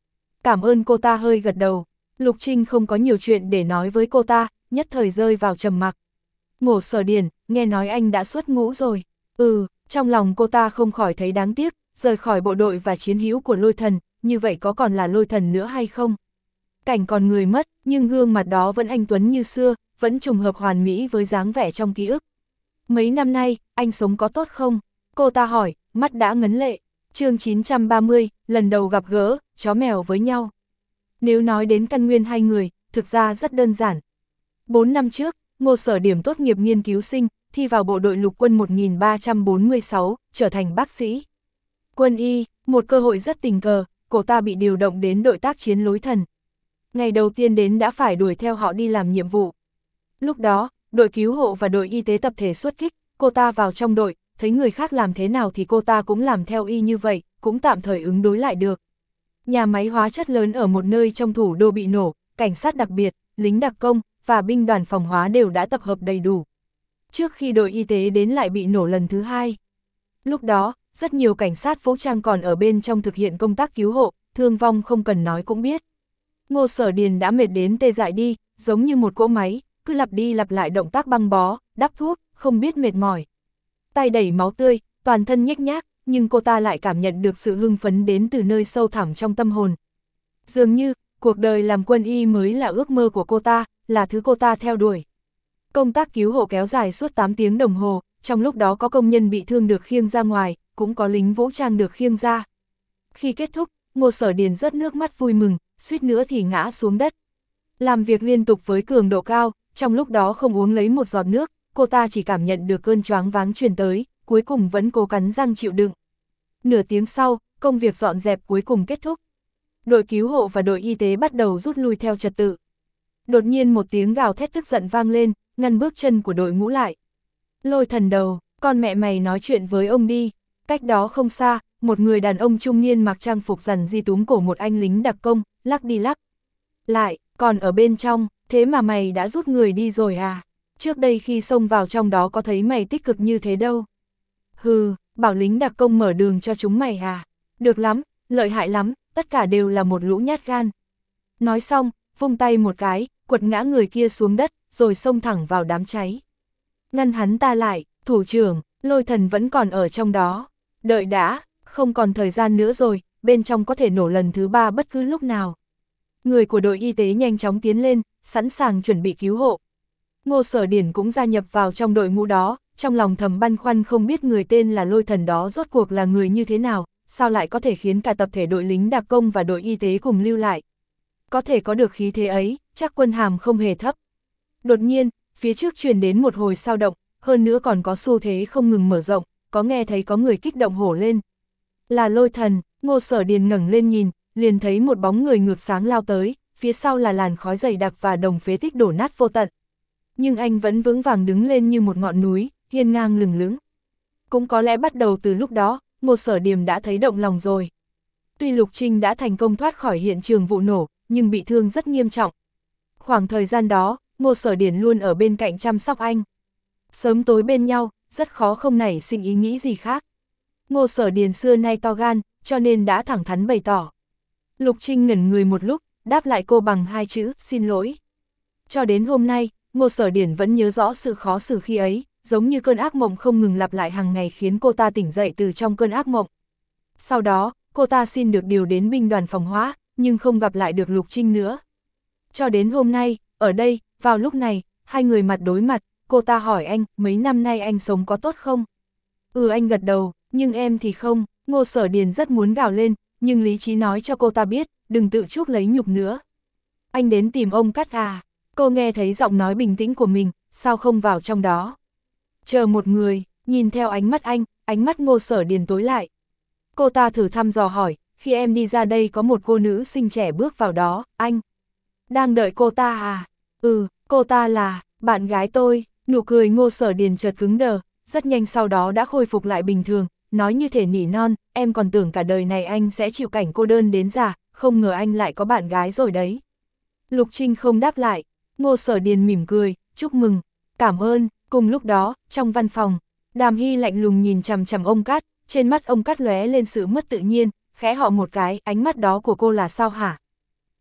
Cảm ơn, cô ta hơi gật đầu. Lục Trinh không có nhiều chuyện để nói với cô ta, nhất thời rơi vào trầm mặc. Ngô Sở Điển, nghe nói anh đã xuất ngũ rồi. Ừ, trong lòng cô ta không khỏi thấy đáng tiếc, rời khỏi bộ đội và chiến hữu của Lôi Thần, như vậy có còn là Lôi Thần nữa hay không? Cảnh còn người mất, nhưng gương mặt đó vẫn anh tuấn như xưa, vẫn trùng hợp hoàn mỹ với dáng vẻ trong ký ức. Mấy năm nay, anh sống có tốt không? Cô ta hỏi, mắt đã ngấn lệ. Chương chín trăm ba mươi, lần đầu gặp gỡ, chó mèo với nhau. Nếu nói đến căn nguyên hai người, thực ra rất đơn giản. Bốn năm trước, Ngô Sở Điểm tốt nghiệp nghiên cứu sinh, thi vào bộ đội lục quân một nghìn ba trăm bốn mươi sáu, trở thành bác sĩ. Quân y, một cơ hội rất tình cờ, cô ta bị điều động đến đội tác chiến Lôi Thần. Ngày đầu tiên đến đã phải đuổi theo họ đi làm nhiệm vụ. Lúc đó, đội cứu hộ và đội y tế tập thể xuất kích, cô ta vào trong đội, thấy người khác làm thế nào thì cô ta cũng làm theo y như vậy, cũng tạm thời ứng đối lại được. Nhà máy hóa chất lớn ở một nơi trong thủ đô bị nổ, cảnh sát đặc biệt, lính đặc công và binh đoàn phòng hóa đều đã tập hợp đầy đủ. Trước khi đội y tế đến lại bị nổ lần thứ hai. Lúc đó, rất nhiều cảnh sát vũ trang còn ở bên trong thực hiện công tác cứu hộ, thương vong không cần nói cũng biết. Ngô Sở Điền đã mệt đến tê dại đi, giống như một cỗ máy, cứ lặp đi lặp lại động tác băng bó, đắp thuốc, không biết mệt mỏi. Tay đẩy máu tươi, toàn thân nhếch nhác, nhưng cô ta lại cảm nhận được sự hưng phấn đến từ nơi sâu thẳm trong tâm hồn. Dường như, cuộc đời làm quân y mới là ước mơ của cô ta, là thứ cô ta theo đuổi. Công tác cứu hộ kéo dài suốt tám tiếng đồng hồ, trong lúc đó có công nhân bị thương được khiêng ra ngoài, cũng có lính vũ trang được khiêng ra. Khi kết thúc, Ngô Sở Điền rớt nước mắt vui mừng, suýt nữa thì ngã xuống đất. Làm việc liên tục với cường độ cao, trong lúc đó không uống lấy một giọt nước, cô ta chỉ cảm nhận được cơn choáng váng truyền tới, cuối cùng vẫn cố cắn răng chịu đựng. Nửa tiếng sau, công việc dọn dẹp cuối cùng kết thúc. Đội cứu hộ và đội y tế bắt đầu rút lui theo trật tự. Đột nhiên một tiếng gào thét tức giận vang lên, ngăn bước chân của đội ngũ lại. Lôi Thần đầu, con mẹ mày nói chuyện với ông đi. Cách đó không xa, một người đàn ông trung niên mặc trang phục rằn di túm cổ một anh lính đặc công, lắc đi lắc lại, còn ở bên trong, thế mà mày đã rút người đi rồi à? Trước đây khi xông vào trong đó có thấy mày tích cực như thế đâu. Hừ, bảo lính đặc công mở đường cho chúng mày à? Được lắm, lợi hại lắm, tất cả đều là một lũ nhát gan. Nói xong, vung tay một cái, quật ngã người kia xuống đất, rồi xông thẳng vào đám cháy. Ngăn hắn ta lại, thủ trưởng, Lôi Thần vẫn còn ở trong đó. Đợi đã, không còn thời gian nữa rồi, bên trong có thể nổ lần thứ ba bất cứ lúc nào. Người của đội y tế nhanh chóng tiến lên, sẵn sàng chuẩn bị cứu hộ. Ngô Sở Điển cũng gia nhập vào trong đội ngũ đó, trong lòng thầm băn khoăn không biết người tên là Lôi Thần đó rốt cuộc là người như thế nào, sao lại có thể khiến cả tập thể đội lính đặc công và đội y tế cùng lưu lại. Có thể có được khí thế ấy, chắc quân hàm không hề thấp. Đột nhiên, phía trước truyền đến một hồi sao động, hơn nữa còn có xu thế không ngừng mở rộng, có nghe thấy có người kích động hổ lên. Là Lôi Thần, Ngô Sở Điền ngẩng lên nhìn, liền thấy một bóng người ngược sáng lao tới, phía sau là làn khói dày đặc và đồng phế tích đổ nát vô tận. Nhưng anh vẫn vững vàng đứng lên như một ngọn núi, hiên ngang lừng lững. Cũng có lẽ bắt đầu từ lúc đó, Ngô Sở Điềm đã thấy động lòng rồi. Tuy Lục Trinh đã thành công thoát khỏi hiện trường vụ nổ, nhưng bị thương rất nghiêm trọng. Khoảng thời gian đó, Ngô Sở Điển luôn ở bên cạnh chăm sóc anh. Sớm tối bên nhau, rất khó không nảy sinh ý nghĩ gì khác. Ngô Sở Điền xưa nay to gan, cho nên đã thẳng thắn bày tỏ. Lục Trinh ngẩn người một lúc, đáp lại cô bằng hai chữ, xin lỗi. Cho đến hôm nay, Ngô Sở Điển vẫn nhớ rõ sự khó xử khi ấy, giống như cơn ác mộng không ngừng lặp lại hàng ngày khiến cô ta tỉnh dậy từ trong cơn ác mộng. Sau đó, cô ta xin được điều đến binh đoàn phòng hóa, nhưng không gặp lại được Lục Trinh nữa. Cho đến hôm nay, ở đây, vào lúc này, hai người mặt đối mặt, cô ta hỏi anh, mấy năm nay anh sống có tốt không? Ừ, anh gật đầu, nhưng em thì không. Ngô Sở Điền rất muốn gào lên, nhưng lý trí nói cho cô ta biết, đừng tự chuốc lấy nhục nữa. Anh đến tìm ông Cát à? Cô nghe thấy giọng nói bình tĩnh của mình, sao không vào trong đó? Chờ một người, nhìn theo ánh mắt anh, ánh mắt Ngô Sở Điền tối lại. Cô ta thử thăm dò hỏi, khi em đi ra đây có một cô nữ xinh trẻ bước vào đó, anh đang đợi cô ta à? Ừ, cô ta là bạn gái tôi. Nụ cười Ngô Sở Điền chợt cứng đờ, rất nhanh sau đó đã khôi phục lại bình thường, nói như thể nỉ non, em còn tưởng cả đời này anh sẽ chịu cảnh cô đơn đến già, không ngờ anh lại có bạn gái rồi đấy. Lục Trinh không đáp lại, Ngô Sở Điền mỉm cười, chúc mừng, cảm ơn. Cùng lúc đó, trong văn phòng, Đàm Hy lạnh lùng nhìn chằm chằm ông Cát, trên mắt ông Cát lóe lên sự mất tự nhiên, khẽ họ một cái, ánh mắt đó của cô là sao hả?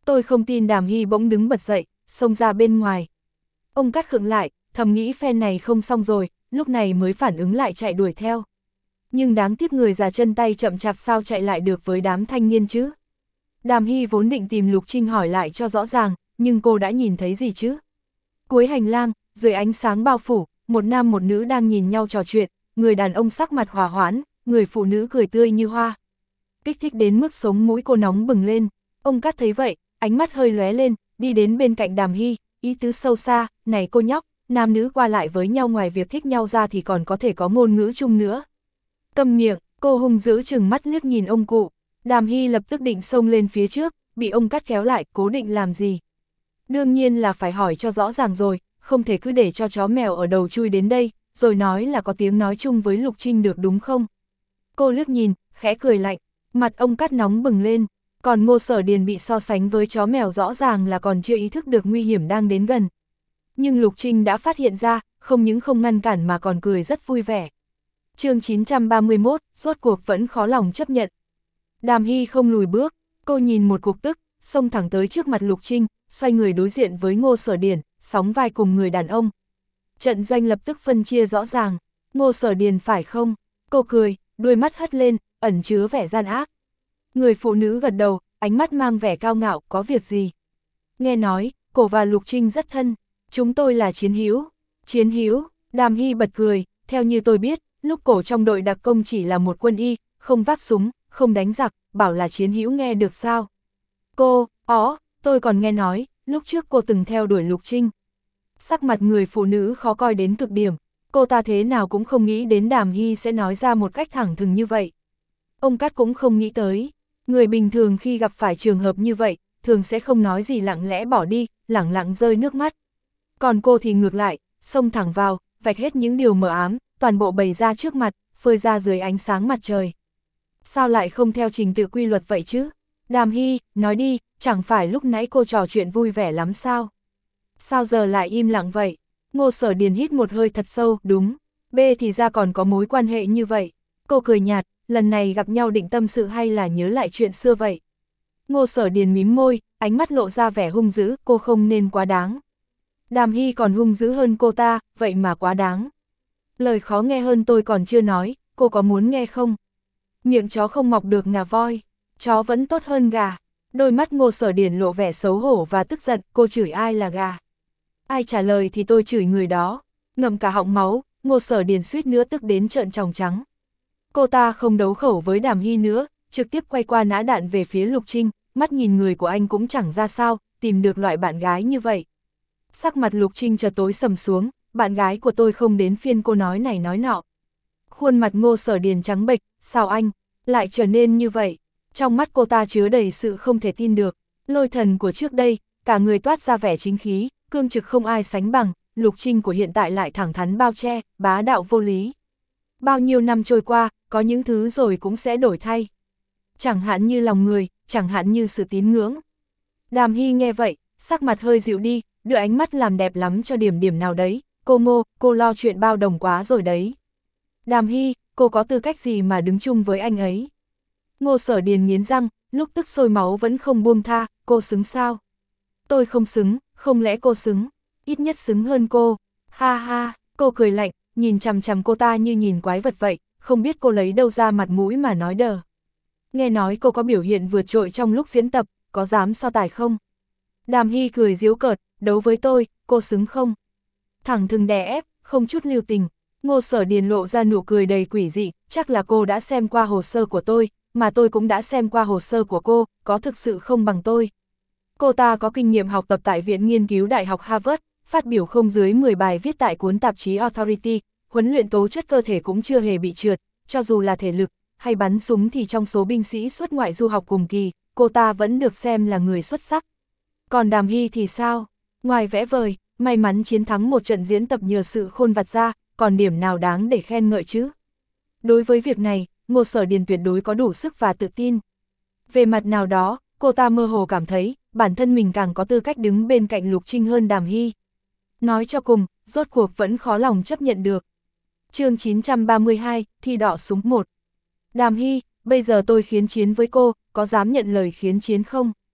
Tôi không tin. Đàm Hy bỗng đứng bật dậy, xông ra bên ngoài. Ông Cát khựng lại, thầm nghĩ phen này không xong rồi, lúc này mới phản ứng lại chạy đuổi theo. Nhưng đáng tiếc người già chân tay chậm chạp sao chạy lại được với đám thanh niên chứ. Đàm Hy vốn định tìm Lục Trinh hỏi lại cho rõ ràng, nhưng cô đã nhìn thấy gì chứ? Cuối hành lang, dưới ánh sáng bao phủ, một nam một nữ đang nhìn nhau trò chuyện, người đàn ông sắc mặt hòa hoãn, người phụ nữ cười tươi như hoa. Kích thích đến mức sống mũi cô nóng bừng lên. Ông Cát thấy vậy, ánh mắt hơi lóe lên, đi đến bên cạnh Đàm Hy, ý tứ sâu xa, này cô nhóc, nam nữ qua lại với nhau ngoài việc thích nhau ra thì còn có thể có ngôn ngữ chung nữa. Câm miệng, cô hung dữ chừng mắt liếc nhìn ông cụ. Đàm Hy lập tức định xông lên phía trước, bị ông Cát kéo lại, cố định làm gì? Đương nhiên là phải hỏi cho rõ ràng rồi, không thể cứ để cho chó mèo ở đầu chui đến đây, rồi nói là có tiếng nói chung với Lục Trinh được đúng không? Cô liếc nhìn, khẽ cười lạnh, mặt ông Cát nóng bừng lên, còn Ngô Sở Điền bị so sánh với chó mèo rõ ràng là còn chưa ý thức được nguy hiểm đang đến gần. Nhưng Lục Trinh đã phát hiện ra, không những không ngăn cản mà còn cười rất vui vẻ. Chương chín trăm ba mươi mốt, rốt cuộc vẫn khó lòng chấp nhận. Đàm Hy không lùi bước, cô nhìn một cục tức, xông thẳng tới trước mặt Lục Trinh, xoay người đối diện với Ngô Sở Điền, sóng vai cùng người đàn ông. Trận doanh lập tức phân chia rõ ràng, Ngô Sở Điền phải không? Cô cười, đuôi mắt hất lên, ẩn chứa vẻ gian ác. Người phụ nữ gật đầu, ánh mắt mang vẻ cao ngạo, có việc gì? Nghe nói, cổ và Lục Trinh rất thân, chúng tôi là chiến hữu. Chiến hữu? Đàm Hy bật cười, theo như tôi biết, lúc cổ trong đội đặc công chỉ là một quân y, không vác súng, không đánh giặc, bảo là chiến hữu nghe được sao? Cô, ó, tôi còn nghe nói, lúc trước cô từng theo đuổi Lục Trinh. Sắc mặt người phụ nữ khó coi đến cực điểm, cô ta thế nào cũng không nghĩ đến Đàm Hy sẽ nói ra một cách thẳng thừng như vậy. Ông Cát cũng không nghĩ tới, người bình thường khi gặp phải trường hợp như vậy, thường sẽ không nói gì lặng lẽ bỏ đi, lẳng lặng rơi nước mắt. Còn cô thì ngược lại, xông thẳng vào, vạch hết những điều mờ ám, toàn bộ bày ra trước mặt, phơi ra dưới ánh sáng mặt trời. Sao lại không theo trình tự quy luật vậy chứ? Đàm Hy, nói đi, chẳng phải lúc nãy cô trò chuyện vui vẻ lắm sao? Sao giờ lại im lặng vậy? Ngô Sở Điền hít một hơi thật sâu, đúng, B thì ra còn có mối quan hệ như vậy. Cô cười nhạt, lần này gặp nhau định tâm sự hay là nhớ lại chuyện xưa vậy? Ngô Sở Điền mím môi, ánh mắt lộ ra vẻ hung dữ, cô không nên quá đáng. Đàm Hy còn hung dữ hơn cô ta, vậy mà quá đáng. Lời khó nghe hơn tôi còn chưa nói, cô có muốn nghe không? Miệng chó không mọc được ngà voi, chó vẫn tốt hơn gà. Đôi mắt Ngô Sở Điền lộ vẻ xấu hổ và tức giận, cô chửi ai là gà? Ai trả lời thì tôi chửi người đó. Ngậm cả họng máu, Ngô Sở Điền suýt nữa tức đến trợn tròng trắng. Cô ta không đấu khẩu với Đàm Hy nữa, trực tiếp quay qua nã đạn về phía Lục Trinh, mắt nhìn người của anh cũng chẳng ra sao, tìm được loại bạn gái như vậy. Sắc mặt Lục Trinh chợt tối sầm xuống, bạn gái của tôi không đến phiên cô nói này nói nọ. Khuôn mặt Ngô Sở Điền trắng bệch, sao anh lại trở nên như vậy? Trong mắt cô ta chứa đầy sự không thể tin được, Lôi Thần của trước đây, cả người toát ra vẻ chính khí, cương trực không ai sánh bằng, Lục Trinh của hiện tại lại thẳng thắn bao che, bá đạo vô lý. Bao nhiêu năm trôi qua, có những thứ rồi cũng sẽ đổi thay. Chẳng hạn như lòng người, chẳng hạn như sự tín ngưỡng. Đàm Hy nghe vậy, sắc mặt hơi dịu đi, đưa ánh mắt làm đẹp lắm cho điểm điểm nào đấy. Cô Ngô, cô lo chuyện bao đồng quá rồi đấy. Đàm Hy, cô có tư cách gì mà đứng chung với anh ấy? Ngô Sở Điền nghiến răng, lúc tức sôi máu vẫn không buông tha, cô xứng sao? Tôi không xứng, không lẽ cô xứng? Ít nhất xứng hơn cô. Ha ha, cô cười lạnh, nhìn chằm chằm cô ta như nhìn quái vật vậy, không biết cô lấy đâu ra mặt mũi mà nói đờ. Nghe nói cô có biểu hiện vượt trội trong lúc diễn tập, có dám so tài không? Đàm Hy cười giễu cợt, đấu với tôi, cô xứng không? Thẳng thừng đè ép, không chút lưu tình. Ngô Sở Điền lộ ra nụ cười đầy quỷ dị, chắc là cô đã xem qua hồ sơ của tôi, mà tôi cũng đã xem qua hồ sơ của cô, có thực sự không bằng tôi. Cô ta có kinh nghiệm học tập tại Viện Nghiên cứu Đại học Harvard, phát biểu không dưới mười bài viết tại cuốn tạp chí Authority, huấn luyện tố chất cơ thể cũng chưa hề bị trượt, cho dù là thể lực, hay bắn súng thì trong số binh sĩ xuất ngoại du học cùng kỳ, cô ta vẫn được xem là người xuất sắc. Còn Đàm Hy thì sao? Ngoài vẽ vời, may mắn chiến thắng một trận diễn tập nhờ sự khôn vặt ra, còn điểm nào đáng để khen ngợi chứ? Đối với việc này, Ngô Sở Điền tuyệt đối có đủ sức và tự tin. Về mặt nào đó, cô ta mơ hồ cảm thấy, bản thân mình càng có tư cách đứng bên cạnh Lục Trinh hơn Đàm Hy. Nói cho cùng, rốt cuộc vẫn khó lòng chấp nhận được. Chương chín trăm ba mươi hai, thi đỏ súng một. Đàm Hy, bây giờ tôi khiến chiến với cô, có dám nhận lời khiến chiến không?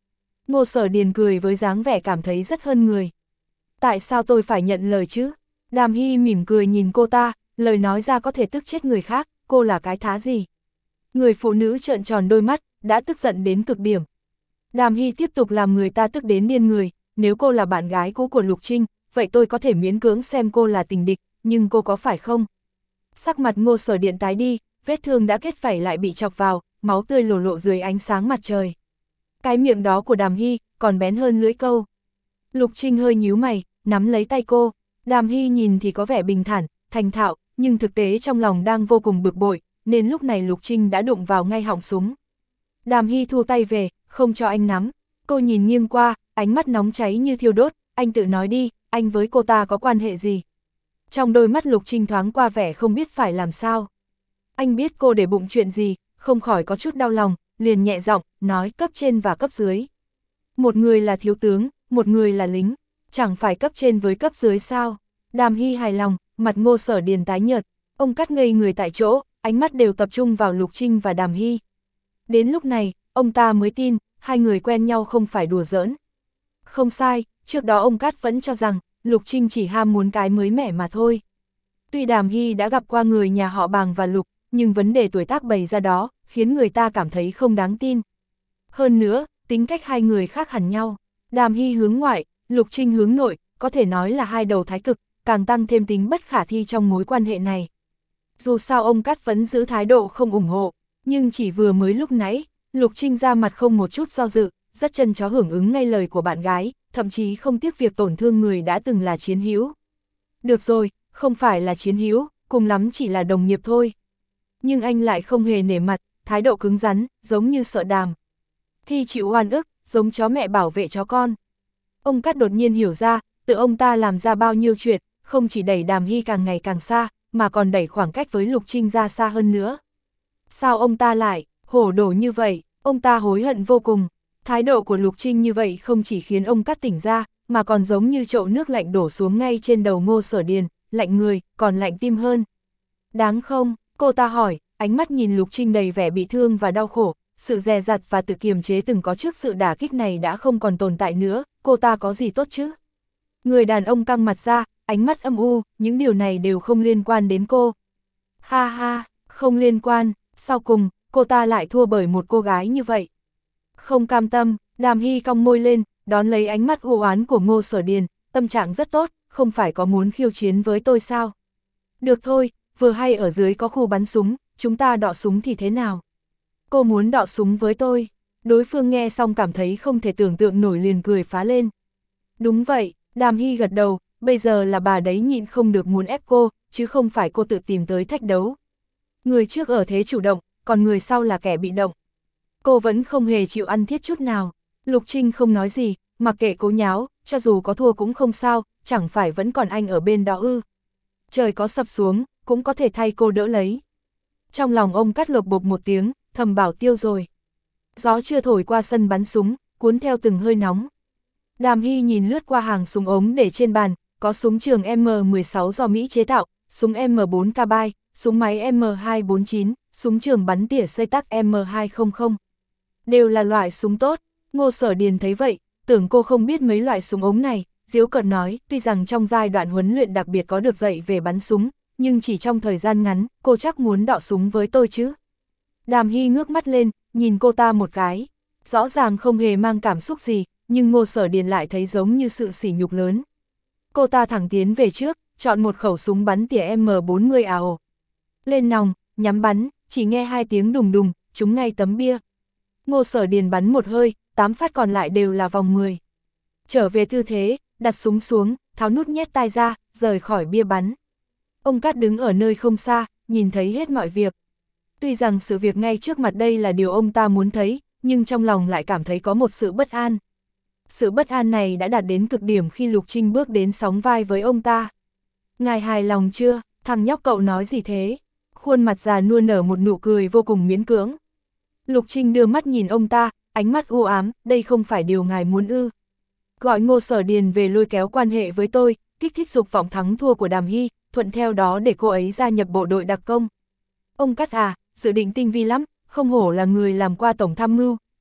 Ngô Sở Điền cười với dáng vẻ cảm thấy rất hơn người. Tại sao tôi phải nhận lời chứ? Đàm Hy mỉm cười nhìn cô ta, lời nói ra có thể tức chết người khác, cô là cái thá gì? Người phụ nữ trợn tròn đôi mắt, đã tức giận đến cực điểm. Đàm Hy tiếp tục làm người ta tức đến điên người, nếu cô là bạn gái cũ của Lục Trinh, vậy tôi có thể miễn cưỡng xem cô là tình địch, nhưng cô có phải không? Sắc mặt Ngô Sở Điện tái đi, vết thương đã kết vảy lại bị chọc vào, máu tươi lổ lộ dưới ánh sáng mặt trời. Cái miệng đó của Đàm Hy còn bén hơn lưỡi câu. Lục Trinh hơi nhíu mày, nắm lấy tay cô. Đàm Hy nhìn thì có vẻ bình thản, thành thạo, nhưng thực tế trong lòng đang vô cùng bực bội, nên lúc này Lục Trinh đã đụng vào ngay họng súng. Đàm Hy thu tay về, không cho anh nắm. Cô nhìn nghiêng qua, ánh mắt nóng cháy như thiêu đốt, anh tự nói đi, anh với cô ta có quan hệ gì? Trong đôi mắt Lục Trinh thoáng qua vẻ không biết phải làm sao. Anh biết cô để bụng chuyện gì, không khỏi có chút đau lòng, liền nhẹ giọng, nói cấp trên và cấp dưới. Một người là thiếu tướng, một người là lính, chẳng phải cấp trên với cấp dưới sao? Đàm Hy hài lòng, mặt Ngô Sở Điền tái nhợt, ông cắt ngây người tại chỗ, ánh mắt đều tập trung vào Lục Trinh và Đàm Hy. Đến lúc này, ông ta mới tin, hai người quen nhau không phải đùa giỡn. Không sai, trước đó ông Cát vẫn cho rằng, Lục Trinh chỉ ham muốn cái mới mẻ mà thôi. Tuy Đàm Hy đã gặp qua người nhà họ Bàng và Lục, nhưng vấn đề tuổi tác bày ra đó, khiến người ta cảm thấy không đáng tin. Hơn nữa, tính cách hai người khác hẳn nhau. Đàm Hy hướng ngoại, Lục Trinh hướng nội, có thể nói là hai đầu thái cực, càng tăng thêm tính bất khả thi trong mối quan hệ này. Dù sao ông Cát vẫn giữ thái độ không ủng hộ, nhưng chỉ vừa mới lúc nãy, Lục Trinh ra mặt không một chút do dự, rất chân chó hưởng ứng ngay lời của bạn gái, thậm chí không tiếc việc tổn thương người đã từng là chiến hữu. Được rồi, không phải là chiến hữu, cùng lắm chỉ là đồng nghiệp thôi. Nhưng anh lại không hề nể mặt, thái độ cứng rắn, giống như sợ Đàm Hy chịu oan ức, giống chó mẹ bảo vệ chó con. Ông Cát đột nhiên hiểu ra, tự ông ta làm ra bao nhiêu chuyện, không chỉ đẩy Đàm Hy càng ngày càng xa, mà còn đẩy khoảng cách với Lục Trinh ra xa hơn nữa. Sao ông ta lại hổ đổ như vậy? Ông ta hối hận vô cùng. Thái độ của Lục Trinh như vậy không chỉ khiến ông Cát tỉnh ra, mà còn giống như chậu nước lạnh đổ xuống ngay trên đầu Ngô Sở Điền, lạnh người, còn lạnh tim hơn. Đáng không? Cô ta hỏi, ánh mắt nhìn Lục Trinh đầy vẻ bị thương và đau khổ, sự dè dặt và tự kiềm chế từng có trước sự đả kích này đã không còn tồn tại nữa, cô ta có gì tốt chứ? Người đàn ông căng mặt ra, ánh mắt âm u, những điều này đều không liên quan đến cô. Ha ha, không liên quan, sau cùng, cô ta lại thua bởi một cô gái như vậy. Không cam tâm, Đàm Hy cong môi lên, đón lấy ánh mắt u oán của Ngô Sở Điền, tâm trạng rất tốt, không phải có muốn khiêu chiến với tôi sao? Được thôi, vừa hay ở dưới có khu bắn súng, chúng ta đọ súng thì thế nào? Cô muốn đọ súng với tôi. Đối phương nghe xong cảm thấy không thể tưởng tượng nổi liền cười phá lên. Đúng vậy, Đàm Hy gật đầu, bây giờ là bà đấy nhịn không được muốn ép cô, chứ không phải cô tự tìm tới thách đấu. Người trước ở thế chủ động, còn người sau là kẻ bị động. Cô vẫn không hề chịu ăn thiết chút nào. Lục Trinh không nói gì, mặc kệ cố nháo, cho dù có thua cũng không sao, chẳng phải vẫn còn anh ở bên đó ư. Trời có sập xuống, cũng có thể thay cô đỡ lấy. Trong lòng ông Cát lột bột một tiếng, thầm bảo tiêu rồi. Gió chưa thổi qua sân bắn súng, cuốn theo từng hơi nóng. Đàm Hy nhìn lướt qua hàng súng ống để trên bàn, có súng trường M mười sáu do Mỹ chế tạo, súng M bốn Carbide, súng máy M hai bốn chín, súng trường bắn tỉa xây tắc M hai không không. Đều là loại súng tốt. Ngô Sở Điền thấy vậy, tưởng cô không biết mấy loại súng ống này, giễu cợt nói, tuy rằng trong giai đoạn huấn luyện đặc biệt có được dạy về bắn súng, nhưng chỉ trong thời gian ngắn, cô chắc muốn đọ súng với tôi chứ. Đàm Hy ngước mắt lên, nhìn cô ta một cái, rõ ràng không hề mang cảm xúc gì, nhưng Ngô Sở Điền lại thấy giống như sự sỉ nhục lớn. Cô ta thẳng tiến về trước, chọn một khẩu súng bắn tỉa M bốn mươi ào. Lên nòng, nhắm bắn, chỉ nghe hai tiếng đùng đùng, trúng ngay tấm bia. Ngô Sở Điền bắn một hơi, tám phát còn lại đều là vòng mười. Trở về tư thế, đặt súng xuống, tháo nút nhét tai ra, rời khỏi bia bắn. Ông Cát đứng ở nơi không xa, nhìn thấy hết mọi việc. Tuy rằng sự việc ngay trước mặt đây là điều ông ta muốn thấy, nhưng trong lòng lại cảm thấy có một sự bất an. Sự bất an này đã đạt đến cực điểm khi Lục Trinh bước đến sóng vai với ông ta. Ngài hài lòng chưa? Thằng nhóc cậu nói gì thế? Khuôn mặt già nua nở một nụ cười vô cùng miễn cưỡng. Lục Trinh đưa mắt nhìn ông ta, ánh mắt u ám, đây không phải điều ngài muốn ư. Gọi Ngô Sở Điền về lôi kéo quan hệ với tôi, kích thích dục vọng thắng thua của Đàm Hy, thuận theo đó để cô ấy gia nhập bộ đội đặc công. Ông Cát à, dự định tinh vi lắm, không hổ là người làm qua tổng tham mưu,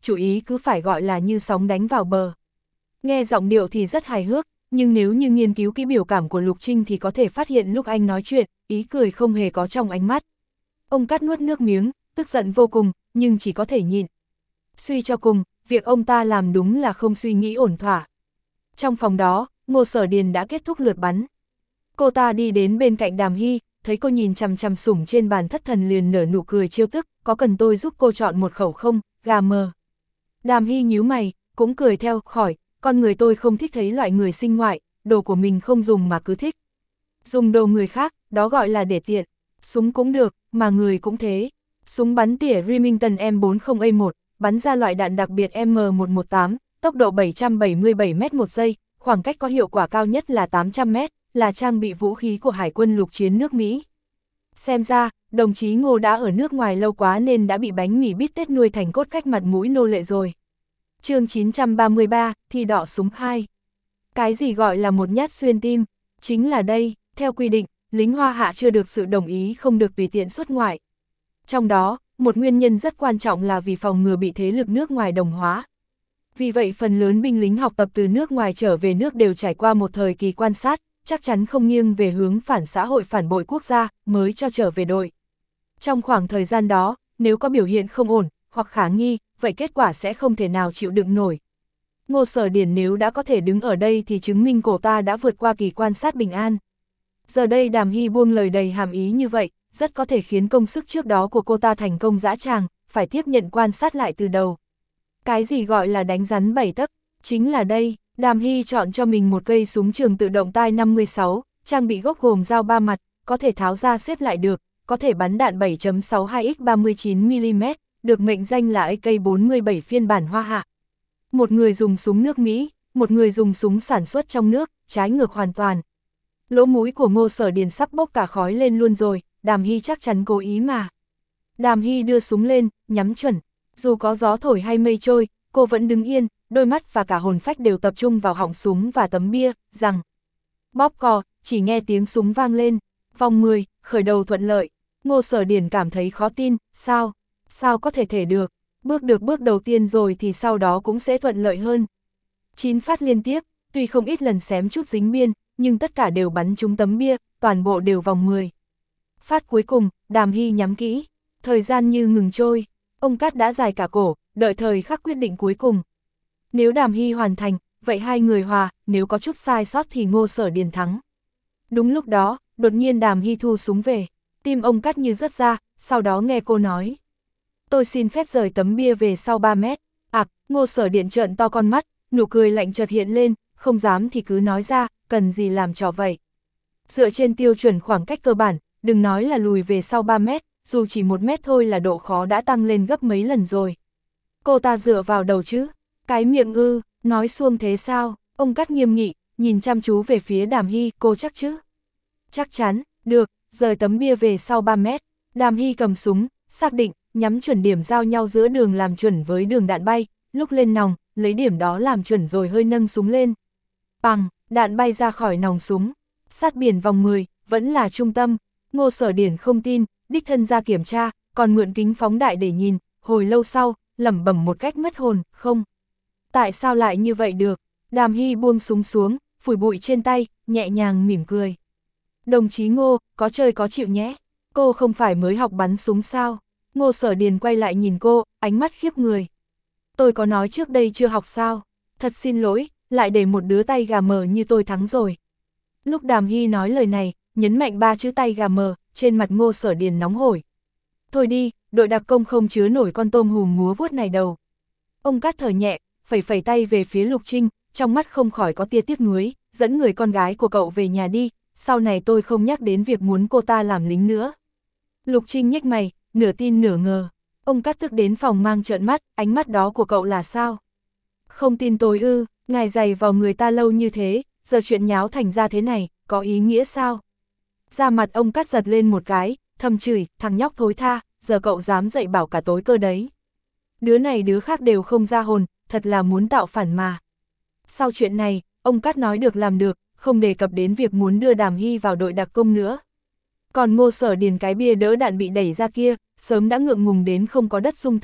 chủ ý cứ phải gọi là như sóng đánh vào bờ. Nghe giọng điệu thì rất hài hước, nhưng nếu như nghiên cứu kỹ biểu cảm của Lục Trinh thì có thể phát hiện lúc anh nói chuyện, ý cười không hề có trong ánh mắt. Ông Cát nuốt nước miếng, tức giận vô cùng, nhưng chỉ có thể nhịn. Suy cho cùng, việc ông ta làm đúng là không suy nghĩ ổn thỏa. Trong phòng đó, Ngô Sở Điền đã kết thúc lượt bắn. Cô ta đi đến bên cạnh Đàm Hy, thấy cô nhìn chằm chằm sủng trên bàn thất thần liền nở nụ cười trêu tức, có cần tôi giúp cô chọn một khẩu không, gà mờ. Đàm Hy nhíu mày, cũng cười theo, khỏi, con người tôi không thích thấy loại người sinh ngoại, đồ của mình không dùng mà cứ thích. Dùng đồ người khác, đó gọi là để tiện, súng cũng được, mà người cũng thế. Súng bắn tỉa Remington M bốn mươi A một, bắn ra loại đạn đặc biệt M một một tám, tốc độ bảy trăm bảy mươi bảy mét một giây, khoảng cách có hiệu quả cao nhất là tám trăm mét, là trang bị vũ khí của Hải quân lục chiến nước Mỹ. Xem ra, đồng chí Ngô đã ở nước ngoài lâu quá nên đã bị bánh mì bít tết nuôi thành cốt cách mặt mũi nô lệ rồi. Chương chín trăm ba mươi ba, thi đỏ súng hai. Cái gì gọi là một nhát xuyên tim? Chính là đây, theo quy định, lính Hoa Hạ chưa được sự đồng ý không được tùy tiện xuất ngoại. Trong đó, một nguyên nhân rất quan trọng là vì phòng ngừa bị thế lực nước ngoài đồng hóa. Vì vậy phần lớn binh lính học tập từ nước ngoài trở về nước đều trải qua một thời kỳ quan sát, chắc chắn không nghiêng về hướng phản xã hội phản bội quốc gia, mới cho trở về đội. Trong khoảng thời gian đó, nếu có biểu hiện không ổn, hoặc khả nghi, vậy kết quả sẽ không thể nào chịu đựng nổi. Ngô Sở Điển nếu đã có thể đứng ở đây thì chứng minh cô ta đã vượt qua kỳ quan sát bình an. Giờ đây Đàm Hy buông lời đầy hàm ý như vậy, rất có thể khiến công sức trước đó của cô ta thành công dã tràng, phải tiếp nhận quan sát lại từ đầu. Cái gì gọi là đánh rắn bảy tấc, chính là đây, Đàm Hy chọn cho mình một cây súng trường tự động tai năm mươi sáu, trang bị gốc gồm dao ba mặt, có thể tháo ra xếp lại được, có thể bắn đạn bảy chấm sáu hai x ba mươi chín mi li mét, được mệnh danh là A K bốn mươi bảy phiên bản Hoa Hạ. Một người dùng súng nước Mỹ, một người dùng súng sản xuất trong nước, trái ngược hoàn toàn. Lỗ mũi của Ngô Sở Điền sắp bốc cả khói lên luôn rồi, Đàm Hy chắc chắn cố ý mà. Đàm Hy đưa súng lên, nhắm chuẩn, dù có gió thổi hay mây trôi, cô vẫn đứng yên, đôi mắt và cả hồn phách đều tập trung vào họng súng và tấm bia, rằng bóp cò, chỉ nghe tiếng súng vang lên, vòng mười, khởi đầu thuận lợi. Ngô Sở Điền cảm thấy khó tin, sao, sao có thể thể được, bước được bước đầu tiên rồi thì sau đó cũng sẽ thuận lợi hơn. Chín phát liên tiếp, tuy không ít lần xém chút dính biên, nhưng tất cả đều bắn trúng tấm bia, toàn bộ đều vòng mười. Phát cuối cùng, Đàm Hy nhắm kỹ, thời gian như ngừng trôi, ông Cát đã dài cả cổ, đợi thời khắc quyết định cuối cùng. Nếu Đàm Hy hoàn thành, vậy hai người hòa, nếu có chút sai sót thì Ngô Sở Điền thắng. Đúng lúc đó, đột nhiên Đàm Hy thu súng về, tim ông Cát như rớt ra, sau đó nghe cô nói. Tôi xin phép rời tấm bia về sau ba mét. Ảc, Ngô Sở Điền trợn to con mắt, nụ cười lạnh chợt hiện lên, không dám thì cứ nói ra, cần gì làm trò vậy. Dựa trên tiêu chuẩn khoảng cách cơ bản, đừng nói là lùi về sau ba mét, dù chỉ một mét thôi là độ khó đã tăng lên gấp mấy lần rồi. Cô ta dựa vào đầu chứ, cái miệng ư, nói suông thế sao, ông Cát nghiêm nghị, nhìn chăm chú về phía Đàm Hy, cô chắc chứ? Chắc chắn, được, rời tấm bia về sau ba mét, Đàm Hy cầm súng, xác định, nhắm chuẩn điểm giao nhau giữa đường làm chuẩn với đường đạn bay, lúc lên nòng, lấy điểm đó làm chuẩn rồi hơi nâng súng lên. Bằng, đạn bay ra khỏi nòng súng, sát biển vòng mười, vẫn là trung tâm. Ngô Sở Điển không tin, đích thân ra kiểm tra, còn mượn kính phóng đại để nhìn, hồi lâu sau, lẩm bẩm một cách mất hồn, không. Tại sao lại như vậy được? Đàm Hy buông súng xuống, phủi bụi trên tay, nhẹ nhàng mỉm cười. Đồng chí Ngô, có chơi có chịu nhé, cô không phải mới học bắn súng sao? Ngô Sở Điền quay lại nhìn cô, ánh mắt khiếp người. Tôi có nói trước đây chưa học sao? Thật xin lỗi, lại để một đứa tay gà mờ như tôi thắng rồi. Lúc Đàm Hy nói lời này, nhấn mạnh ba chữ tay gà mờ, trên mặt Ngô Sở Điền nóng hổi. Thôi đi, đội đặc công không chứa nổi con tôm hùm múa vuốt này đâu. Ông Cát thở nhẹ, phẩy phẩy tay về phía Lục Trinh, trong mắt không khỏi có tia tiếc nuối, dẫn người con gái của cậu về nhà đi, sau này tôi không nhắc đến việc muốn cô ta làm lính nữa. Lục Trinh nhếch mày, nửa tin nửa ngờ. Ông Cát tức đến phòng mang trợn mắt, ánh mắt đó của cậu là sao? Không tin tôi ư, ngài giày vào người ta lâu như thế, giờ chuyện nháo thành ra thế này, có ý nghĩa sao? Da mặt ông Cát giật lên một cái, thầm chửi, thằng nhóc thối tha, giờ cậu dám dạy bảo cả tối cơ đấy. Đứa này đứa khác đều không ra hồn, thật là muốn tạo phản mà. Sau chuyện này, ông Cát nói được làm được, không đề cập đến việc muốn đưa Đàm Hy vào đội đặc công nữa. Còn Ngô Sở Điền cái bia đỡ đạn bị đẩy ra kia, sớm đã ngượng ngùng đến không có đất dung thân,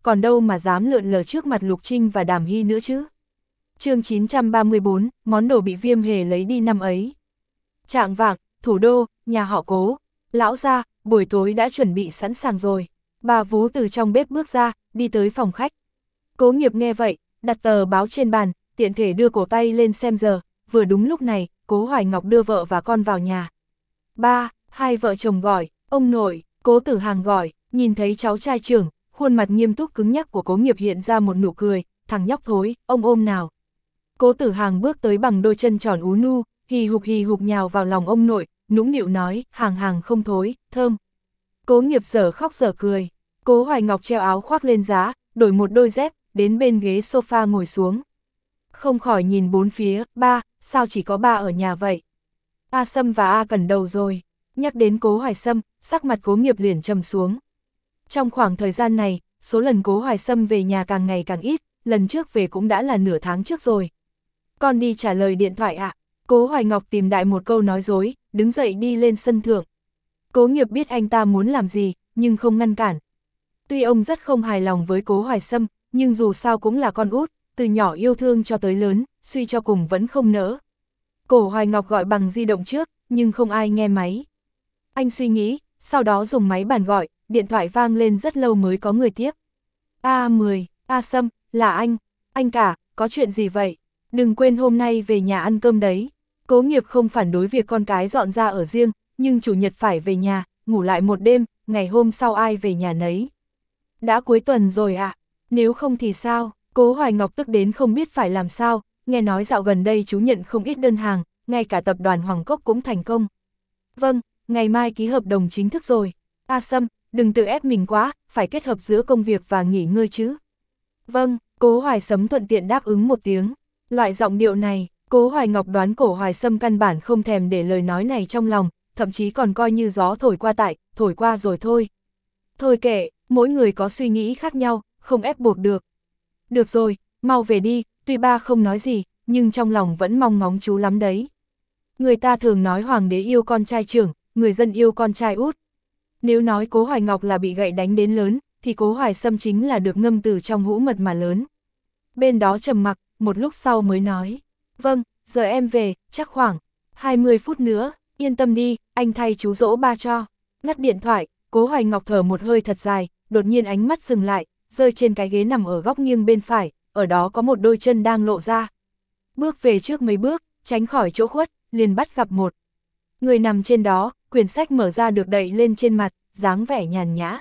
còn đâu mà dám lượn lờ trước mặt Lục Trinh và Đàm Hy nữa chứ. chương chín trăm ba mươi bốn, món đồ bị Viêm Hề lấy đi năm ấy. Trạng vạng, thủ đô, nhà họ Cố. Lão gia, buổi tối đã chuẩn bị sẵn sàng rồi. Bà Vú từ trong bếp bước ra, đi tới phòng khách. Cố Nghiệp nghe vậy, đặt tờ báo trên bàn, tiện thể đưa cổ tay lên xem giờ. Vừa đúng lúc này, Cố Hoài Ngọc đưa vợ và con vào nhà. Ba, hai vợ chồng gọi, ông nội, Cố Tử Hàng gọi, nhìn thấy cháu trai trưởng, khuôn mặt nghiêm túc cứng nhắc của Cố Nghiệp hiện ra một nụ cười, thằng nhóc thối, ông ôm nào. Cố Tử Hàng bước tới bằng đôi chân tròn ú nu, hì hục hì hục nhào vào lòng ông nội, nũng nịu nói, Hàng Hàng không thối, thơm. Cố Nghiệp dở khóc dở cười. Cố Hoài Ngọc treo áo khoác lên giá, đổi một đôi dép, đến bên ghế sofa ngồi xuống. Không khỏi nhìn bốn phía, ba, sao chỉ có ba ở nhà vậy? A Sâm và A Cẩn đầu rồi. Nhắc đến Cố Hoài Sâm, sắc mặt Cố Nghiệp liền trầm xuống. Trong khoảng thời gian này, số lần Cố Hoài Sâm về nhà càng ngày càng ít, lần trước về cũng đã là nửa tháng trước rồi. Con đi trả lời điện thoại ạ. À? Cố Hoài Ngọc tìm đại một câu nói dối, đứng dậy đi lên sân thượng. Cố Nghiệp biết anh ta muốn làm gì, nhưng không ngăn cản. Tuy ông rất không hài lòng với Cố Hoài Sâm, nhưng dù sao cũng là con út, từ nhỏ yêu thương cho tới lớn, suy cho cùng vẫn không nỡ. Cố Hoài Ngọc gọi bằng di động trước, nhưng không ai nghe máy. Anh suy nghĩ, sau đó dùng máy bàn gọi, điện thoại vang lên rất lâu mới có người tiếp. A mười, A Sâm, là anh, anh cả, có chuyện gì vậy? Đừng quên hôm nay về nhà ăn cơm đấy. Cố Nghiệp không phản đối việc con cái dọn ra ở riêng, nhưng chủ nhật phải về nhà, ngủ lại một đêm, ngày hôm sau ai về nhà nấy. Đã cuối tuần rồi ạ, à? Nếu không thì sao? Cố Hoài Ngọc tức đến không biết phải làm sao, nghe nói dạo gần đây chú nhận không ít đơn hàng, ngay cả tập đoàn Hoàng Cốc cũng thành công. Vâng, ngày mai ký hợp đồng chính thức rồi. A Sâm, đừng tự ép mình quá, phải kết hợp giữa công việc và nghỉ ngơi chứ. Vâng, Cố Hoài Sâm thuận tiện đáp ứng một tiếng. Loại giọng điệu này, Cố Hoài Ngọc đoán Cố Hoài Sâm căn bản không thèm để lời nói này trong lòng, thậm chí còn coi như gió thổi qua tại, thổi qua rồi thôi. Thôi kệ, mỗi người có suy nghĩ khác nhau, không ép buộc được. Được rồi, mau về đi, tuy ba không nói gì, nhưng trong lòng vẫn mong ngóng chú lắm đấy. Người ta thường nói hoàng đế yêu con trai trưởng, người dân yêu con trai út. Nếu nói Cố Hoài Ngọc là bị gậy đánh đến lớn, thì Cố Hoài Sâm chính là được ngâm từ trong hũ mật mà lớn. Bên đó trầm mặc, một lúc sau mới nói. Vâng, giờ em về, chắc khoảng hai mươi phút nữa, yên tâm đi, anh thay chú dỗ ba cho. Ngắt điện thoại, Cố Hoài Ngọc thở một hơi thật dài, đột nhiên ánh mắt dừng lại, rơi trên cái ghế nằm ở góc nghiêng bên phải, ở đó có một đôi chân đang lộ ra. Bước về trước mấy bước, tránh khỏi chỗ khuất, liền bắt gặp một người nằm trên đó, quyển sách mở ra được đậy lên trên mặt, dáng vẻ nhàn nhã.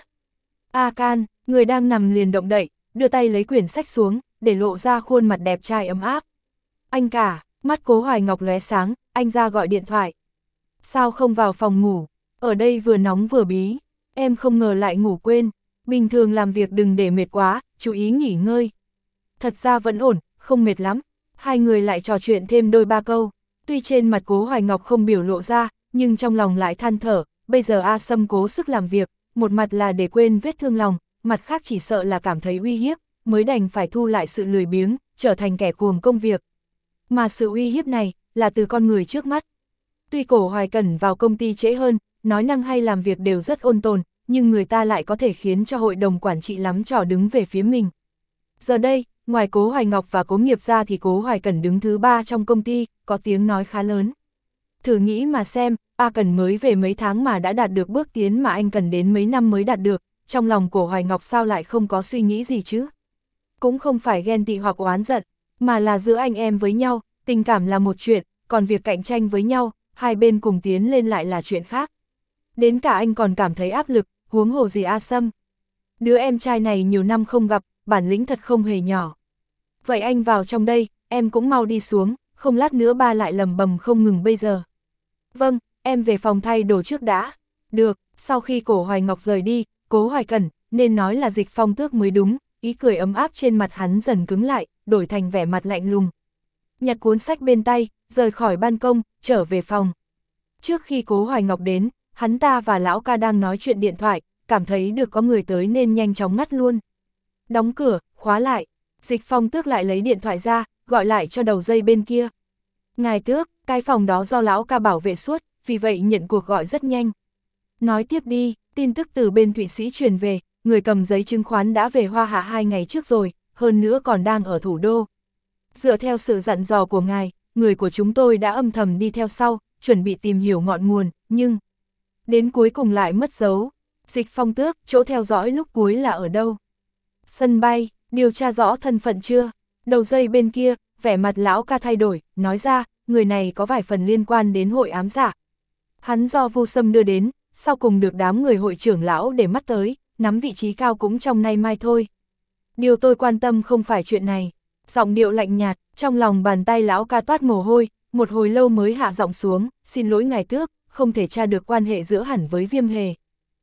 A Can, người đang nằm liền động đậy, đưa tay lấy quyển sách xuống, để lộ ra khuôn mặt đẹp trai ấm áp. Anh cả, mắt Cố Hoài Ngọc lóe sáng, anh ra gọi điện thoại. Sao không vào phòng ngủ, ở đây vừa nóng vừa bí, em không ngờ lại ngủ quên, bình thường làm việc đừng để mệt quá, chú ý nghỉ ngơi. Thật ra vẫn ổn, không mệt lắm, hai người lại trò chuyện thêm đôi ba câu, tuy trên mặt Cố Hoài Ngọc không biểu lộ ra, nhưng trong lòng lại than thở, bây giờ A Sâm cố sức làm việc, một mặt là để quên vết thương lòng, mặt khác chỉ sợ là cảm thấy uy hiếp, mới đành phải thu lại sự lười biếng, trở thành kẻ cuồng công việc. Mà sự uy hiếp này, là từ con người trước mắt. Tuy Cố Hoài Cẩn vào công ty trễ hơn, nói năng hay làm việc đều rất ôn tồn, nhưng người ta lại có thể khiến cho hội đồng quản trị lắm trò đứng về phía mình. Giờ đây, ngoài Cố Hoài Ngọc và Cố Nghiệp ra thì Cố Hoài Cẩn đứng thứ ba trong công ty, có tiếng nói khá lớn. Thử nghĩ mà xem, A Cẩn mới về mấy tháng mà đã đạt được bước tiến mà anh cần đến mấy năm mới đạt được, trong lòng Cố Hoài Ngọc sao lại không có suy nghĩ gì chứ? Cũng không phải ghen tị hoặc oán giận, mà là giữa anh em với nhau, tình cảm là một chuyện, còn việc cạnh tranh với nhau, hai bên cùng tiến lên lại là chuyện khác. Đến cả anh còn cảm thấy áp lực, huống hồ gì A Sâm. Đứa em trai này nhiều năm không gặp, bản lĩnh thật không hề nhỏ. Vậy anh vào trong đây, em cũng mau đi xuống, không lát nữa ba lại lầm bầm không ngừng bây giờ. Vâng, em về phòng thay đồ trước đã. Được, sau khi Cố Hoài Ngọc rời đi, Cố Hoài Cẩn, nên nói là Dịch Phong Tước mới đúng, ý cười ấm áp trên mặt hắn dần cứng lại, đổi thành vẻ mặt lạnh lùng. Nhặt cuốn sách bên tay, rời khỏi ban công, trở về phòng. Trước khi Cố Hoài Ngọc đến, hắn ta và lão ca đang nói chuyện điện thoại, cảm thấy được có người tới nên nhanh chóng ngắt luôn. Đóng cửa, khóa lại, Dịch Phong Tước lại lấy điện thoại ra, gọi lại cho đầu dây bên kia. Ngài Tước, cái phòng đó do lão ca bảo vệ suốt, vì vậy nhận cuộc gọi rất nhanh. Nói tiếp đi, tin tức từ bên Thụy Sĩ truyền về, người cầm giấy chứng khoán đã về Hoa Hạ hai ngày trước rồi, hơn nữa còn đang ở thủ đô. Dựa theo sự dặn dò của ngài, người của chúng tôi đã âm thầm đi theo sau, chuẩn bị tìm hiểu ngọn nguồn, nhưng đến cuối cùng lại mất dấu. Dịch Phong Tước, chỗ theo dõi lúc cuối là ở đâu? Sân bay, điều tra rõ thân phận chưa? Đầu dây bên kia, vẻ mặt lão ca thay đổi, nói ra, người này có vài phần liên quan đến hội ám giả. Hắn do Vu Sâm đưa đến, sau cùng được đám người hội trưởng lão để mắt tới, nắm vị trí cao cũng trong nay mai thôi. Điều tôi quan tâm không phải chuyện này. Giọng điệu lạnh nhạt, trong lòng bàn tay lão ca toát mồ hôi, một hồi lâu mới hạ giọng xuống, xin lỗi ngài tước, không thể tra được quan hệ giữa hẳn với Viêm Hề.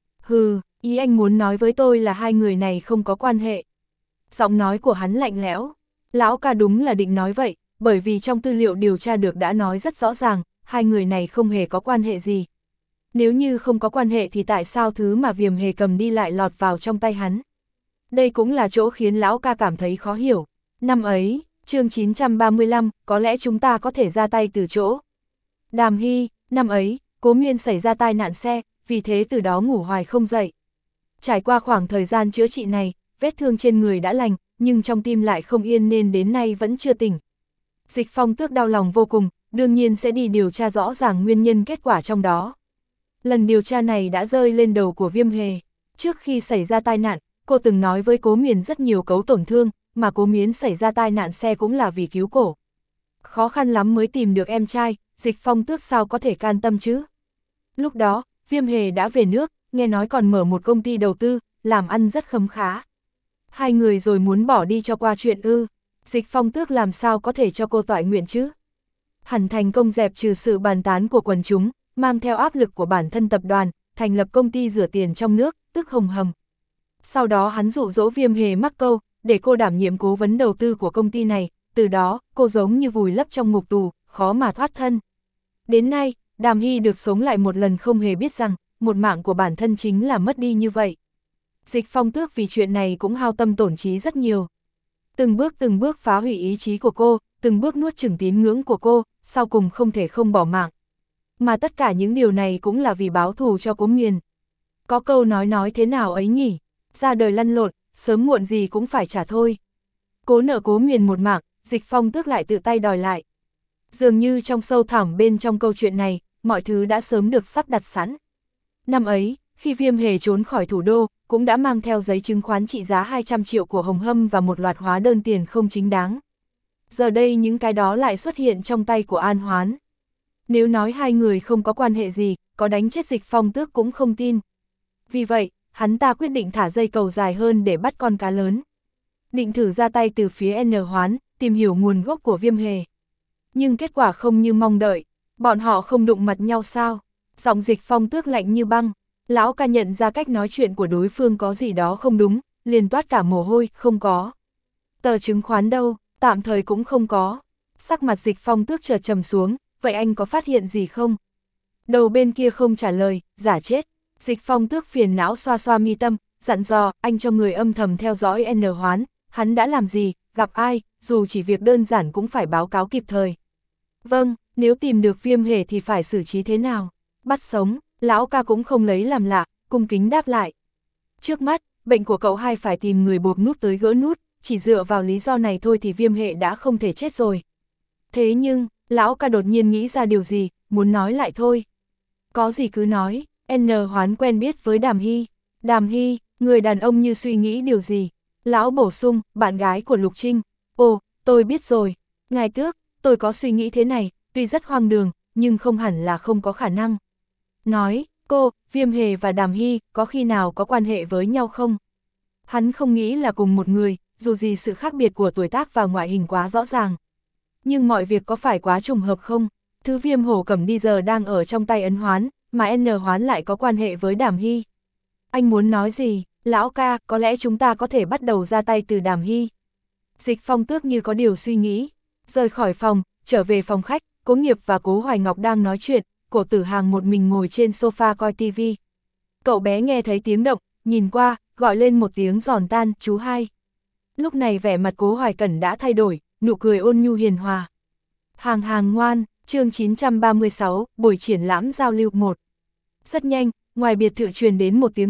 Hừ, ý anh muốn nói với tôi là hai người này không có quan hệ. Giọng nói của hắn lạnh lẽo. Lão ca đúng là định nói vậy, bởi vì trong tư liệu điều tra được đã nói rất rõ ràng, hai người này không hề có quan hệ gì. Nếu như không có quan hệ thì tại sao thứ mà Viêm Hề cầm đi lại lọt vào trong tay hắn? Đây cũng là chỗ khiến lão ca cảm thấy khó hiểu. Năm ấy, chương chín trăm ba mươi lăm, có lẽ chúng ta có thể ra tay từ chỗ. Đàm Hy, năm ấy, Cố Miên xảy ra tai nạn xe, vì thế từ đó ngủ hoài không dậy. Trải qua khoảng thời gian chữa trị này, vết thương trên người đã lành, nhưng trong tim lại không yên nên đến nay vẫn chưa tỉnh. Dịch Phong Tước đau lòng vô cùng, đương nhiên sẽ đi điều tra rõ ràng nguyên nhân kết quả trong đó. Lần điều tra này đã rơi lên đầu của Viêm Hề. Trước khi xảy ra tai nạn, cô từng nói với Cố Miên rất nhiều cấu tổn thương, mà Cố Miên xảy ra tai nạn xe cũng là vì cứu cổ. Khó khăn lắm mới tìm được em trai, Dịch Phong Tước sao có thể can tâm chứ? Lúc đó, Viêm Hề đã về nước, nghe nói còn mở một công ty đầu tư, làm ăn rất khấm khá. Hai người rồi muốn bỏ đi cho qua chuyện ư? Dịch Phong Tước làm sao có thể cho cô toại nguyện chứ? Hẳn thành công dẹp trừ sự bàn tán của quần chúng, mang theo áp lực của bản thân tập đoàn, thành lập công ty rửa tiền trong nước, tức Hồng Hầm. Sau đó hắn dụ dỗ Viêm Hề mắc câu, để cô đảm nhiệm cố vấn đầu tư của công ty này, từ đó, cô giống như vùi lấp trong ngục tù, khó mà thoát thân. Đến nay, Đàm Hy được sống lại một lần không hề biết rằng, một mạng của bản thân chính là mất đi như vậy. Dịch Phong Tước vì chuyện này cũng hao tâm tổn trí rất nhiều. Từng bước từng bước phá hủy ý chí của cô, từng bước nuốt chửng tín ngưỡng của cô, sau cùng không thể không bỏ mạng. Mà tất cả những điều này cũng là vì báo thù cho Cố Miên. Có câu nói nói thế nào ấy nhỉ? Ra đời lăn lộn, sớm muộn gì cũng phải trả thôi. Cố nợ Cố Miên một mạng, Dịch Phong Tước lại tự tay đòi lại. Dường như trong sâu thẳm bên trong câu chuyện này, mọi thứ đã sớm được sắp đặt sẵn. Năm ấy, khi Viêm Hề trốn khỏi thủ đô, cũng đã mang theo giấy chứng khoán trị giá hai trăm triệu của Hồng Hâm và một loạt hóa đơn tiền không chính đáng. Giờ đây những cái đó lại xuất hiện trong tay của An Hoán. Nếu nói hai người không có quan hệ gì, có đánh chết Dịch Phong Tước cũng không tin. Vì vậy, hắn ta quyết định thả dây cầu dài hơn để bắt con cá lớn. Định thử ra tay từ phía N Hoán, tìm hiểu nguồn gốc của Viêm Hề. Nhưng kết quả không như mong đợi, bọn họ không đụng mặt nhau sao? Giọng Dịch Phong Tước lạnh như băng. Lão ca nhận ra cách nói chuyện của đối phương có gì đó không đúng, liền toát cả mồ hôi, không có. Tờ chứng khoán đâu, tạm thời cũng không có. Sắc mặt Dịch Phong Tước chợt trầm xuống, vậy anh có phát hiện gì không? Đầu bên kia không trả lời, giả chết. Dịch Phong Tước phiền não xoa xoa mi tâm, dặn dò, anh cho người âm thầm theo dõi N Hoán, hắn đã làm gì, gặp ai, dù chỉ việc đơn giản cũng phải báo cáo kịp thời. Vâng, nếu tìm được Viêm Hề thì phải xử trí thế nào? Bắt sống. Lão ca cũng không lấy làm lạ, cung kính đáp lại. Trước mắt, bệnh của cậu hai phải tìm người buộc nút tới gỡ nút, chỉ dựa vào lý do này thôi thì Viêm Hề đã không thể chết rồi. Thế nhưng, lão ca đột nhiên nghĩ ra điều gì, muốn nói lại thôi. Có gì cứ nói, N Hoán quen biết với Đàm Hy. Đàm Hy, người đàn ông như suy nghĩ điều gì. Lão bổ sung, bạn gái của Lục Trinh. Ồ, tôi biết rồi. Ngài Tước, tôi có suy nghĩ thế này, tuy rất hoang đường, nhưng không hẳn là không có khả năng. Nói, cô, Viêm Hề và Đàm Hy có khi nào có quan hệ với nhau không? Hắn không nghĩ là cùng một người, dù gì sự khác biệt của tuổi tác và ngoại hình quá rõ ràng. Nhưng mọi việc có phải quá trùng hợp không? Thứ Viêm Hổ cầm đi giờ đang ở trong tay Ấn Hoán, mà N Hoán lại có quan hệ với Đàm Hy. Anh muốn nói gì? Lão ca, có lẽ chúng ta có thể bắt đầu ra tay từ Đàm Hy. Dịch Phong Tước như có điều suy nghĩ. Rời khỏi phòng, trở về phòng khách, Cố Nghiệp và Cố Hoài Ngọc đang nói chuyện. Cổ Tử Hàng một mình ngồi trên sofa coi tivi. Cậu bé nghe thấy tiếng động, nhìn qua, gọi lên một tiếng giòn tan, chú hai. Lúc này vẻ mặt Cố Hoài Cẩn đã thay đổi, nụ cười ôn nhu hiền hòa. Hàng Hàng ngoan, chương chín trăm ba mươi sáu, buổi triển lãm giao lưu một. Rất nhanh, ngoài biệt thự truyền đến một tiếng động,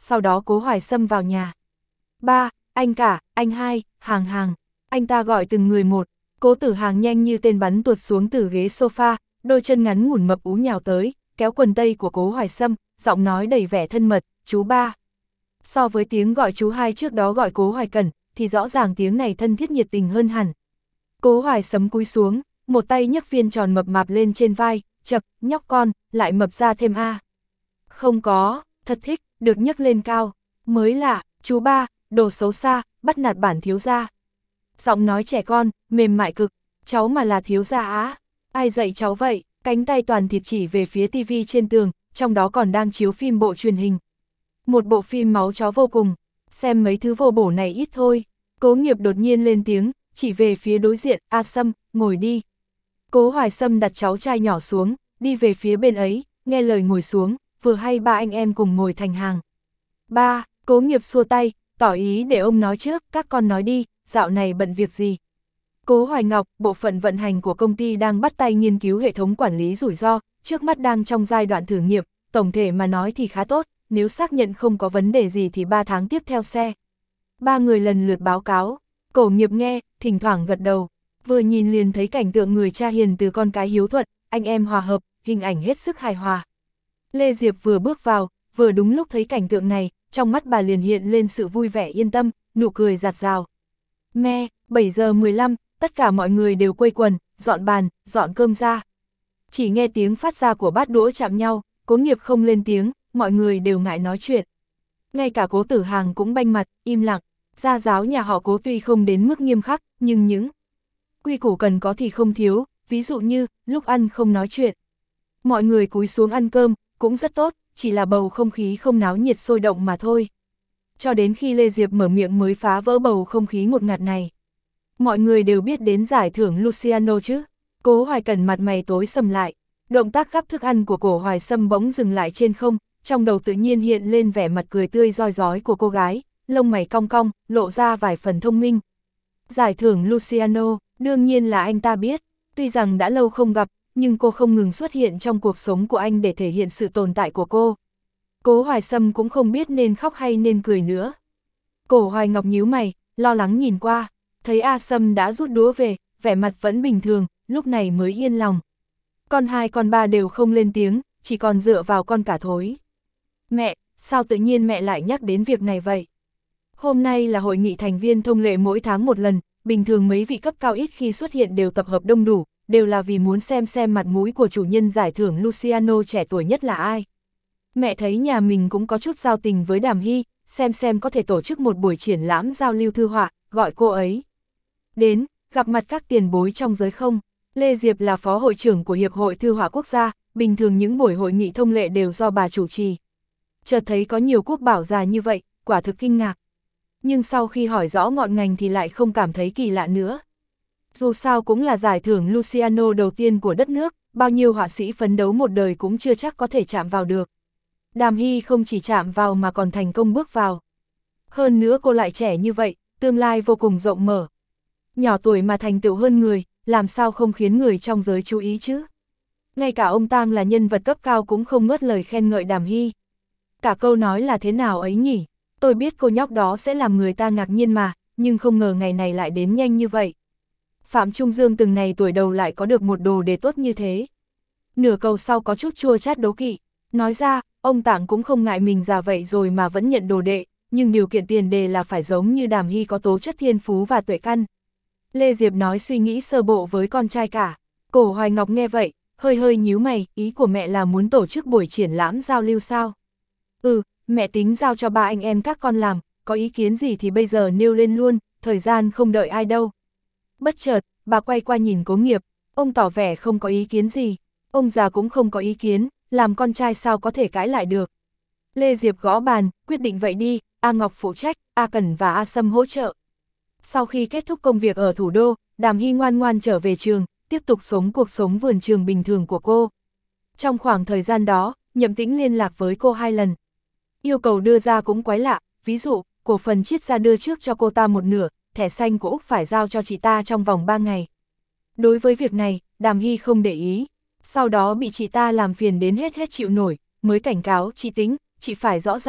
sau đó Cố Hoài Sâm vào nhà. Ba, anh cả, anh hai, hàng hàng, anh ta gọi từng người một. Cố Tử Hàng nhanh như tên bắn tuột xuống từ ghế sofa, đôi chân ngắn ngủn mập ú nhào tới, kéo quần tây của Cố Hoài Sâm, giọng nói đầy vẻ thân mật, chú ba. So với tiếng gọi chú hai trước đó gọi Cố Hoài Cẩn, thì rõ ràng tiếng này thân thiết nhiệt tình hơn hẳn. Cố Hoài Sâm cúi xuống, một tay nhấc viên tròn mập mạp lên trên vai, chậc, nhóc con, lại mập ra thêm a. Không có, thật thích, được nhấc lên cao, mới lạ, chú ba, đồ xấu xa, bắt nạt bản thiếu gia. Giọng nói trẻ con, mềm mại cực, cháu mà là thiếu gia á, ai dạy cháu vậy, cánh tay toàn thịt chỉ về phía tivi trên tường, trong đó còn đang chiếu phim bộ truyền hình. Một bộ phim máu chó vô cùng, xem mấy thứ vô bổ này ít thôi. Cố Nghiệp đột nhiên lên tiếng, chỉ về phía đối diện, A Sâm, ngồi đi. Cố Hoài Sâm đặt cháu trai nhỏ xuống, đi về phía bên ấy, nghe lời ngồi xuống, vừa hay ba anh em cùng ngồi thành hàng. Ba, Cố Nghiệp xua tay, tỏ ý để ông nói trước, các con nói đi, dạo này bận việc gì. Cố Hoài Ngọc, bộ phận vận hành của công ty đang bắt tay nghiên cứu hệ thống quản lý rủi ro, trước mắt đang trong giai đoạn thử nghiệm, tổng thể mà nói thì khá tốt, nếu xác nhận không có vấn đề gì thì ba tháng tiếp theo xe. Ba người lần lượt báo cáo, Cổ Nghiệp nghe, thỉnh thoảng gật đầu, vừa nhìn liền thấy cảnh tượng người cha hiền từ con cái hiếu thuận, anh em hòa hợp, hình ảnh hết sức hài hòa. Lê Diệp vừa bước vào, vừa đúng lúc thấy cảnh tượng này, trong mắt bà liền hiện lên sự vui vẻ yên tâm, nụ cười rạt rào. Mẹ, bảy giờ mười lăm, tất cả mọi người đều quây quần, dọn bàn, dọn cơm ra. Chỉ nghe tiếng phát ra của bát đũa chạm nhau, Cố Nghiệp không lên tiếng, mọi người đều ngại nói chuyện. Ngay cả Cố Tử Hàng cũng banh mặt, im lặng. Gia giáo nhà họ Cố tuy không đến mức nghiêm khắc, nhưng những quy củ cần có thì không thiếu, ví dụ như, lúc ăn không nói chuyện. Mọi người cúi xuống ăn cơm, cũng rất tốt, chỉ là bầu không khí không náo nhiệt sôi động mà thôi. Cho đến khi Lê Diệp mở miệng mới phá vỡ bầu không khí ngột ngạt này. Mọi người đều biết đến giải thưởng Luciano chứ. Cố Hoài Cẩn mặt mày tối sầm lại, động tác gắp thức ăn của Cố Hoài Sâm bỗng dừng lại trên không, trong đầu tự nhiên hiện lên vẻ mặt cười tươi roi rói của cô gái, lông mày cong cong, lộ ra vài phần thông minh. Giải thưởng Luciano, đương nhiên là anh ta biết, tuy rằng đã lâu không gặp, nhưng cô không ngừng xuất hiện trong cuộc sống của anh để thể hiện sự tồn tại của cô. Cố Hoài Sâm cũng không biết nên khóc hay nên cười nữa. Cổ Hoài Ngọc nhíu mày, lo lắng nhìn qua, thấy A Sâm đã rút đũa về, vẻ mặt vẫn bình thường, lúc này mới yên lòng. Con hai con ba đều không lên tiếng, chỉ còn dựa vào con cả thối. Mẹ, sao tự nhiên mẹ lại nhắc đến việc này vậy? Hôm nay là hội nghị thành viên thông lệ mỗi tháng một lần, bình thường mấy vị cấp cao ít khi xuất hiện đều tập hợp đông đủ, đều là vì muốn xem xem mặt mũi của chủ nhân giải thưởng Luciano trẻ tuổi nhất là ai. Mẹ thấy nhà mình cũng có chút giao tình với Đàm Hy, xem xem có thể tổ chức một buổi triển lãm giao lưu thư họa, gọi cô ấy đến, gặp mặt các tiền bối trong giới không. Lê Diệp là phó hội trưởng của Hiệp hội Thư họa Quốc gia, bình thường những buổi hội nghị thông lệ đều do bà chủ trì. Chợt thấy có nhiều quốc bảo già như vậy, quả thực kinh ngạc. Nhưng sau khi hỏi rõ ngọn ngành thì lại không cảm thấy kỳ lạ nữa. Dù sao cũng là giải thưởng Luciano đầu tiên của đất nước, bao nhiêu họa sĩ phấn đấu một đời cũng chưa chắc có thể chạm vào được. Đàm Hy không chỉ chạm vào mà còn thành công bước vào. Hơn nữa cô lại trẻ như vậy, tương lai vô cùng rộng mở. Nhỏ tuổi mà thành tựu hơn người, làm sao không khiến người trong giới chú ý chứ? Ngay cả ông Tang là nhân vật cấp cao cũng không ngớt lời khen ngợi Đàm Hy. Cả câu nói là thế nào ấy nhỉ? Tôi biết cô nhóc đó sẽ làm người ta ngạc nhiên mà, nhưng không ngờ ngày này lại đến nhanh như vậy. Phạm Trung Dương từng này tuổi đầu lại có được một đồ đề tốt như thế. Nửa câu sau có chút chua chát đố kỵ, nói ra, ông Tạng cũng không ngại mình già vậy rồi mà vẫn nhận đồ đệ, nhưng điều kiện tiền đề là phải giống như Đàm Hy có tố chất thiên phú và tuệ căn. Lê Diệp nói suy nghĩ sơ bộ với con trai cả. Cổ Hoài Ngọc nghe vậy, hơi hơi nhíu mày, ý của mẹ là muốn tổ chức buổi triển lãm giao lưu sao? Ừ, mẹ tính giao cho ba anh em các con làm, có ý kiến gì thì bây giờ nêu lên luôn, thời gian không đợi ai đâu. Bất chợt, bà quay qua nhìn Cố Nghiệp, ông tỏ vẻ không có ý kiến gì, ông già cũng không có ý kiến, làm con trai sao có thể cãi lại được. Lê Diệp gõ bàn, quyết định vậy đi, A Ngọc phụ trách, A Cẩn và A Sâm hỗ trợ. Sau khi kết thúc công việc ở thủ đô, Đàm Hy ngoan ngoan trở về trường, tiếp tục sống cuộc sống vườn trường bình thường của cô. Trong khoảng thời gian đó, Nhậm Tĩnh liên lạc với cô hai lần. Yêu cầu đưa ra cũng quái lạ, ví dụ, cổ phần Triết Gia đưa trước cho cô ta một nửa, thẻ xanh của Úc phải giao cho chị ta trong vòng ba ngày. Đối với việc này, Đàm Hy không để ý, sau đó bị chị ta làm phiền đến hết hết chịu nổi, mới cảnh cáo chị Tĩnh, chị phải rõ ràng,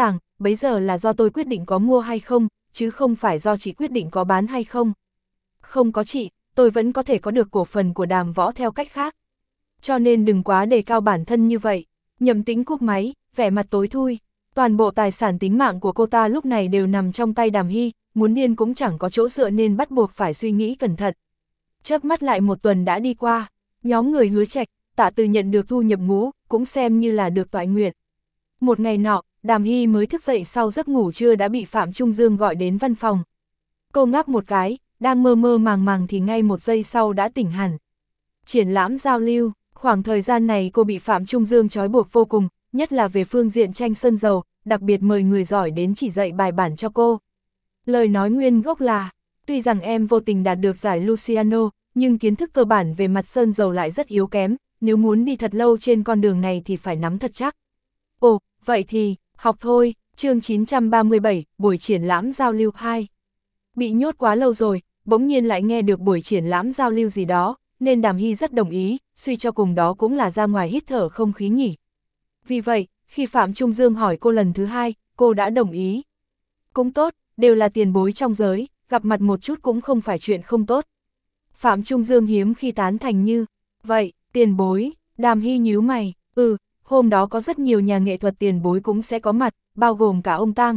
bấy giờ là do tôi quyết định có mua hay không, chứ không phải do chị quyết định có bán hay không. Không có chị, tôi vẫn có thể có được cổ phần của Đàm Võ theo cách khác. Cho nên đừng quá đề cao bản thân như vậy. Nhậm Tĩnh cúp máy, vẻ mặt tối thui. Toàn bộ tài sản tính mạng của cô ta lúc này đều nằm trong tay Đàm Hy, muốn điên cũng chẳng có chỗ dựa nên bắt buộc phải suy nghĩ cẩn thận. Chớp mắt lại một tuần đã đi qua, nhóm người Hứa Trạch, Tạ Từ nhận được thu nhập ngũ, cũng xem như là được toại nguyện. Một ngày nọ, Đàm Hy mới thức dậy sau giấc ngủ trưa đã bị Phạm Trung Dương gọi đến văn phòng. Cô ngáp một cái, đang mơ mơ màng màng thì ngay một giây sau đã tỉnh hẳn. Triển lãm giao lưu, khoảng thời gian này cô bị Phạm Trung Dương trói buộc vô cùng, nhất là về phương diện tranh sơn dầu, đặc biệt mời người giỏi đến chỉ dạy bài bản cho cô. Lời nói nguyên gốc là, tuy rằng em vô tình đạt được giải Luciano, nhưng kiến thức cơ bản về mặt sơn dầu lại rất yếu kém, nếu muốn đi thật lâu trên con đường này thì phải nắm thật chắc. Ồ, vậy thì, học thôi, chương chín trăm ba mươi bảy, buổi triển lãm giao lưu hai. Bị nhốt quá lâu rồi, bỗng nhiên lại nghe được buổi triển lãm giao lưu gì đó, nên Đàm Hy rất đồng ý, suy cho cùng đó cũng là ra ngoài hít thở không khí nhỉ. Vì vậy, khi Phạm Trung Dương hỏi cô lần thứ hai, cô đã đồng ý. Cũng tốt, đều là tiền bối trong giới, gặp mặt một chút cũng không phải chuyện không tốt. Phạm Trung Dương hiếm khi tán thành như, vậy, tiền bối, Đàm Hy nhíu mày, ừ, hôm đó có rất nhiều nhà nghệ thuật tiền bối cũng sẽ có mặt, bao gồm cả ông Tang.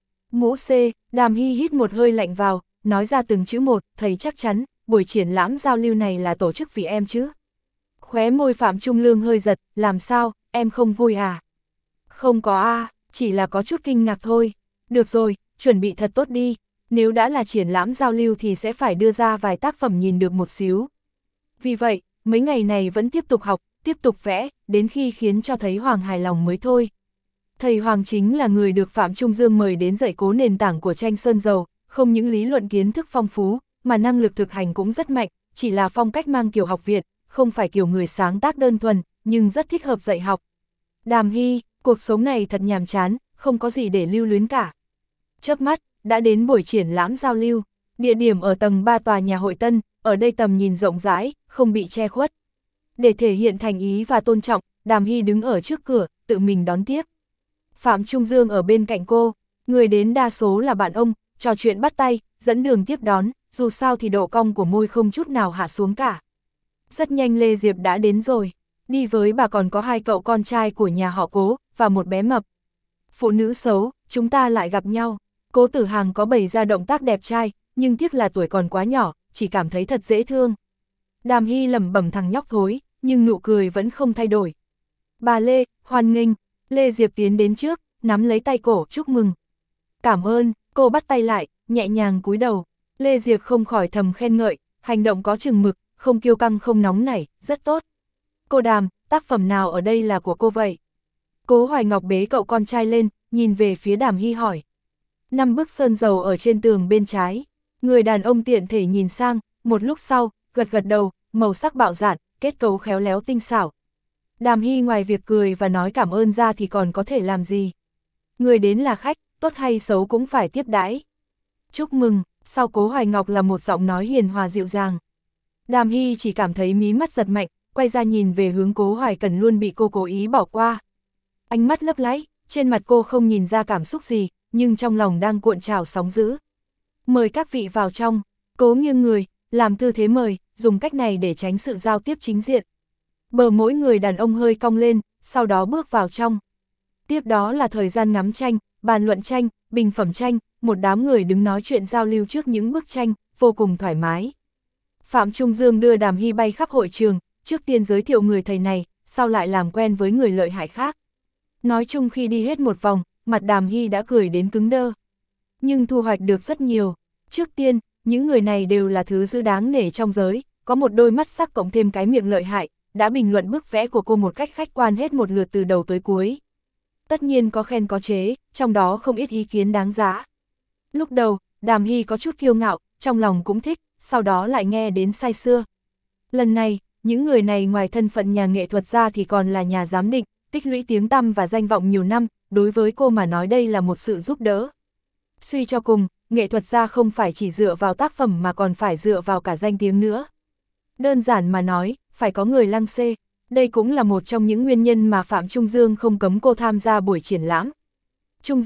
Mũ C, Đàm Hy hít một hơi lạnh vào, nói ra từng chữ một, thầy chắc chắn, buổi triển lãm giao lưu này là tổ chức vì em chứ. Khóe môi Phạm Trung Lương hơi giật, làm sao, em không vui à? Không có a, à, chỉ là có chút kinh ngạc thôi. Được rồi, chuẩn bị thật tốt đi, nếu đã là triển lãm giao lưu thì sẽ phải đưa ra vài tác phẩm nhìn được một xíu. Vì vậy, mấy ngày này vẫn tiếp tục học, tiếp tục vẽ, đến khi khiến cho thầy Hoàng hài lòng mới thôi. Thầy Hoàng chính là người được Phạm Trung Dương mời đến dạy cố nền tảng của tranh sơn dầu, không những lý luận kiến thức phong phú, mà năng lực thực hành cũng rất mạnh, chỉ là phong cách mang kiểu học viện, không phải kiểu người sáng tác đơn thuần, nhưng rất thích hợp dạy học. Đàm Hy, cuộc sống này thật nhàm chán, không có gì để lưu luyến cả. Chớp mắt, đã đến buổi triển lãm giao lưu, địa điểm ở tầng ba tòa nhà hội Tân, ở đây tầm nhìn rộng rãi, không bị che khuất. Để thể hiện thành ý và tôn trọng, Đàm Hy đứng ở trước cửa, tự mình đón tiếp. Phạm Trung Dương ở bên cạnh cô, người đến đa số là bạn ông, trò chuyện bắt tay, dẫn đường tiếp đón, dù sao thì độ cong của môi không chút nào hạ xuống cả. Rất nhanh Lê Diệp đã đến rồi, đi với bà còn có hai cậu con trai của nhà họ Cố, và một bé mập. Phụ nữ xấu, chúng ta lại gặp nhau. Cố Tử Hàng có bày ra động tác đẹp trai, nhưng tiếc là tuổi còn quá nhỏ, chỉ cảm thấy thật dễ thương. Đàm Hy lẩm bẩm thằng nhóc thối, nhưng nụ cười vẫn không thay đổi. Bà Lê, hoan nghênh. Lê Diệp tiến đến trước, nắm lấy tay cổ, chúc mừng. Cảm ơn, cô bắt tay lại, nhẹ nhàng cúi đầu. Lê Diệp không khỏi thầm khen ngợi, hành động có chừng mực, không kiêu căng không nóng nảy, rất tốt. Cô Đàm, tác phẩm nào ở đây là của cô vậy? Cố Hoài Ngọc bế cậu con trai lên, nhìn về phía Đàm Hy hỏi. Năm bức sơn dầu ở trên tường bên trái. Người đàn ông tiện thể nhìn sang, một lúc sau, gật gật đầu, màu sắc bạo dạn, kết cấu khéo léo tinh xảo. Đàm Hy ngoài việc cười và nói cảm ơn ra thì còn có thể làm gì? Người đến là khách, tốt hay xấu cũng phải tiếp đãi. Chúc mừng, sau Cố Hoài Ngọc là một giọng nói hiền hòa dịu dàng. Đàm Hy chỉ cảm thấy mí mắt giật mạnh, quay ra nhìn về hướng Cố Hoài Cần luôn bị cô cố ý bỏ qua. Ánh mắt lấp láy, trên mặt cô không nhìn ra cảm xúc gì, nhưng trong lòng đang cuộn trào sóng dữ. Mời các vị vào trong. Cố nghiêng người, làm tư thế mời, dùng cách này để tránh sự giao tiếp chính diện. Bờ mỗi người đàn ông hơi cong lên, sau đó bước vào trong. Tiếp đó là thời gian ngắm tranh, bàn luận tranh, bình phẩm tranh, một đám người đứng nói chuyện giao lưu trước những bức tranh, vô cùng thoải mái. Phạm Trung Dương đưa Đàm Hy bay khắp hội trường, trước tiên giới thiệu người thầy này, sau lại làm quen với người lợi hại khác. Nói chung khi đi hết một vòng, mặt Đàm Hy đã cười đến cứng đơ. Nhưng thu hoạch được rất nhiều. Trước tiên, những người này đều là thứ dữ đáng nể trong giới, có một đôi mắt sắc cộng thêm cái miệng lợi hại, đã bình luận bức vẽ của cô một cách khách quan hết một lượt từ đầu tới cuối. Tất nhiên có khen có chế, trong đó không ít ý kiến đáng giá. Lúc đầu, Đàm Hy có chút kiêu ngạo, trong lòng cũng thích, sau đó lại nghe đến say sưa. Lần này, những người này ngoài thân phận nhà nghệ thuật ra thì còn là nhà giám định, tích lũy tiếng tăm và danh vọng nhiều năm, đối với cô mà nói đây là một sự giúp đỡ. Suy cho cùng, nghệ thuật gia không phải chỉ dựa vào tác phẩm mà còn phải dựa vào cả danh tiếng nữa. Đơn giản mà nói, phải có người lăng xê, đây cũng là một trong những nguyên nhân mà Phạm Trung Dương không cấm cô tham gia buổi triển lãm. Trung Dương,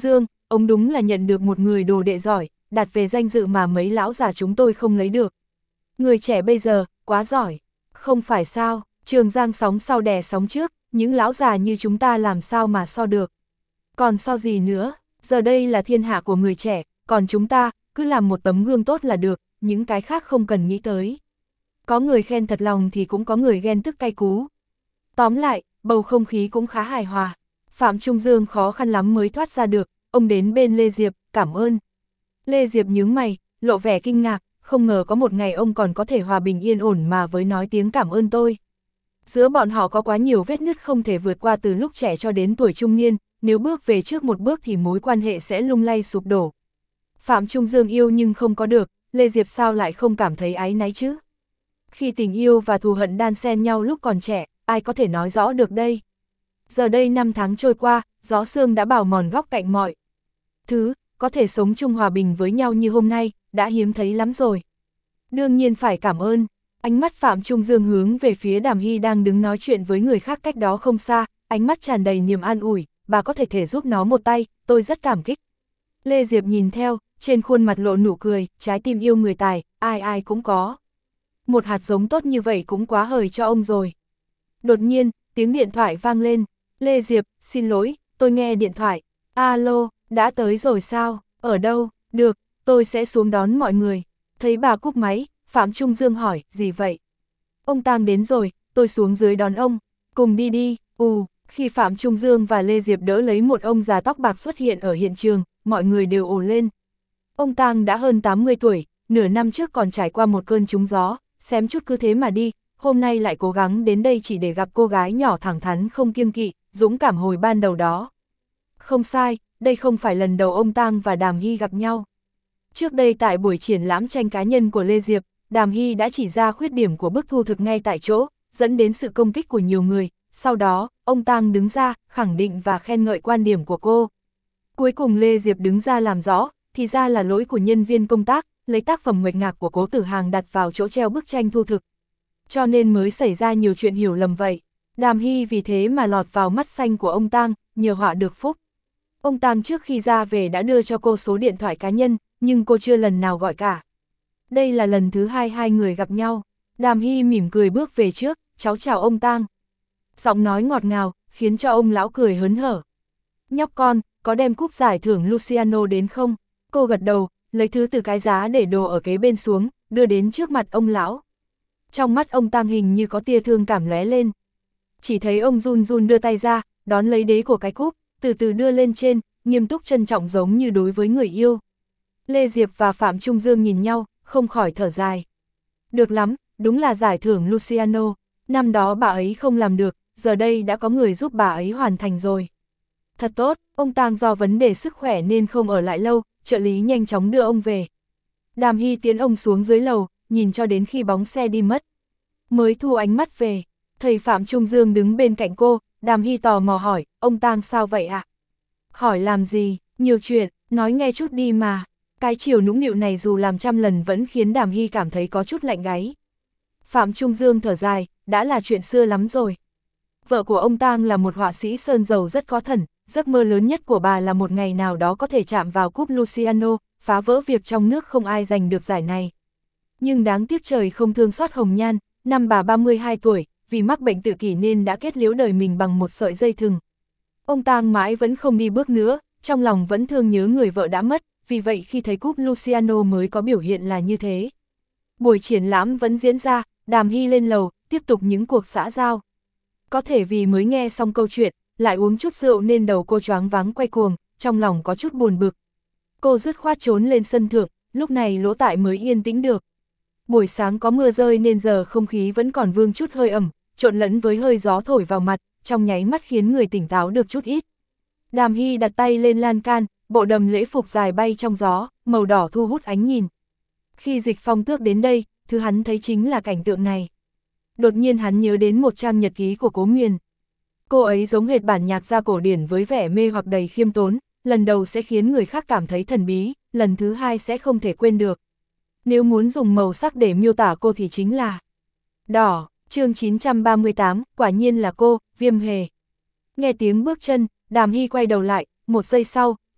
ông đúng là nhận được một người đồ đệ giỏi, đạt về danh dự mà mấy lão già chúng tôi không lấy được. Người trẻ bây giờ, quá giỏi. Không phải sao, Trường Giang sóng sau đè sóng trước, những lão già như chúng ta làm sao mà so được. Còn so gì nữa, giờ đây là thiên hạ của người trẻ, còn chúng ta, cứ làm một tấm gương tốt là được, những cái khác không cần nghĩ tới. Có người khen thật lòng thì cũng có người ghen tức cay cú. Tóm lại, bầu không khí cũng khá hài hòa. Phạm Trung Dương khó khăn lắm mới thoát ra được, ông đến bên Lê Diệp, cảm ơn. Lê Diệp nhướng mày, lộ vẻ kinh ngạc, không ngờ có một ngày ông còn có thể hòa bình yên ổn mà với nói tiếng cảm ơn tôi. Giữa bọn họ có quá nhiều vết nứt không thể vượt qua từ lúc trẻ cho đến tuổi trung niên, nếu bước về trước một bước thì mối quan hệ sẽ lung lay sụp đổ. Phạm Trung Dương yêu nhưng không có được, Lê Diệp sao lại không cảm thấy áy náy chứ? Khi tình yêu và thù hận đan xen nhau lúc còn trẻ, ai có thể nói rõ được đây? Giờ đây năm tháng trôi qua, gió sương đã bào mòn góc cạnh mọi thứ, có thể sống chung hòa bình với nhau như hôm nay, đã hiếm thấy lắm rồi. Đương nhiên phải cảm ơn. Ánh mắt Phạm Trung Dương hướng về phía Đàm Hy đang đứng nói chuyện với người khác cách đó không xa, ánh mắt tràn đầy niềm an ủi, bà có thể thể giúp nó một tay, tôi rất cảm kích. Lê Diệp nhìn theo, trên khuôn mặt lộ nụ cười, trái tim yêu người tài, ai ai cũng có. Một hạt giống tốt như vậy cũng quá hời cho ông rồi. Đột nhiên, tiếng điện thoại vang lên. Lê Diệp, xin lỗi, tôi nghe điện thoại. Alo, đã tới rồi sao? Ở đâu? Được, tôi sẽ xuống đón mọi người. Thấy bà cúp máy, Phạm Trung Dương hỏi, gì vậy? Ông Tang đến rồi, tôi xuống dưới đón ông. Cùng đi đi, ù, khi Phạm Trung Dương và Lê Diệp đỡ lấy một ông già tóc bạc xuất hiện ở hiện trường, mọi người đều ồ lên. Ông Tang đã hơn tám mươi tuổi, nửa năm trước còn trải qua một cơn trúng gió, xém chút cứ thế mà đi, hôm nay lại cố gắng đến đây chỉ để gặp cô gái nhỏ thẳng thắn không kiêng kỵ, dũng cảm hồi ban đầu đó. Không sai, đây không phải lần đầu ông Tang và Đàm Hy gặp nhau. Trước đây tại buổi triển lãm tranh cá nhân của Lê Diệp, Đàm Hy đã chỉ ra khuyết điểm của bức thu thực ngay tại chỗ, dẫn đến sự công kích của nhiều người. Sau đó, ông Tang đứng ra, khẳng định và khen ngợi quan điểm của cô. Cuối cùng Lê Diệp đứng ra làm rõ, thì ra là lỗi của nhân viên công tác, lấy tác phẩm nguệch ngạc của Cố Tử Hàng đặt vào chỗ treo bức tranh thu thực. Cho nên mới xảy ra nhiều chuyện hiểu lầm vậy. Đàm Hy vì thế mà lọt vào mắt xanh của ông Tang, nhờ họa được phúc. Ông Tang trước khi ra về đã đưa cho cô số điện thoại cá nhân, nhưng cô chưa lần nào gọi cả. Đây là lần thứ hai hai người gặp nhau. Đàm Hy mỉm cười bước về trước, cháu chào ông Tang. Giọng nói ngọt ngào, khiến cho ông lão cười hớn hở. Nhóc con, có đem cúp giải thưởng Luciano đến không? Cô gật đầu, lấy thứ từ cái giá để đồ ở kế bên xuống, đưa đến trước mặt ông lão. Trong mắt ông Tang hình như có tia thương cảm lóe lên. Chỉ thấy ông run run đưa tay ra, đón lấy đế của cái cúp, từ từ đưa lên trên, nghiêm túc trân trọng giống như đối với người yêu. Lê Diệp và Phạm Trung Dương nhìn nhau, không khỏi thở dài. Được lắm, đúng là giải thưởng Luciano, năm đó bà ấy không làm được, giờ đây đã có người giúp bà ấy hoàn thành rồi. Thật tốt, ông Tang do vấn đề sức khỏe nên không ở lại lâu, trợ lý nhanh chóng đưa ông về. Đàm Hy tiến ông xuống dưới lầu, nhìn cho đến khi bóng xe đi mất. Mới thu ánh mắt về, thầy Phạm Trung Dương đứng bên cạnh cô, Đàm Hy tò mò hỏi, ông Tang sao vậy ạ? À? Hỏi làm gì, nhiều chuyện, nói nghe chút đi mà. Cái chiều nũng nịu này dù làm trăm lần vẫn khiến Đàm Hy cảm thấy có chút lạnh gáy. Phạm Trung Dương thở dài, đã là chuyện xưa lắm rồi. Vợ của ông Tang là một họa sĩ sơn dầu rất có thần, giấc mơ lớn nhất của bà là một ngày nào đó có thể chạm vào cúp Luciano, phá vỡ việc trong nước không ai giành được giải này. Nhưng đáng tiếc trời không thương xót hồng nhan, năm bà ba mươi hai tuổi, vì mắc bệnh tự kỷ nên đã kết liễu đời mình bằng một sợi dây thừng. Ông Tang mãi vẫn không đi bước nữa, trong lòng vẫn thương nhớ người vợ đã mất, vì vậy khi thấy cúp Luciano mới có biểu hiện là như thế. Buổi triển lãm vẫn diễn ra, Đàm Hy lên lầu, tiếp tục những cuộc xã giao. Có thể vì mới nghe xong câu chuyện, lại uống chút rượu nên đầu cô choáng váng quay cuồng, trong lòng có chút buồn bực. Cô dứt khoát trốn lên sân thượng, lúc này Lỗ Tại mới yên tĩnh được. Buổi sáng có mưa rơi nên giờ không khí vẫn còn vương chút hơi ẩm, trộn lẫn với hơi gió thổi vào mặt, trong nháy mắt khiến người tỉnh táo được chút ít. Đàm Hy đặt tay lên lan can, bộ đầm lễ phục dài bay trong gió, màu đỏ thu hút ánh nhìn. Khi Dịch Phong Tước đến đây, thứ hắn thấy chính là cảnh tượng này. Đột nhiên hắn nhớ đến một trang nhật ký của Cố Nguyền. Cô ấy giống hệt bản nhạc gia cổ điển với vẻ mê hoặc đầy khiêm tốn, lần đầu sẽ khiến người khác cảm thấy thần bí, lần thứ hai sẽ không thể quên được. Nếu muốn dùng màu sắc để miêu tả cô thì chính là đỏ. Chương chín trăm ba mươi tám, quả nhiên là cô, Viêm Hề. Nghe tiếng bước chân, Đàm Hy quay đầu lại, một giây sau,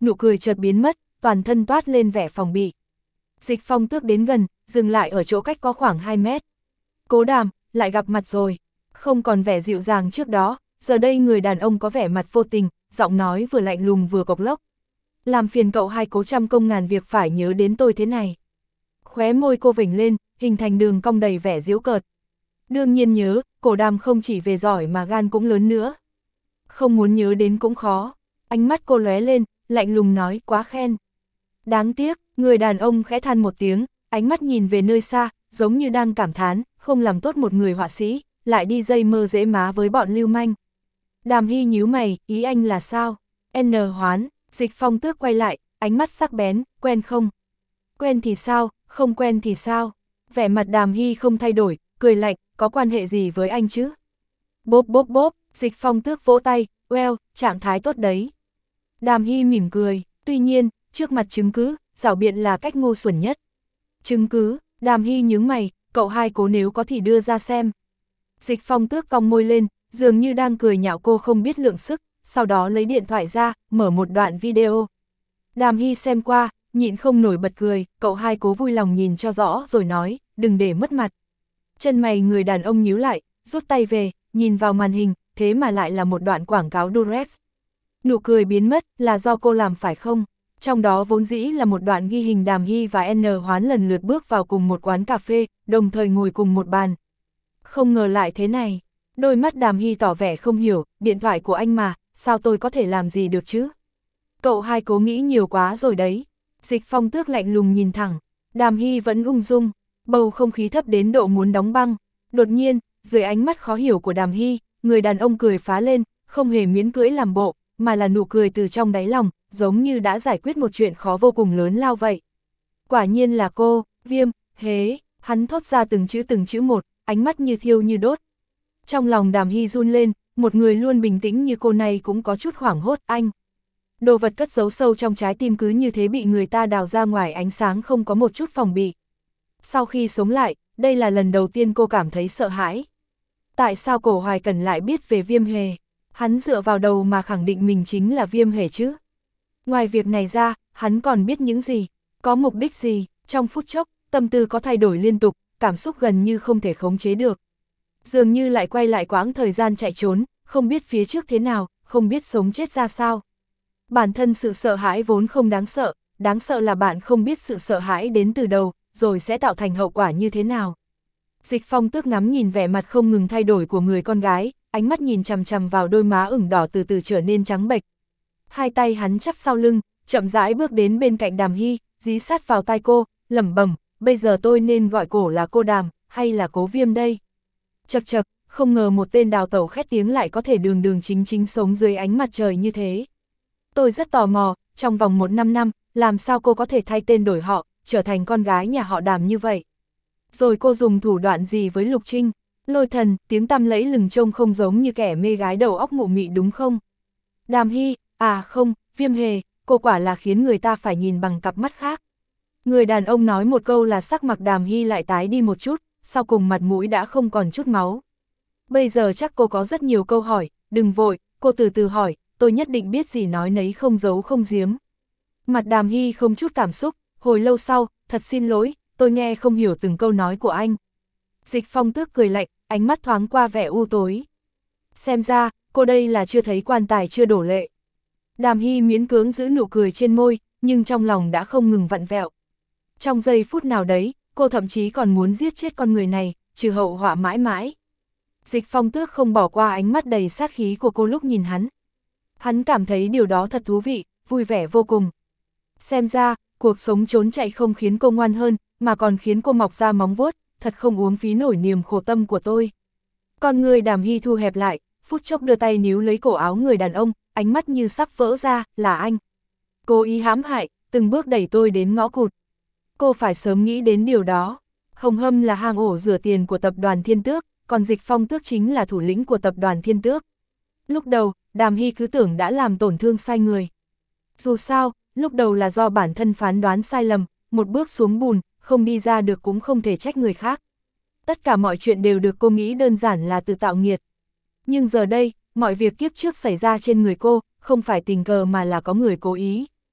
nụ cười chợt biến mất, toàn thân toát lên vẻ phòng bị. Dịch Phong Tước đến gần, dừng lại ở chỗ cách có khoảng hai mét. Cố Đàm, lại gặp mặt rồi. Không còn vẻ dịu dàng trước đó, giờ đây người đàn ông có vẻ mặt vô tình, giọng nói vừa lạnh lùng vừa cộc lốc. Làm phiền cậu hai Cố trăm công ngàn việc phải nhớ đến tôi thế này. Khóe môi cô vểnh lên, hình thành đường cong đầy vẻ giễu cợt. Đương nhiên nhớ, Cố Đàm không chỉ về giỏi mà gan cũng lớn nữa. Không muốn nhớ đến cũng khó. Ánh mắt cô lóe lên, lạnh lùng nói quá khen. Đáng tiếc, người đàn ông khẽ than một tiếng, ánh mắt nhìn về nơi xa, giống như đang cảm thán, không làm tốt một người họa sĩ, lại đi dây mơ dễ má với bọn lưu manh. Đàm Hy nhíu mày, ý anh là sao? N Hoán, Dịch Phong Tước quay lại, ánh mắt sắc bén, quen không? Quen thì sao, không quen thì sao? Vẻ mặt Đàm Hy không thay đổi, cười lạnh, có quan hệ gì với anh chứ? Bốp bốp bốp, Dịch Phong Tước vỗ tay, well, trạng thái tốt đấy. Đàm Hy mỉm cười, tuy nhiên, trước mặt chứng cứ, rảo biện là cách ngu xuẩn nhất. Chứng cứ, Đàm Hy nhướng mày, cậu hai Cố nếu có thì đưa ra xem. Dịch Phong Tước cong môi lên, dường như đang cười nhạo cô không biết lượng sức, sau đó lấy điện thoại ra, mở một đoạn video. Đàm Hy xem qua, nhịn không nổi bật cười, cậu hai Cố vui lòng nhìn cho rõ rồi nói, đừng để mất mặt. Chân mày người đàn ông nhíu lại, rút tay về, nhìn vào màn hình, thế mà lại là một đoạn quảng cáo Durex. Nụ cười biến mất, là do cô làm phải không? Trong đó vốn dĩ là một đoạn ghi hình Đàm Hy và N Hoán lần lượt bước vào cùng một quán cà phê, đồng thời ngồi cùng một bàn. Không ngờ lại thế này. Đôi mắt Đàm Hy tỏ vẻ không hiểu, điện thoại của anh mà, sao tôi có thể làm gì được chứ? Cậu hai Cố nghĩ nhiều quá rồi đấy. Dịch Phong Tước lạnh lùng nhìn thẳng, Đàm Hy vẫn ung dung, bầu không khí thấp đến độ muốn đóng băng. Đột nhiên, dưới ánh mắt khó hiểu của Đàm Hy, người đàn ông cười phá lên, không hề miễn cưỡi làm bộ, mà là nụ cười từ trong đáy lòng, giống như đã giải quyết một chuyện khó vô cùng lớn lao vậy. Quả nhiên là cô, Viêm, Hế, hắn thốt ra từng chữ từng chữ một, ánh mắt như thiêu như đốt. Trong lòng Đàm Hy run lên, một người luôn bình tĩnh như cô này cũng có chút hoảng hốt. Anh. Đồ vật cất giấu sâu trong trái tim cứ như thế bị người ta đào ra ngoài ánh sáng, không có một chút phòng bị. Sau khi sống lại, đây là lần đầu tiên cô cảm thấy sợ hãi. Tại sao Cổ Hoài Cẩn lại biết về Viêm Hề? Hắn dựa vào đầu mà khẳng định mình chính là Viêm Hề chứ? Ngoài việc này ra, hắn còn biết những gì? Có mục đích gì? Trong phút chốc, tâm tư có thay đổi liên tục, cảm xúc gần như không thể khống chế được. Dường như lại quay lại quãng thời gian chạy trốn, không biết phía trước thế nào, không biết sống chết ra sao. Bản thân sự sợ hãi vốn không đáng sợ, đáng sợ là bạn không biết sự sợ hãi đến từ đầu, rồi sẽ tạo thành hậu quả như thế nào. Dịch Phong Tước ngắm nhìn vẻ mặt không ngừng thay đổi của người con gái, ánh mắt nhìn chằm chằm vào đôi má ửng đỏ từ từ trở nên trắng bệch. Hai tay hắn chắp sau lưng, chậm rãi bước đến bên cạnh Đàm Hy, dí sát vào tai cô, lẩm bẩm, bây giờ tôi nên gọi cổ là cô Đàm, hay là Cố Viêm đây? Chật chật, không ngờ một tên đào tẩu khét tiếng lại có thể đường đường chính chính sống dưới ánh mặt trời như thế. Tôi rất tò mò, trong vòng một năm năm, làm sao cô có thể thay tên đổi họ, trở thành con gái nhà họ Đàm như vậy? Rồi cô dùng thủ đoạn gì với Lục Trinh? Lôi Thần, tiếng tăm lẫy lừng trông không giống như kẻ mê gái đầu óc mụ mị đúng không? Đàm Hy, à không, Viêm Hề, cô quả là khiến người ta phải nhìn bằng cặp mắt khác. Người đàn ông nói một câu là sắc mặt Đàm Hy lại tái đi một chút, sau cùng mặt mũi đã không còn chút máu. Bây giờ chắc cô có rất nhiều câu hỏi, đừng vội, cô từ từ hỏi, tôi nhất định biết gì nói nấy, không giấu không giếm. Mặt Đàm Hy không chút cảm xúc, hồi lâu sau, thật xin lỗi, tôi nghe không hiểu từng câu nói của anh. Dịch Phong Tước cười lạnh, ánh mắt thoáng qua vẻ u tối. Xem ra, cô đây là chưa thấy quan tài chưa đổ lệ. Đàm Hy miễn cưỡng giữ nụ cười trên môi, nhưng trong lòng đã không ngừng vặn vẹo. Trong giây phút nào đấy, cô thậm chí còn muốn giết chết con người này, trừ hậu họa mãi mãi. Dịch Phong Tước không bỏ qua ánh mắt đầy sát khí của cô lúc nhìn hắn. Hắn cảm thấy điều đó thật thú vị, vui vẻ vô cùng. Xem ra, cuộc sống trốn chạy không khiến cô ngoan hơn, mà còn khiến cô mọc ra móng vuốt, thật không uống phí nổi niềm khổ tâm của tôi. Con người Đàm Hy thu hẹp lại, phút chốc đưa tay níu lấy cổ áo người đàn ông, ánh mắt như sắp vỡ ra, là anh. Cố ý hãm hại, từng bước đẩy tôi đến ngõ cụt. Cô phải sớm nghĩ đến điều đó. Hồng Hâm là hang ổ rửa tiền của tập đoàn Thiên Tước, còn Dịch Phong Tước chính là thủ lĩnh của tập đoàn Thiên Tước. Lúc đầu, Đàm Hy cứ tưởng đã làm tổn thương sai người. Dù sao, lúc đầu là do bản thân phán đoán sai lầm, một bước xuống bùn, không đi ra được cũng không thể trách người khác. Tất cả mọi chuyện đều được cô nghĩ đơn giản là tự tạo nghiệt. Nhưng giờ đây, mọi việc kiếp trước xảy ra trên người cô, không phải tình cờ mà là có người cố ý.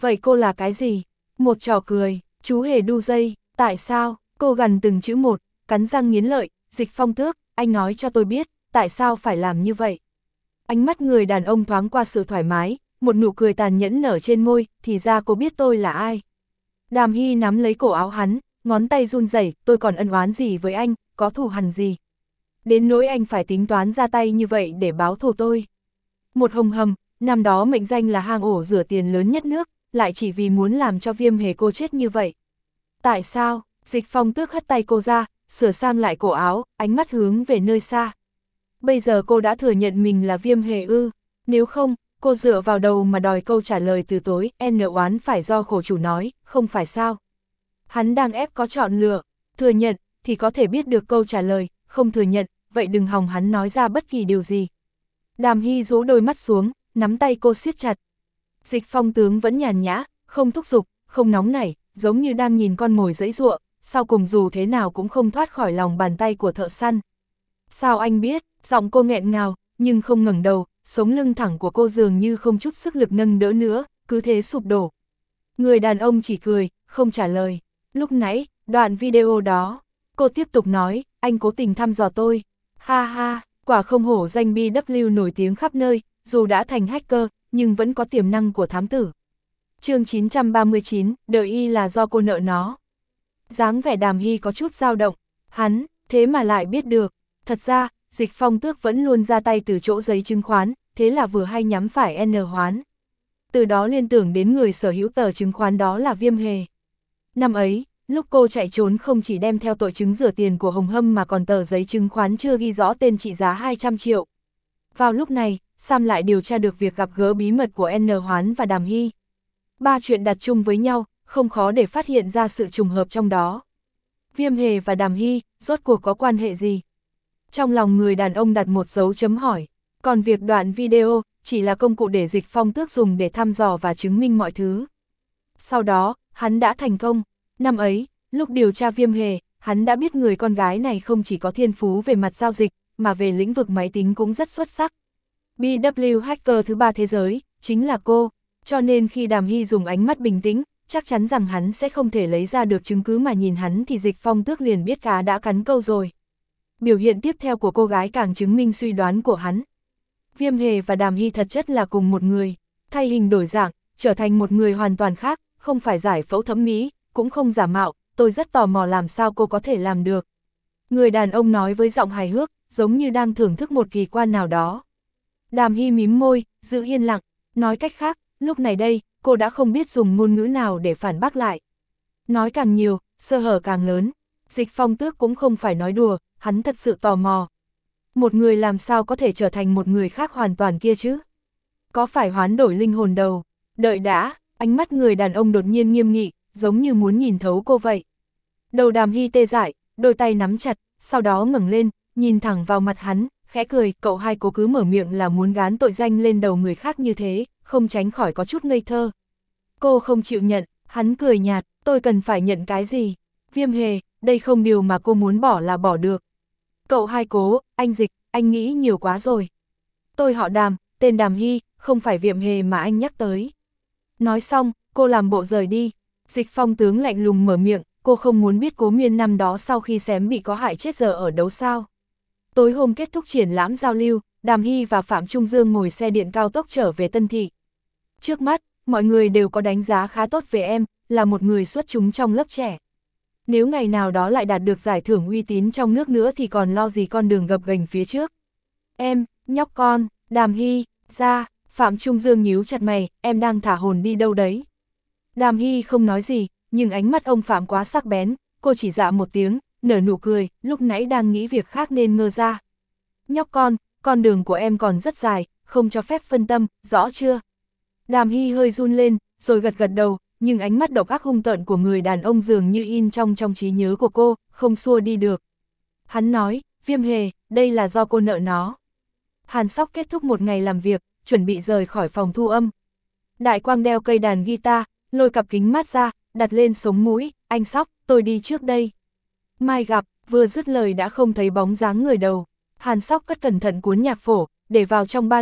Vậy cô là cái gì? Một trò cười, chú hề đu dây, tại sao? Cô gần từng chữ một, cắn răng nghiến lợi, Dịch Phong Tước, anh nói cho tôi biết, tại sao phải làm như vậy? Ánh mắt người đàn ông thoáng qua sự thoải mái, một nụ cười tàn nhẫn nở trên môi, thì ra cô biết tôi là ai. Đàm Hy nắm lấy cổ áo hắn, ngón tay run rẩy, tôi còn ân oán gì với anh, có thù hằn gì? Đến nỗi anh phải tính toán ra tay như vậy để báo thù tôi. Một hồng hầm, năm đó mệnh danh là hang ổ rửa tiền lớn nhất nước, lại chỉ vì muốn làm cho Viêm Hề cô chết như vậy. Tại sao? Dịch Phong Tước hất tay cô ra, sửa sang lại cổ áo, ánh mắt hướng về nơi xa. Bây giờ cô đã thừa nhận mình là Viêm Hề ư, nếu không, cô dựa vào đầu mà đòi câu trả lời từ tối, N oán phải do khổ chủ nói, không phải sao. Hắn đang ép có chọn lựa, thừa nhận, thì có thể biết được câu trả lời, không thừa nhận, vậy đừng hòng hắn nói ra bất kỳ điều gì. Đàm Hy rũ đôi mắt xuống, nắm tay cô siết chặt. Dịch Phong Tướng vẫn nhàn nhã, không thúc giục, không nóng nảy, giống như đang nhìn con mồi giãy giụa, sau cùng dù thế nào cũng không thoát khỏi lòng bàn tay của thợ săn. Sao anh biết? Giọng cô nghẹn ngào, nhưng không ngẩng đầu, sống lưng thẳng của cô dường như không chút sức lực nâng đỡ nữa, cứ thế sụp đổ. Người đàn ông chỉ cười, không trả lời. Lúc nãy, đoạn video đó, cô tiếp tục nói, anh cố tình thăm dò tôi. Ha ha, quả không hổ danh bê vê nổi tiếng khắp nơi, dù đã thành hacker, nhưng vẫn có tiềm năng của thám tử. Chương chín trăm ba mươi chín, đời y là do cô nợ nó. Dáng vẻ Đàm Hy có chút dao động, hắn, thế mà lại biết được. Thật ra, Dịch Phong Tước vẫn luôn ra tay từ chỗ giấy chứng khoán, thế là vừa hay nhắm phải N Hoán. Từ đó liên tưởng đến người sở hữu tờ chứng khoán đó là Viêm Hề. Năm ấy, lúc cô chạy trốn không chỉ đem theo tội chứng rửa tiền của Hồng Hâm mà còn tờ giấy chứng khoán chưa ghi rõ tên trị giá hai trăm triệu. Vào lúc này, Sam lại điều tra được việc gặp gỡ bí mật của N Hoán và Đàm Hy. Ba chuyện đặt chung với nhau, không khó để phát hiện ra sự trùng hợp trong đó. Viêm Hề và Đàm Hy, rốt cuộc có quan hệ gì? Trong lòng người đàn ông đặt một dấu chấm hỏi, còn việc đoạn video chỉ là công cụ để Dịch Phong Tước dùng để thăm dò và chứng minh mọi thứ. Sau đó, hắn đã thành công. Năm ấy, lúc điều tra Viêm Hề, hắn đã biết người con gái này không chỉ có thiên phú về mặt giao dịch, mà về lĩnh vực máy tính cũng rất xuất sắc. bê vê hacker thứ ba thế giới, chính là cô. Cho nên khi Đàm Hy dùng ánh mắt bình tĩnh, chắc chắn rằng hắn sẽ không thể lấy ra được chứng cứ mà nhìn hắn thì Dịch Phong Tước liền biết cá đã cắn câu rồi. Biểu hiện tiếp theo của cô gái càng chứng minh suy đoán của hắn. Viêm Hề và Đàm Hy thật chất là cùng một người, thay hình đổi dạng, trở thành một người hoàn toàn khác, không phải giải phẫu thẩm mỹ, cũng không giả mạo, tôi rất tò mò làm sao cô có thể làm được. Người đàn ông nói với giọng hài hước, giống như đang thưởng thức một kỳ quan nào đó. Đàm Hy mím môi, giữ yên lặng, nói cách khác, lúc này đây, cô đã không biết dùng ngôn ngữ nào để phản bác lại. Nói càng nhiều, sơ hở càng lớn. Dịch Phong Tước cũng không phải nói đùa, hắn thật sự tò mò. Một người làm sao có thể trở thành một người khác hoàn toàn kia chứ? Có phải hoán đổi linh hồn đầu? Đợi đã, ánh mắt người đàn ông đột nhiên nghiêm nghị, giống như muốn nhìn thấu cô vậy. Đầu Đàm Hy tê dại, đôi tay nắm chặt, sau đó ngẩng lên, nhìn thẳng vào mặt hắn, khẽ cười, cậu hai cố cứ mở miệng là muốn gán tội danh lên đầu người khác như thế, không tránh khỏi có chút ngây thơ. Cô không chịu nhận, hắn cười nhạt, tôi cần phải nhận cái gì? Viêm Hề, đây không điều mà cô muốn bỏ là bỏ được. Cậu hai cố, anh Dịch, anh nghĩ nhiều quá rồi. Tôi họ Đàm, tên Đàm Hy, không phải Viêm Hề mà anh nhắc tới. Nói xong, cô làm bộ rời đi. Dịch Phong Tướng lạnh lùng mở miệng, cô không muốn biết Cố Miên năm đó sau khi xém bị có hại chết giờ ở đâu sao. Tối hôm kết thúc triển lãm giao lưu, Đàm Hy và Phạm Trung Dương ngồi xe điện cao tốc trở về Tân Thị. Trước mắt, mọi người đều có đánh giá khá tốt về em, là một người xuất chúng trong lớp trẻ. Nếu ngày nào đó lại đạt được giải thưởng uy tín trong nước nữa thì còn lo gì con đường gập ghềnh phía trước. Em, nhóc con, Đàm Hy, ra, Phạm Trung Dương nhíu chặt mày, em đang thả hồn đi đâu đấy. Đàm Hy không nói gì, nhưng ánh mắt ông Phạm quá sắc bén, cô chỉ dạ một tiếng, nở nụ cười, lúc nãy đang nghĩ việc khác nên ngơ ra. Nhóc con, con đường của em còn rất dài, không cho phép phân tâm, rõ chưa? Đàm Hy hơi run lên, rồi gật gật đầu, nhưng ánh mắt độc ác hung tợn của người đàn ông dường như in trong trong trí nhớ của cô, không xua đi được. Hắn nói, Viêm Hề, đây là do cô nợ nó. Hàn Sóc kết thúc một ngày làm việc, chuẩn bị rời khỏi phòng thu âm. Đại Quang đeo cây đàn guitar, lôi cặp kính mát ra, đặt lên sống mũi, anh Sóc, tôi đi trước đây. Mai gặp, vừa dứt lời đã không thấy bóng dáng người đầu. Hàn Sóc cất cẩn thận cuốn nhạc phổ, để vào trong ba lô,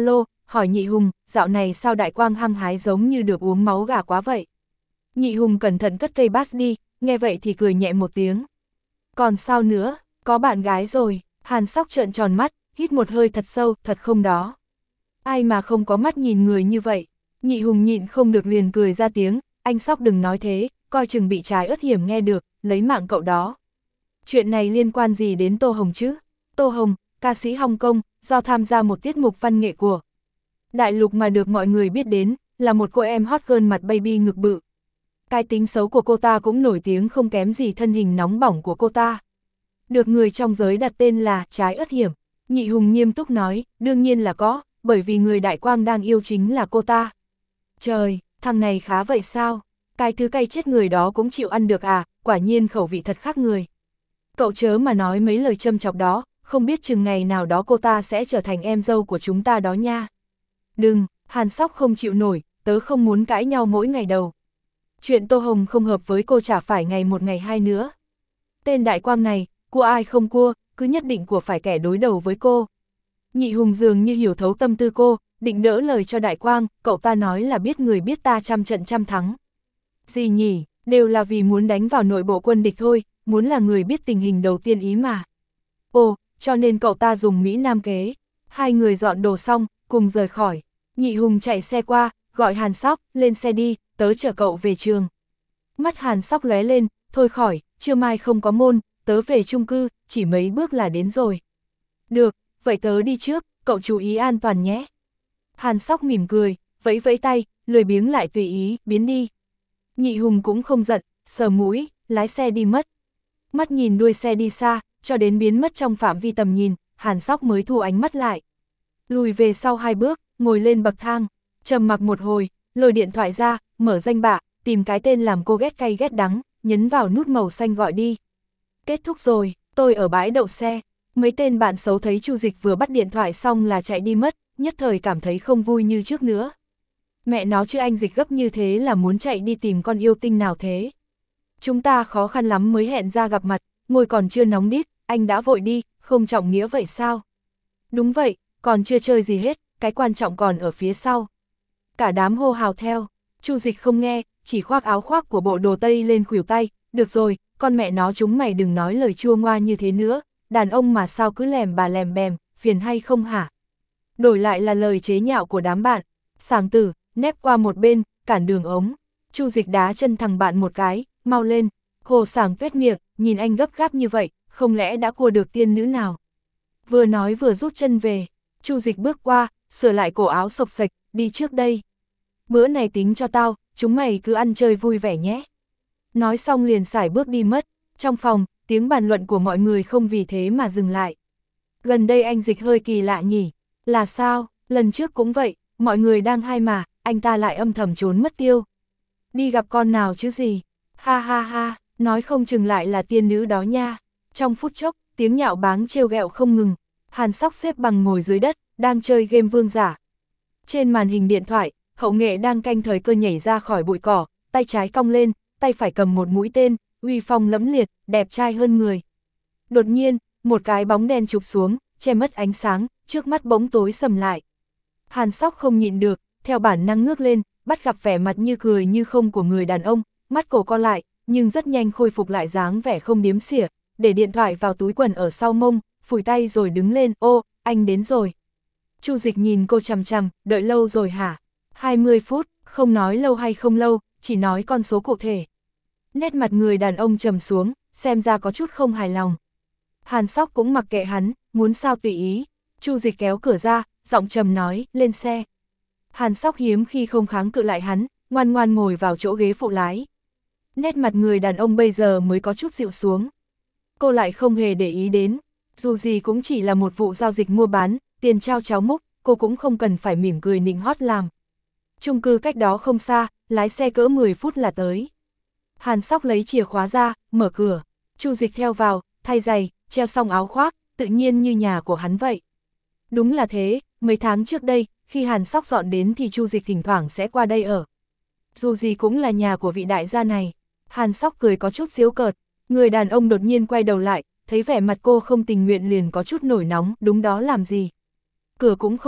hỏi Nhị Hùng, dạo này sao Đại Quang hăng hái giống như được uống máu gà quá vậy? Nhị Hùng cẩn thận cất cây bass đi, nghe vậy thì cười nhẹ một tiếng. Còn sao nữa, có bạn gái rồi. Hàn Sóc trợn tròn mắt, hít một hơi thật sâu, thật không đó. Ai mà không có mắt nhìn người như vậy. Nhị Hùng nhịn không được liền cười ra tiếng, anh Sóc đừng nói thế, coi chừng bị trái ớt hiểm nghe được, lấy mạng cậu đó. Chuyện này liên quan gì đến Tô Hồng chứ? Tô Hồng, ca sĩ Hong Kong, do tham gia một tiết mục văn nghệ của đại lục mà được mọi người biết đến, là một cô em hot girl mặt baby ngực bự. Cái tính xấu của cô ta cũng nổi tiếng không kém gì thân hình nóng bỏng của cô ta. Được người trong giới đặt tên là trái ớt hiểm. Nhị Hùng nghiêm túc nói, đương nhiên là có, bởi vì người Đại Quang đang yêu chính là cô ta. Trời, thằng này khá vậy sao? Cái thứ cay chết người đó cũng chịu ăn được à, quả nhiên khẩu vị thật khác người. Cậu chớ mà nói mấy lời châm chọc đó, không biết chừng ngày nào đó cô ta sẽ trở thành em dâu của chúng ta đó nha. Đừng, Hàn Sóc không chịu nổi, tớ không muốn cãi nhau mỗi ngày đầu. Chuyện Tô Hồng không hợp với cô chả phải ngày một ngày hai nữa. Tên Đại Quang này, cua ai không cua, cứ nhất định của phải kẻ đối đầu với cô. Nhị Hùng dường như hiểu thấu tâm tư cô, định đỡ lời cho Đại Quang, cậu ta nói là biết người biết ta trăm trận trăm thắng. Gì nhỉ, đều là vì muốn đánh vào nội bộ quân địch thôi, muốn là người biết tình hình đầu tiên ý mà. Ồ, cho nên cậu ta dùng Mỹ Nam kế. Hai người dọn đồ xong, cùng rời khỏi. Nhị Hùng chạy xe qua, gọi Hàn Sóc, lên xe đi, tớ chở cậu về trường. Mắt Hàn Sóc lóe lên, thôi khỏi, trưa mai không có môn, tớ về chung cư, chỉ mấy bước là đến rồi. Được, vậy tớ đi trước, cậu chú ý an toàn nhé. Hàn Sóc mỉm cười, vẫy vẫy tay, lười biếng lại tùy ý, biến đi. Nhị Hùng cũng không giận, sờ mũi, lái xe đi mất. Mắt nhìn đuôi xe đi xa, cho đến biến mất trong phạm vi tầm nhìn, Hàn Sóc mới thu ánh mắt lại. Lùi về sau hai bước, ngồi lên bậc thang, trầm mặc một hồi, lôi điện thoại ra, mở danh bạ, tìm cái tên làm cô ghét cay ghét đắng, nhấn vào nút màu xanh gọi đi. Kết thúc rồi, tôi ở bãi đậu xe. Mấy tên bạn xấu thấy Chu Dịch vừa bắt điện thoại xong là chạy đi mất, nhất thời cảm thấy không vui như trước nữa. Mẹ nó chứ anh Dịch gấp như thế là muốn chạy đi tìm con yêu tinh nào thế? Chúng ta khó khăn lắm mới hẹn ra gặp mặt, ngồi còn chưa nóng đít, anh đã vội đi, không trọng nghĩa vậy sao? Đúng vậy, còn chưa chơi gì hết, cái quan trọng còn ở phía sau. Cả đám hô hào theo, Chu Dịch không nghe, chỉ khoác áo khoác của bộ đồ tây lên khuỷu tay, được rồi, con mẹ nó chúng mày đừng nói lời chua ngoa như thế nữa, đàn ông mà sao cứ lèm bà lèm bèm, phiền hay không hả? Đổi lại là lời chế nhạo của đám bạn, sảng tử, nép qua một bên, cản đường ống. Chu Dịch đá chân thằng bạn một cái, mau lên. Hồ Sảng tuét miệng, nhìn anh gấp gáp như vậy, không lẽ đã cua được tiên nữ nào? Vừa nói vừa rút chân về, Chu Dịch bước qua, sửa lại cổ áo xộc xệch, đi trước đây. Bữa này tính cho tao, chúng mày cứ ăn chơi vui vẻ nhé. Nói xong liền sải bước đi mất. Trong phòng, tiếng bàn luận của mọi người không vì thế mà dừng lại. Gần đây anh Dịch hơi kỳ lạ nhỉ? Là sao? Lần trước cũng vậy, mọi người đang hay mà, anh ta lại âm thầm trốn mất tiêu. Đi gặp con nào chứ gì? Ha ha ha, nói không chừng lại là tiên nữ đó nha. Trong phút chốc, tiếng nhạo báng trêu ghẹo không ngừng. Hàn Sóc xếp bằng ngồi dưới đất, đang chơi game vương giả. Trên màn hình điện thoại, Hậu Nghệ đang canh thời cơ nhảy ra khỏi bụi cỏ, tay trái cong lên, tay phải cầm một mũi tên, uy phong lẫm liệt, đẹp trai hơn người. Đột nhiên, một cái bóng đen chụp xuống, che mất ánh sáng, trước mắt bỗng tối sầm lại. Hàn Sóc không nhịn được, theo bản năng ngước lên, bắt gặp vẻ mặt như cười như không của người đàn ông, mắt cổ co lại, nhưng rất nhanh khôi phục lại dáng vẻ không điếm xỉa, để điện thoại vào túi quần ở sau mông, phủi tay rồi đứng lên, ô, anh đến rồi. Chu Dịch nhìn cô chằm chằm, đợi lâu rồi hả? hai mươi phút, không nói lâu hay không lâu, chỉ nói con số cụ thể. Nét mặt người đàn ông trầm xuống, xem ra có chút không hài lòng. Hàn Sóc cũng mặc kệ hắn, muốn sao tùy ý. Chu Dịch kéo cửa ra, giọng trầm nói, lên xe. Hàn Sóc hiếm khi không kháng cự lại hắn, ngoan ngoan ngồi vào chỗ ghế phụ lái. Nét mặt người đàn ông bây giờ mới có chút dịu xuống. Cô lại không hề để ý đến, dù gì cũng chỉ là một vụ giao dịch mua bán, tiền trao cháo múc, cô cũng không cần phải mỉm cười nịnh hót làm. Chung cư cách đó không xa, lái xe cỡ mười phút là tới. Hàn Sóc lấy chìa khóa ra, mở cửa, Chu Dịch theo vào, thay giày, treo xong áo khoác, tự nhiên như nhà của hắn vậy. Đúng là thế, mấy tháng trước đây, khi Hàn Sóc dọn đến thì Chu Dịch thỉnh thoảng sẽ qua đây ở. Dù gì cũng là nhà của vị đại gia này. Hàn Sóc cười có chút giễu cợt, người đàn ông đột nhiên quay đầu lại, thấy vẻ mặt cô không tình nguyện liền có chút nổi nóng, đúng đó làm gì. Cửa cũng không biết,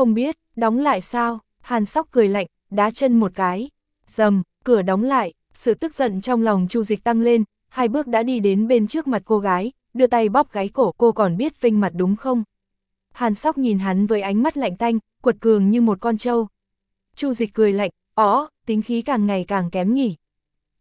Đóng lại sao? Hàn Sóc cười lạnh, đá chân một cái. Dầm, cửa đóng lại, sự tức giận trong lòng Chu Dịch tăng lên, hai bước đã đi đến bên trước mặt cô gái, đưa tay bóp gáy cổ. Cô còn biết vênh mặt đúng không? Hàn Sóc nhìn hắn với ánh mắt lạnh tanh, quật cường như một con trâu. Chu Dịch cười lạnh, ó, tính khí càng ngày càng kém nhỉ.